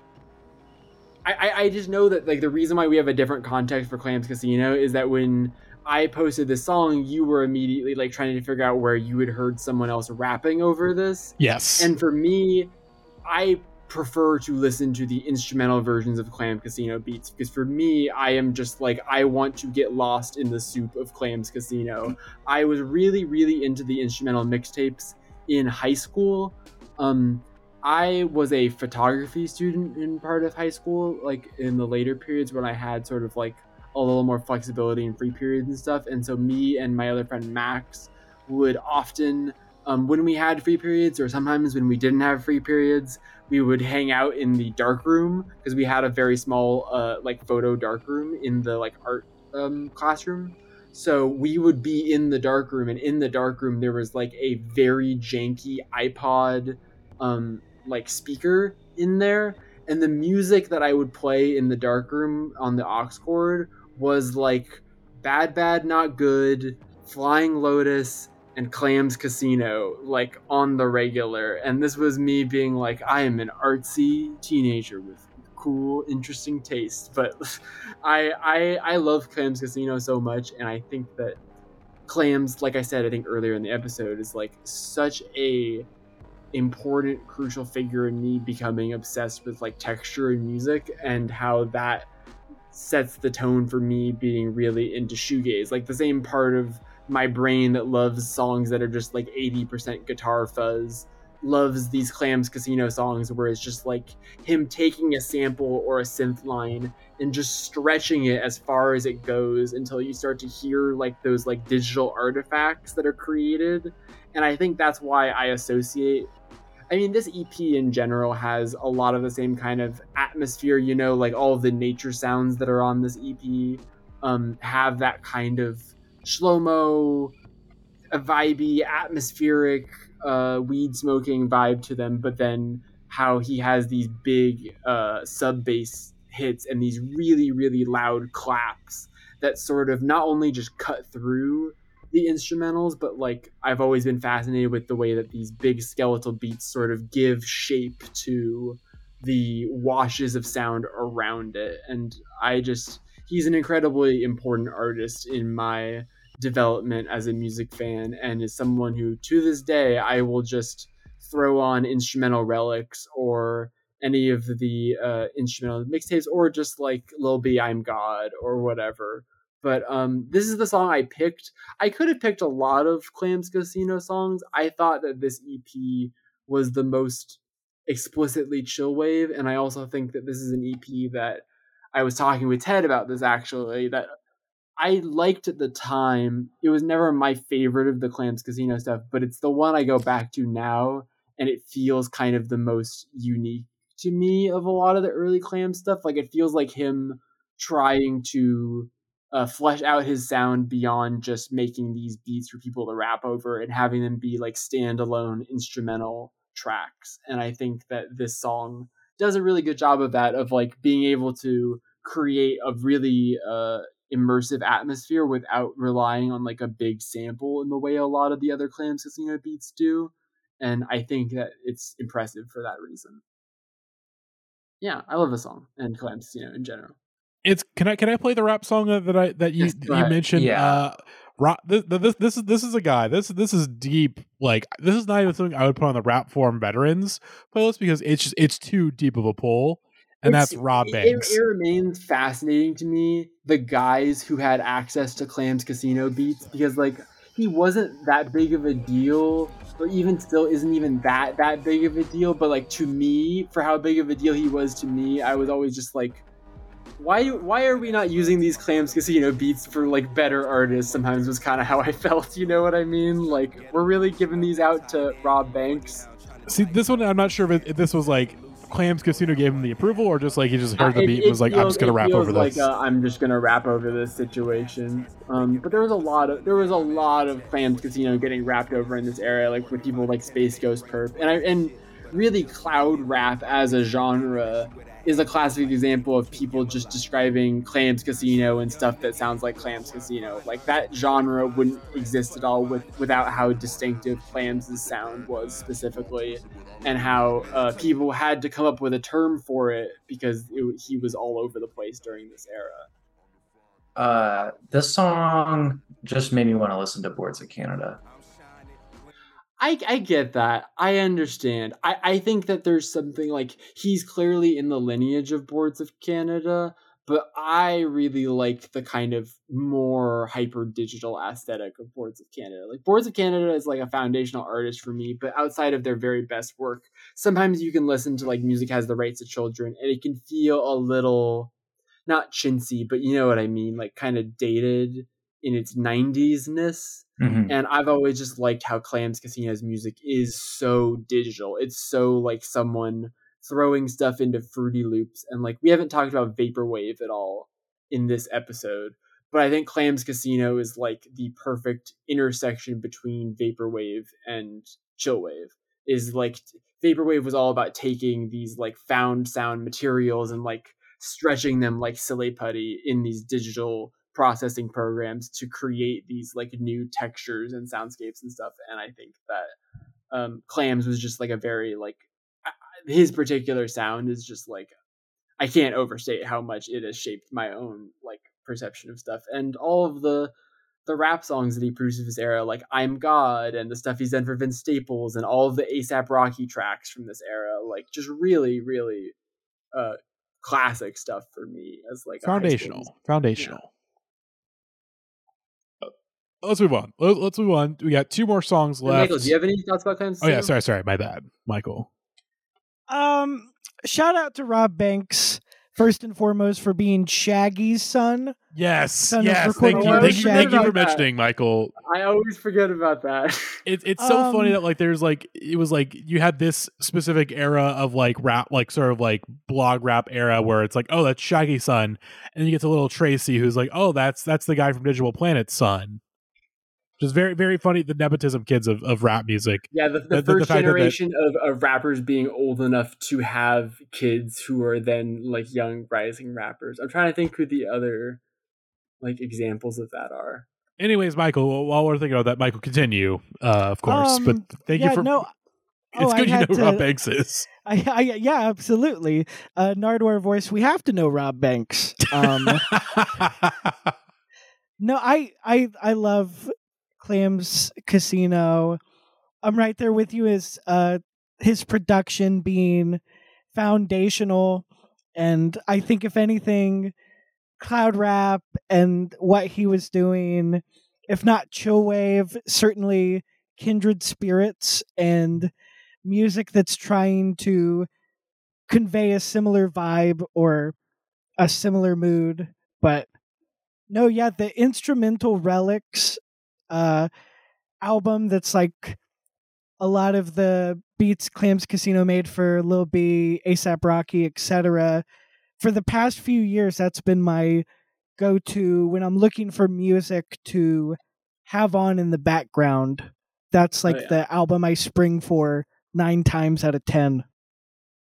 I, I, I just know that like the reason why we have a different context for Clams Casino is that when I posted this song, you were immediately like trying to figure out where you had heard someone else rapping over this. Yes. And for me, I prefer to listen to the instrumental versions of Clam Casino beats because for me, I am just like, I want to get lost in the soup of Clams Casino. I was really, really into the instrumental mixtapes in high school. Um, I was a photography student in part of high school, like in the later periods when I had sort of like a little more flexibility and free periods and stuff. And so me and my other friend Max would often, um, when we had free periods or sometimes when we didn't have free periods, we would hang out in the dark room because we had a very small uh, like photo dark room in the like art um, classroom. So we would be in the dark room, and in the dark room there was like a very janky iPod um, like speaker in there, and the music that I would play in the dark room on the aux cord was like Bad Bad Not Good, Flying Lotus, and Clams Casino, like on the regular. And this was me being like, I am an artsy teenager with cool, interesting taste. But I I I love Clams Casino so much, and I think that Clams, like I said, I think earlier in the episode, is like such a important, crucial figure in me becoming obsessed with like texture and music, and how that sets the tone for me being really into shoegaze. Like the same part of my brain that loves songs that are just like eighty percent guitar fuzz loves these Clams Casino songs where it's just like him taking a sample or a synth line and just stretching it as far as it goes until you start to hear like those like digital artifacts that are created. And I think that's why I associate, I mean, this E P in general has a lot of the same kind of atmosphere, you know, like all of the nature sounds that are on this E P um, have that kind of Shlomo, a vibey, atmospheric, uh, weed smoking vibe to them, but then how he has these big uh, sub bass hits and these really, really loud claps that sort of not only just cut through the instrumentals, but like I've always been fascinated with the way that these big skeletal beats sort of give shape to the washes of sound around it. And I just, he's an incredibly important artist in my development as a music fan, and is someone who to this day I will just throw on instrumental relics or any of the uh, instrumental mixtapes, or just like Lil B I'm God or whatever. But um, this is the song I picked. I could have picked a lot of Clams Casino songs. I thought that this E P was the most explicitly chillwave, and I also think that this is an E P that I was talking with Ted about this actually, that I liked at the time. It was never my favorite of the Clams Casino stuff, but it's the one I go back to now, and it feels kind of the most unique to me of a lot of the early Clams stuff. Like it feels like him trying to uh, flesh out his sound beyond just making these beats for people to rap over and having them be like standalone instrumental tracks. And I think that this song does a really good job of that, of like being able to create a really uh, immersive atmosphere without relying on like a big sample in the way a lot of the other Clams Casino beats do. And I think that it's impressive for that reason. Yeah, I love the song and Clams Casino in general. It's can I can I play the rap song that I that you Yes, go you ahead. mentioned? Yeah. Uh, rap, this, this this is this is a guy. This this is deep. Like this is not even something I would put on the Rap Forum Veterans playlist because it's just it's too deep of a pull. And It's- that's Rob it- Banks. It, remains fascinating to me, the guys who had access to Clams Casino beats, because like he wasn't that big of a deal, or even still isn't even that that big of a deal. But like to me, for how big of a deal he was to me, I was always just like, why why are we not using these Clams Casino beats for like better artists? Sometimes was kind of how I felt. You know what I mean? Like we're really giving these out to Rob Banks. See, this one I'm not sure if, it, if this was like Clams Casino gave him the approval or just like he just heard Uh, the it- beat it and was like, I'm feels- just gonna it rap feels over like, this. uh, I'm just gonna rap over this situation. Um, but there was a lot of there was a lot of Clams Casino getting rapped over in this era, like with people like Space Ghost Perp, and I and really cloud rap as a genre is a classic example of people just describing Clams Casino and stuff that sounds like Clams Casino. Like that genre wouldn't exist at all with without how distinctive Clams' sound was specifically, and how uh, people had to come up with a term for it because it, he was all over the place during this era. Uh, this song just made me want to listen to Boards of Canada. I, I get that. I understand. I, I think that there's something like he's clearly in the lineage of Boards of Canada, but I really like the kind of more hyper digital aesthetic of Boards of Canada. Like Boards of Canada is like a foundational artist for me, but outside of their very best work, sometimes you can listen to like Music Has the Rights to Children and it can feel a little not chintzy, but you know what I mean, like kind of dated in its nineties-ness. Mhm. And I've always just liked how Clams Casino's music is so digital. It's so like someone throwing stuff into Fruity Loops. And like we haven't talked about Vaporwave at all in this episode, but I think Clams Casino is like the perfect intersection between Vaporwave and Chillwave. Is like Vaporwave was all about taking these like found sound materials and like stretching them like silly putty in these digital processing programs to create these like new textures and soundscapes and stuff. And I think that um Clams was just like a very like his particular sound is just like I can't overstate how much it has shaped my own like perception of stuff. And all of the the rap songs that he produced of his era, like I'm God and the stuff he's done for Vince Staples and all of the ASAP Rocky tracks from this era, like just really really uh classic stuff for me as like a high school Foundational. music- Foundational. Let's move on. Let- Let's move on. We got two more songs Yeah, left. Michael, do you have any thoughts about Clams? oh yeah, sorry, sorry, my bad, Michael. Um, shout out to Rob Banks first and foremost for being Shaggy's son. Yes, Son of yes. recording Thank you, artist thank you, thank you for Shaggy. mentioning, Michael. I always forget about that. It, it's so Um, funny that like there's like it was like you had this specific era of like rap, like sort of like blog rap era where it's like, oh, that's Shaggy's son, and then you get to little Tracy who's like, oh, that's that's the guy from Digital Planet's son. Which is very very funny. The nepotism kids of, of rap music. Yeah, the, the, The- the- the first fact that- that- generation of, of rappers being old enough to have kids who are then like young rising rappers. I'm trying to think who the other like examples of that are. Anyways, Michael, while we're thinking about that, Michael, continue, uh, of course. Um, but thank yeah, you for. no. it's oh, I good you know had who to- Rob Banks is. I, I yeah, absolutely. Uh, Nardwar voice. We have to know Rob Banks. Um, no, I I I love Clams Casino. I'm right there with you. As uh, his production being foundational, and I think if anything, Cloud Rap and what he was doing, if not Chillwave, certainly kindred spirits and music that's trying to convey a similar vibe or a similar mood. But no, yeah, the instrumental Relics uh album that's like a lot of the beats Clams Casino made for Lil B, ASAP Rocky, et cetera. For the past few years, that's been my go-to when I'm looking for music to have on in the background. That's like Oh, yeah. the album I spring for nine times out of ten.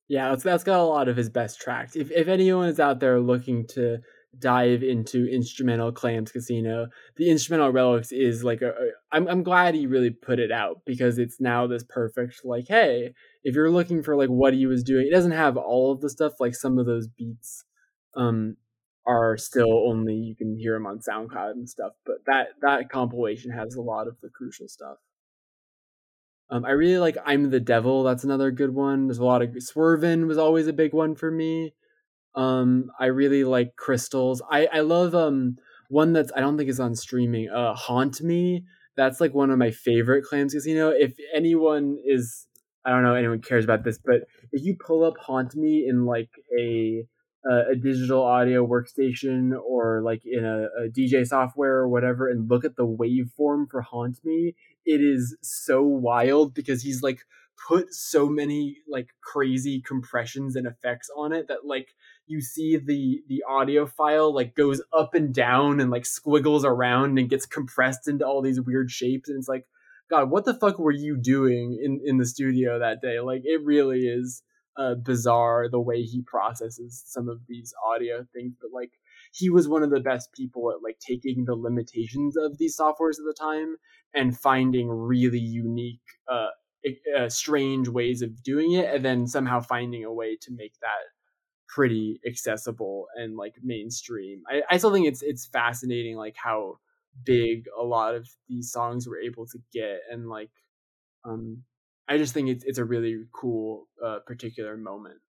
Yeah, that's that's got a lot of his best tracks. If if anyone is out there looking to dive into instrumental Clams Casino, the instrumental Relics is like a, a I'm I'm glad he really put it out, because it's now this perfect, like, hey, if you're looking for like what he was doing, it doesn't have all of the stuff, like some of those beats um are still only, you can hear them on SoundCloud and stuff, but that that compilation has a lot of the crucial stuff. Um, I really like I'm the Devil. That's another good one. There's a lot of Swervin' was always a big one for me. Um, I really like Crystals. I, I love um one that's, I don't think is on streaming. Uh, Haunt Me. That's like one of my favorite Clams Casino. If anyone is, I don't know if anyone cares about this, but if you pull up Haunt Me in like a a, a digital audio workstation or like in a, a D J software or whatever, and look at the waveform for Haunt Me, it is so wild, because he's like put so many like crazy compressions and effects on it that like you see the the audio file like goes up and down and like squiggles around and gets compressed into all these weird shapes, and it's like, God, what the fuck were you doing in in the studio that day? Like, it really is uh bizarre the way he processes some of these audio things, but like he was one of the best people at like taking the limitations of these softwares at the time and finding really unique uh, uh strange ways of doing it, and then somehow finding a way to make that pretty accessible and like mainstream. I, I still think it's it's fascinating like how big a lot of these songs were able to get, and like um I just think it's it's a really cool uh particular moment.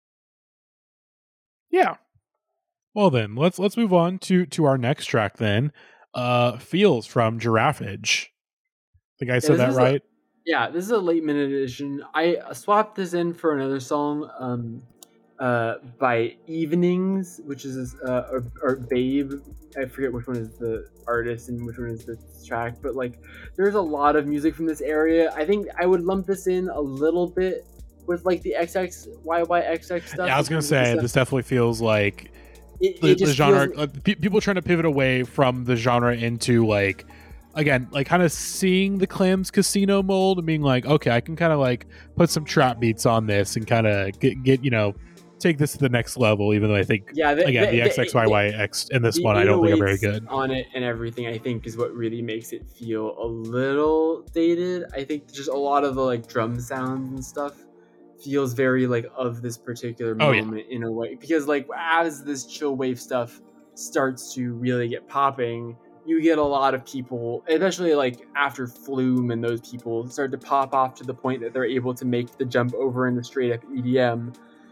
Yeah. Well then, let's let's move on to to our next track then. Uh Feels from Giraffage. I think I said Yeah, that right. A, yeah, this is a late minute edition. I swapped this in for another song um uh by Evenings, which is uh or, or Babe. I forget which one is the artist and which one is the track, but like there's a lot of music from this area. I think I would lump this in a little bit with like the X X Y Y X X stuff. Yeah, I was gonna say this definitely feels like it, the, it the genre. feels... Uh, pe- people trying to pivot away from the genre into like, again, like kind of seeing the Clams Casino mold and being like, okay, I can kind of like put some trap beats on this and kind of get get you know take this to the next level. Even though I think, yeah, the, again, the, the, the X X Y Y X in this one, I don't think are very good on it, and everything I think is what really makes it feel a little dated. I think just a lot of the like drum sounds and stuff feels very like of this particular oh, moment yeah. in a way, because like as this chill wave stuff starts to really get popping, you get a lot of people, especially like after Flume and those people start to pop off to the point that they're able to make the jump over into straight up E D M.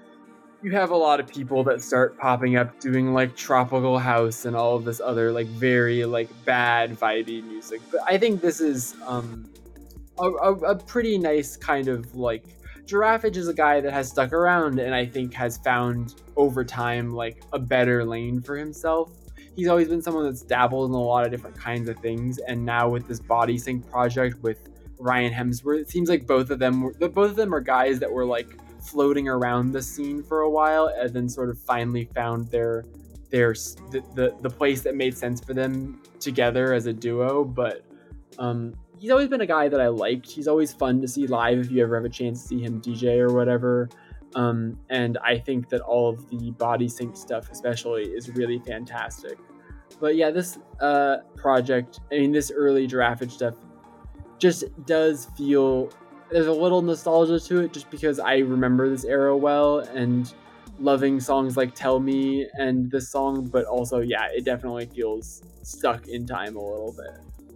You have a lot of people that start popping up doing like tropical house and all of this other like very like bad vibey music. But I think this is um a, a, a pretty nice kind of like, Giraffage is a guy that has stuck around and I think has found over time like a better lane for himself. He's always been someone that's dabbled in a lot of different kinds of things, and now with this Body Sync project with Ryan Hemsworth, it seems like both of them were, both of them are guys that were like floating around the scene for a while and then sort of finally found their their the the, the place that made sense for them together as a duo. But um he's always been a guy that I liked. He's always fun to see live if you ever have a chance to see him D J or whatever. Um, and I think that all of the Body Sync stuff especially is really fantastic. But yeah, this uh, project, I mean, this early Giraffage stuff just does feel, there's a little nostalgia to it just because I remember this era well and loving songs like Tell Me and this song, but also, yeah, it definitely feels stuck in time a little bit.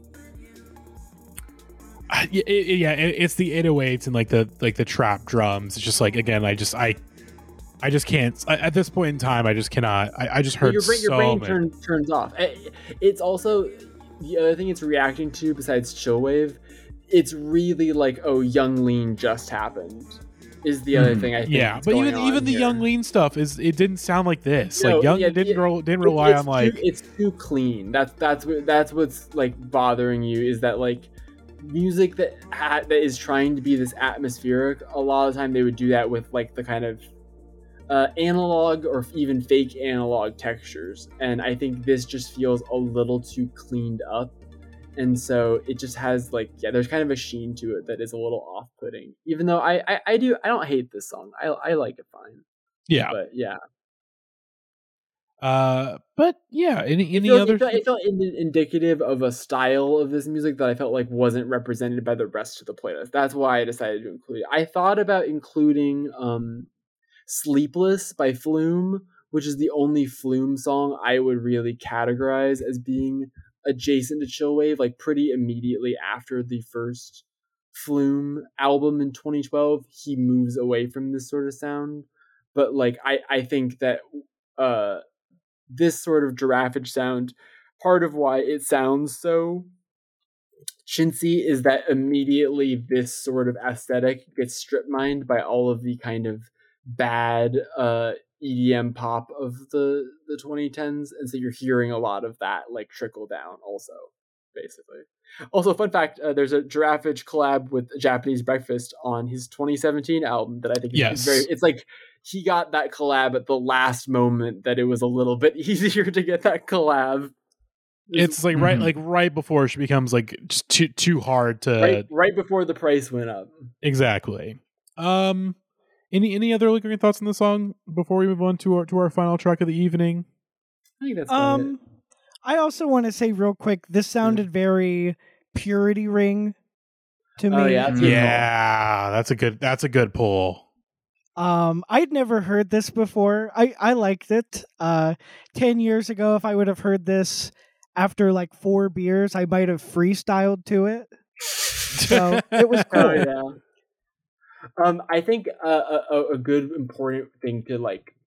Uh, yeah, it, yeah, it's the eight oh eights and like the like the trap drums. It's just like, again, I just I I just can't I, at this point in time. I just cannot. I, I just heard your brain, so your brain many. turns turns off. It's also the other thing it's reacting to besides chillwave. It's really like, oh, Young Lean just happened. Is the other mm, thing I think. Yeah, but even even the here. Young Lean stuff is it didn't sound like this. No, like Young yeah, didn't yeah, ro- didn't rely on like too, it's too clean. That's that's what that's what's like bothering you, is that like music that ha- that is trying to be this atmospheric. A lot of the time they would do that with like the kind of uh, analog or even fake analog textures, and I think this just feels a little too cleaned up. and so it just has like yeah, there's kind of a sheen to it that is a little off-putting. Even though I I, I do I don't hate this song. I I like it fine. Yeah, but yeah. Uh, but yeah, any any it felt, other? It felt, it felt in, indicative of a style of this music that I felt like wasn't represented by the rest of the playlist. That's why I decided to include it. I thought about including um, "Sleepless" by Flume, which is the only Flume song I would really categorize as being adjacent to Chillwave, like pretty immediately after the first Flume album in twenty twelve. He moves away from this sort of sound, but like I I think that. Uh, this sort of giraffage sound, part of why it sounds so chintzy is that immediately this sort of aesthetic gets strip mined by all of the kind of bad uh, E D M pop of the, the twenty tens. And so you're hearing a lot of that like trickle down also, basically. Also, fun fact, uh, there's a Giraffage collab with Japanese Breakfast on his twenty seventeen album that I think is, yes. is very, it's like, he got that collab at the last moment that it was a little bit easier to get that collab. It's like right, like right before she becomes like just too too hard to right, right before the price went up. Exactly. Um, any any other lingering thoughts on the song before we move on to our to our final track of the evening? I think that's um. It. I also want to say real quick, this sounded very Purity Ring to me. Oh yeah, that's yeah, that's a good that's a good pull. Um, I'd never heard this before. I, I liked it. Uh, ten years ago, if I would have heard this after like four beers, I might have freestyled to it. So it was cool. Oh, yeah. Um, I think uh, a, a good important thing to like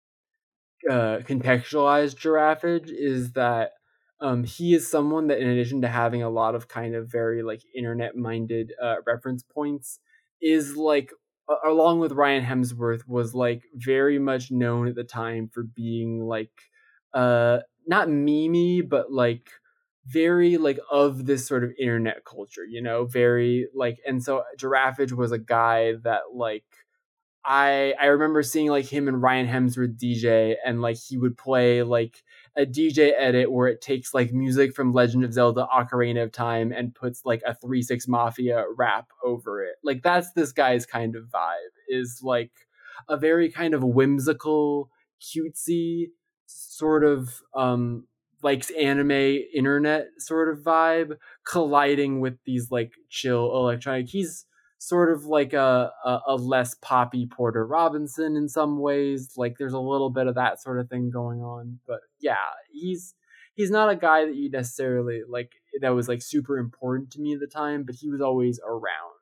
uh, contextualize Giraffage is that um, he is someone that, in addition to having a lot of kind of very like internet-minded uh, reference points, is like along with Ryan Hemsworth, was like very much known at the time for being like uh not memey, but like very like of this sort of internet culture, you know, very like. And so Giraffage was a guy that like I I remember seeing like him and Ryan Hemsworth D J, and like he would play like a D J edit where it takes like music from Legend of Zelda Ocarina of Time and puts like a three six Mafia rap over it. Like that's this guy's kind of vibe, is like a very kind of whimsical, cutesy sort of um likes anime internet sort of vibe colliding with these like chill electronic. He's sort of like a, a, a less poppy Porter Robinson in some ways. Like there's a little bit of that sort of thing going on. But yeah, he's he's not a guy that you necessarily like that was like super important to me at the time, but he was always around.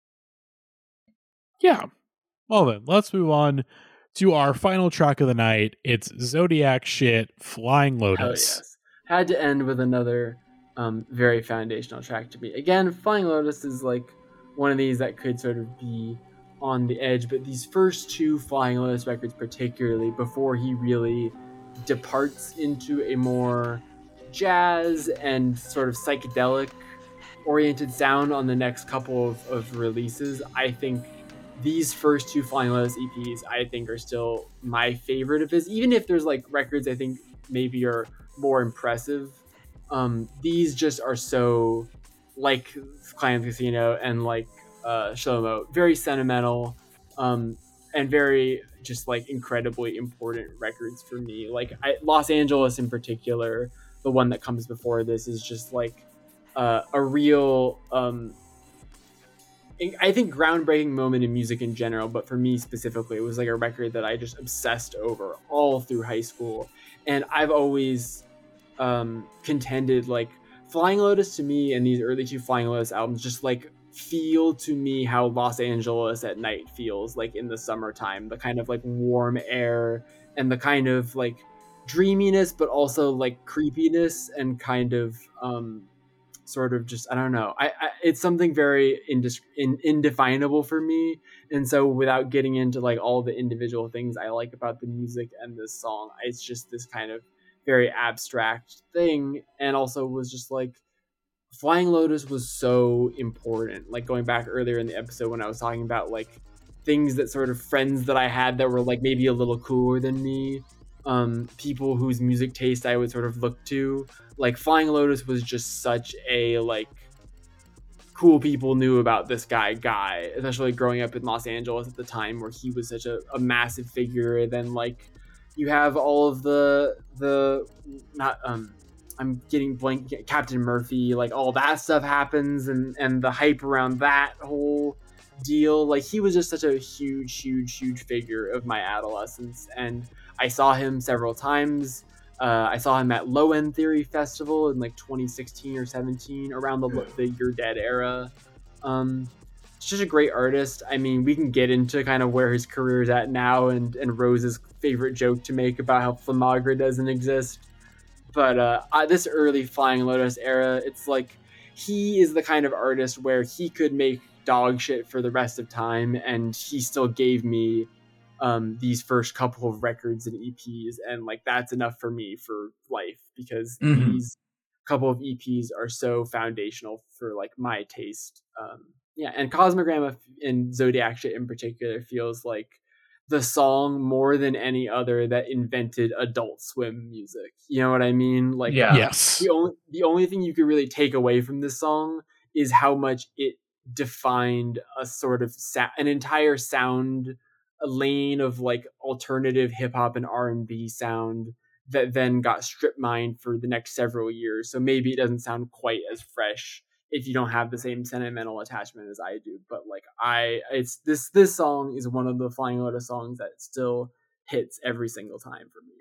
Yeah. Well then, let's move on to our final track of the night. It's Zodiac Shit, Flying Lotus. Oh yes. Had to end with another um, very foundational track to me. Again, Flying Lotus is like one of these that could sort of be on the edge, but these first two Flying Lotus records particularly, before he really departs into a more jazz and sort of psychedelic oriented sound on the next couple of, of releases, I think these first two Flying Lotus E Ps I think are still my favorite of his, even if there's like records I think maybe are more impressive. Um, these just are so like Client's Casino and like uh, Shlomo, very sentimental um, and very just like incredibly important records for me. Like I, Los Angeles in particular, the one that comes before this, is just like uh, a real, um, I think, groundbreaking moment in music in general. But for me specifically, it was like a record that I just obsessed over all through high school. And I've always um, contended like Flying Lotus to me, and these early two Flying Lotus albums just like feel to me how Los Angeles at night feels like in the summertime, the kind of like warm air and the kind of like dreaminess, but also like creepiness and kind of um, sort of just, I don't know. I, I it's something very indis- in, indefinable for me. And so without getting into like all the individual things I like about the music and this song, it's just this kind of very abstract thing. And also was just like Flying Lotus was so important. Like going back earlier in the episode when I was talking about like things that sort of friends that I had that were like maybe a little cooler than me um, people whose music taste I would sort of look to. Like Flying Lotus was just such a like cool people knew about this guy guy, especially growing up in Los Angeles at the time where he was such a, a massive figure. And then like you have all of the the not um I'm getting blank Captain Murphy, like all that stuff happens and and the hype around that whole deal. Like he was just such a huge huge huge figure of my adolescence, and I saw him several times. uh, I saw him at Low End Theory Festival in like twenty sixteen or seventeen, around the, the You're Dead era. um Just a great artist. I mean, we can get into kind of where his career is at now, and and Rose's favorite joke to make about how Flamagra doesn't exist. But uh, I, this early Flying Lotus era, it's like he is the kind of artist where he could make dog shit for the rest of time, and he still gave me um, these first couple of records and E Ps, and like that's enough for me for life, because Mhm. these couple of E Ps are so foundational for like my taste. Um, yeah, and Cosmogram and Zodiac Shit in particular feels like the song more than any other that invented Adult Swim music. You know what I mean? Like, Yeah. Yes. the only the only thing you could really take away from this song is how much it defined a sort of sa- an entire sound, a lane of like alternative hip hop and R and B sound that then got strip mined for the next several years. So maybe it doesn't sound quite as fresh if you don't have the same sentimental attachment as I do. But like I it's this this song is one of the Flying Lotus songs that still hits every single time for me.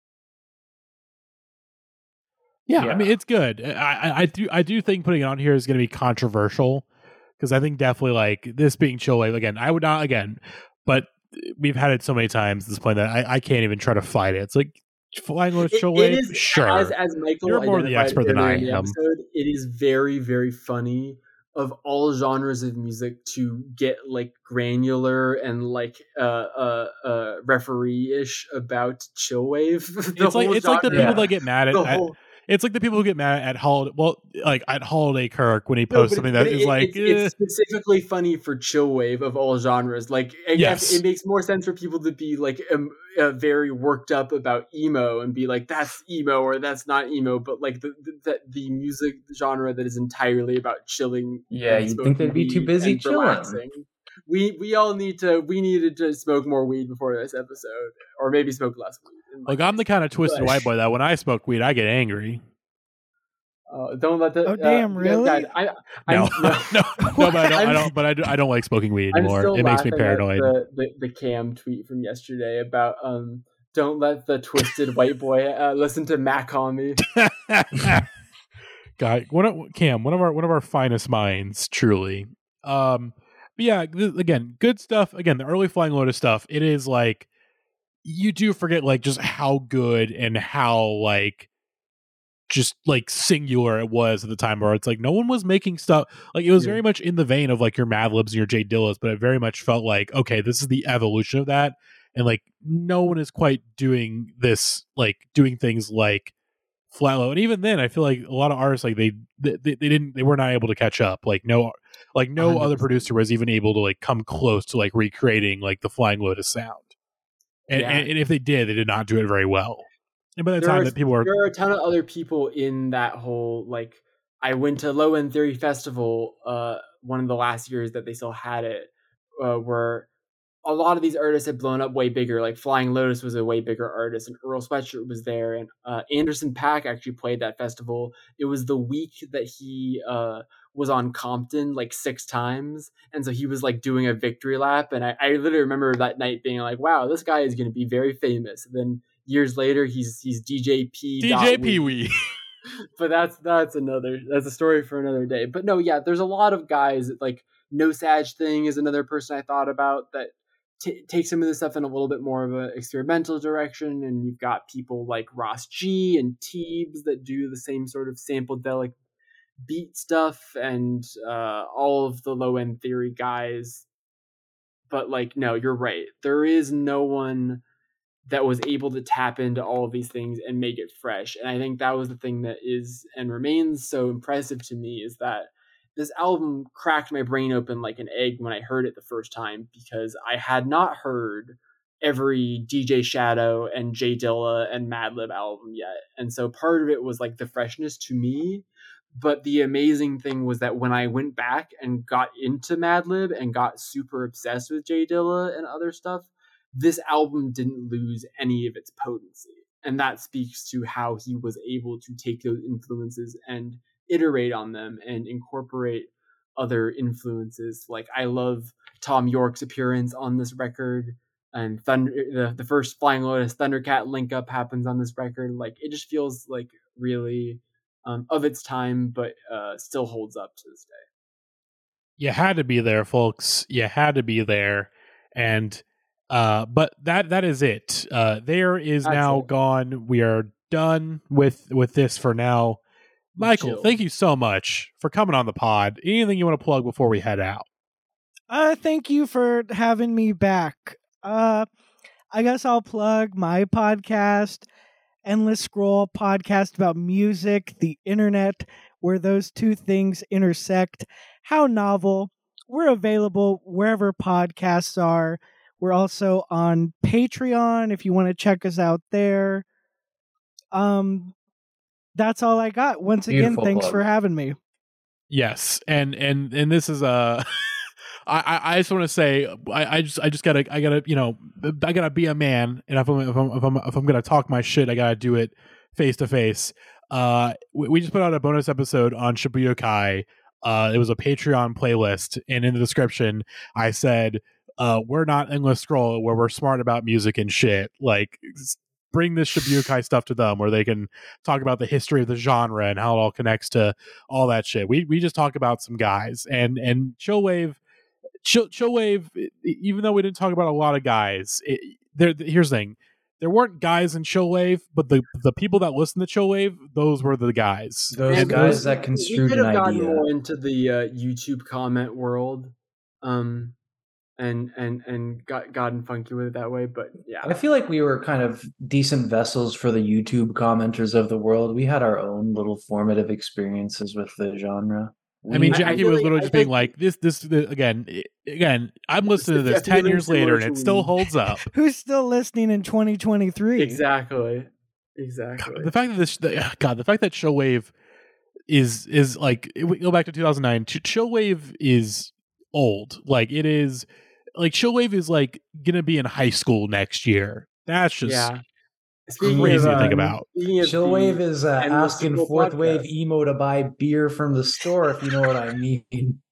Yeah, Yeah. I mean it's good. I, I I do I do think putting it on here is going to be controversial, because I think definitely like this being Chillwave again. I would not again, but we've had it so many times at this point that I, I can't even try to fight it. It's like Flying Lotus It, Chillwave, it is sure. as as Michael You're more the identified expert than earlier I in the am. episode, it is very very funny of all genres of music to get like granular and like uh uh, uh referee-ish about Chillwave. The It's like whole it's like the genre- people Yeah. that get mad at, the at whole it's like the people who get mad at Holiday well like at Holiday Kirk when he No, posts but, something but that is it, like it's, it's eh. specifically funny for Chillwave of all genres. Like, I guess Yes. it makes more sense for people to be like um, uh, very worked up about emo and be like, "That's emo" or "That's not emo." But like the the, the music genre that is entirely about chilling. Yeah, and you'd think smoking they'd be too weed busy and chilling. relaxing. We we all need to we needed to smoke more weed before this episode, or maybe smoke less weed. in my Like I'm the case. kind of twisted But- white boy that when I smoke weed I get angry. Uh, don't let the Oh, uh, damn, guys- really? guys, I, No, I'm, no, no, but I don't, I I'm- don't, but I, do, I don't like smoking weed I'm anymore. still It makes me laughing at paranoid. The, the, the Cam tweet from yesterday about um don't let the twisted white boy uh, listen to Mac on me. Guy, one of Cam, one of our one of our finest minds, truly. Um, but yeah, th- again, good stuff. Again, the early Flying Lotus stuff. It is like you do forget like just how good and how like just like singular it was at the time, where it's like no one was making stuff like it was Yeah. very much in the vein of like your Madlibs and your Jay Dillas, but it very much felt like okay, this is the evolution of that, and like no one is quite doing this, like doing things like Flatlow. And even then, I feel like a lot of artists like they they, they didn't they were not able to catch up. Like no like no one hundred other percent. producer was even able to like come close to like recreating like the Flying Lotus sound. And, Yeah. and, and if they did, they did not do it very well. And by the There time are, that people are there are a ton of other people in that whole like I went to Low End Theory Festival uh one of the last years that they still had it, uh, where a lot of these artists had blown up way bigger. Like Flying Lotus was a way bigger artist, and Earl Sweatshirt was there, and uh, Anderson .Paak actually played that festival. It was the week that he uh, was on Compton like six times, and so he was like doing a victory lap. And I, I literally remember that night being like, "Wow, this guy is going to be very famous." And then years later, he's he's D J P. D J Pee Wee. But that's that's another that's a story for another day. But no, yeah, there's a lot of guys that, like No Sag Thing is another person I thought about that t- take some of this stuff in a little bit more of an experimental direction. And you've got people like Ross G and Teebs that do the same sort of sample-delic beat stuff, and uh, all of the Low End Theory guys. But like, no, you're right. There is no one that was able to tap into all of these things and make it fresh. And I think that was the thing that is and remains so impressive to me, is that this album cracked my brain open like an egg when I heard it the first time, because I had not heard every D J Shadow and Jay Dilla and Madlib album yet. And so part of it was like the freshness to me. But the amazing thing was that when I went back and got into Madlib and got super obsessed with Jay Dilla and other stuff, this album didn't lose any of its potency. And that speaks to how he was able to take those influences and iterate on them and incorporate other influences. Like, I love Tom York's appearance on this record, and Thunder, the, the first Flying Lotus Thundercat link up happens on this record. Like, it just feels like really um, of its time, but uh, still holds up to this day. You had to be there, folks. You had to be there. And uh but that that is it. Uh there is That's now it. gone. We are done with with this for now. Michael, Chill. thank you so much for coming on the pod. Anything you want to plug before we head out? Uh, thank you for having me back. Uh, I guess I'll plug my podcast, Endless Scroll, podcast about music, the internet, where those two things intersect. How novel. We're available wherever podcasts are. We're also on Patreon if you want to check us out there. Um, that's all I got. Once again, Beautiful thanks plug. for having me. Yes, and and and this is uh I, I I just want to say I, I just I just gotta I gotta you know I gotta be a man, and if I'm if I'm if I'm, if I'm gonna talk my shit, I gotta do it face to face. Uh, we, we just put out a bonus episode on Shibuya Kai. Uh, it was a Patreon playlist, and in the description, I said, uh, "We're not Endless Scroll, where we're smart about music and shit. Like, s- bring this Shibuya Kai stuff to them, where they can talk about the history of the genre and how it all connects to all that shit. We we just talk about some guys, and and Chillwave, Chill, Chillwave. e- Even though we didn't talk about a lot of guys, it, there. Here's the thing: there weren't guys in Chillwave, but the the people that listen to Chillwave, those were the guys. Those And guys those- that we construed could an have gotten idea. more into the uh, YouTube comment world, um, and and and got gotten funky with it that way. But yeah, I feel like we were kind of decent vessels for the YouTube commenters of the world. We had our own little formative experiences with the genre. I mean, We- I- I Jackie feel was like- literally I just feel being like- like, "This, this, the, again, i- again." I'm listening to this I'm ten feeling years later, and similar it to still we- holds up. Who's still listening in twenty twenty-three? exactly, exactly. The fact that this, the, God, the fact that Chillwave is is like, we go back to two thousand nine. Ch- Chillwave is old. Like, it is, like, Chillwave is like gonna be in high school next year. That's just yeah. crazy to think um, about. Speaking of Chillwave the is uh, Endless asking Scroll fourth wave podcast. emo to buy beer from the store, if you know what I mean.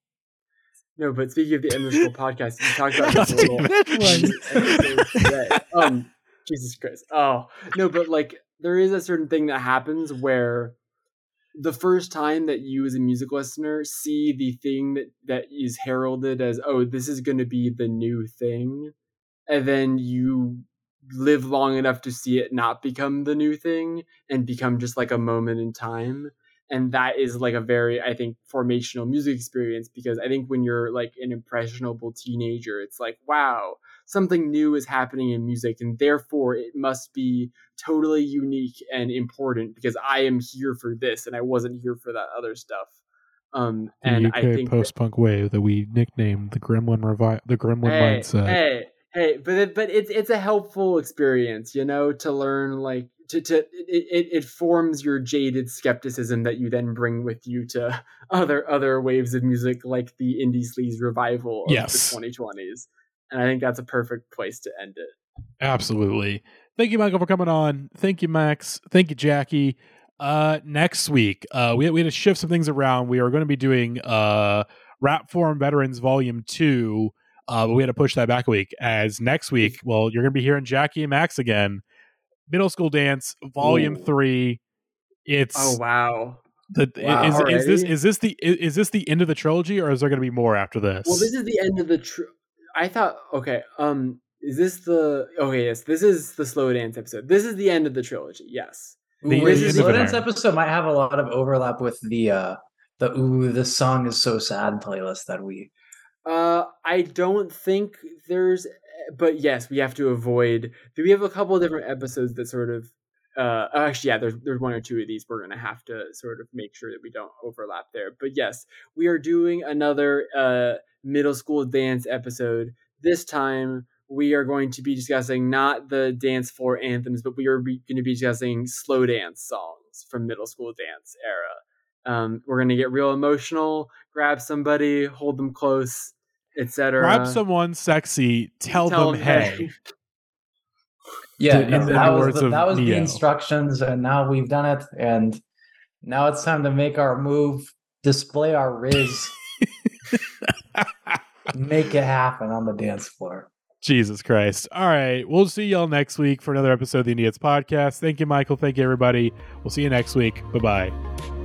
No, but speaking of the Endless Scroll podcast, you talked about God this a little. damn it. Good one. Yeah, um, Jesus Christ. Oh no, but like there is a certain thing that happens where the first time that you as a music listener see the thing that, that is heralded as, oh, this is going to be the new thing, and then you live long enough to see it not become the new thing and become just like a moment in time. And that is like a very, I think, formational music experience, because I think when you're like an impressionable teenager, it's like, wow, something new is happening in music, and therefore it must be totally unique and important because I am here for this and I wasn't here for that other stuff. Um, The and U I K think post punk wave that we nicknamed the Gremlin revi- the Gremlin hey, mindset. Hey, hey, but it, but it's it's a helpful experience, you know, to learn like to to it, it it forms your jaded skepticism that you then bring with you to other other waves of music like the indie sleaze revival of Yes. the twenty twenties, and I think that's a perfect place to end it. Absolutely. Thank you, Michael, for coming on. Thank you, Max. Thank you, Jackie. Uh, next week, uh, we, we had to shift some things around. We are going to be doing uh, Rap Forum Veterans Volume two, uh, but we had to push that back a week. As next week, well, you're going to be hearing Jackie and Max again. Middle School Dance Volume Ooh. three. It's Oh wow! the Wow. is, is this Already? is this the is, is this the end of the trilogy, or is there going to be more after this? Well, this is the end of the. Tr- I thought, okay, um, is this the? Okay, yes, this is the slow dance episode. This is the end of the trilogy. Yes. The- Ooh, the the end Slow of it Dance are. episode might have a lot of overlap with the uh the ooh, this song is so sad playlist that we Uh, I don't think there's, but yes, we have to avoid. We have a couple of different episodes that sort of. Uh, oh, actually, yeah, there's there's one or two of these we're gonna have to sort of make sure that we don't overlap there. But yes, we are doing another uh middle school dance episode. This time we are going to be discussing not the dance floor anthems, but we are be- going to be discussing slow dance songs from middle school dance era. Um, we're going to get real emotional, grab somebody, hold them close, et cetera. Grab someone sexy, tell, tell them, hey. Yeah, in no, the that was, words the, of that was the Neo. instructions, and now we've done it, and now it's time to make our move, display our riz, make it happen on the dance floor. Jesus Christ. All right. We'll see y'all next week for another episode of the Indie Hits Podcast. Thank you, Michael. Thank you, everybody. We'll see you next week. Bye-bye.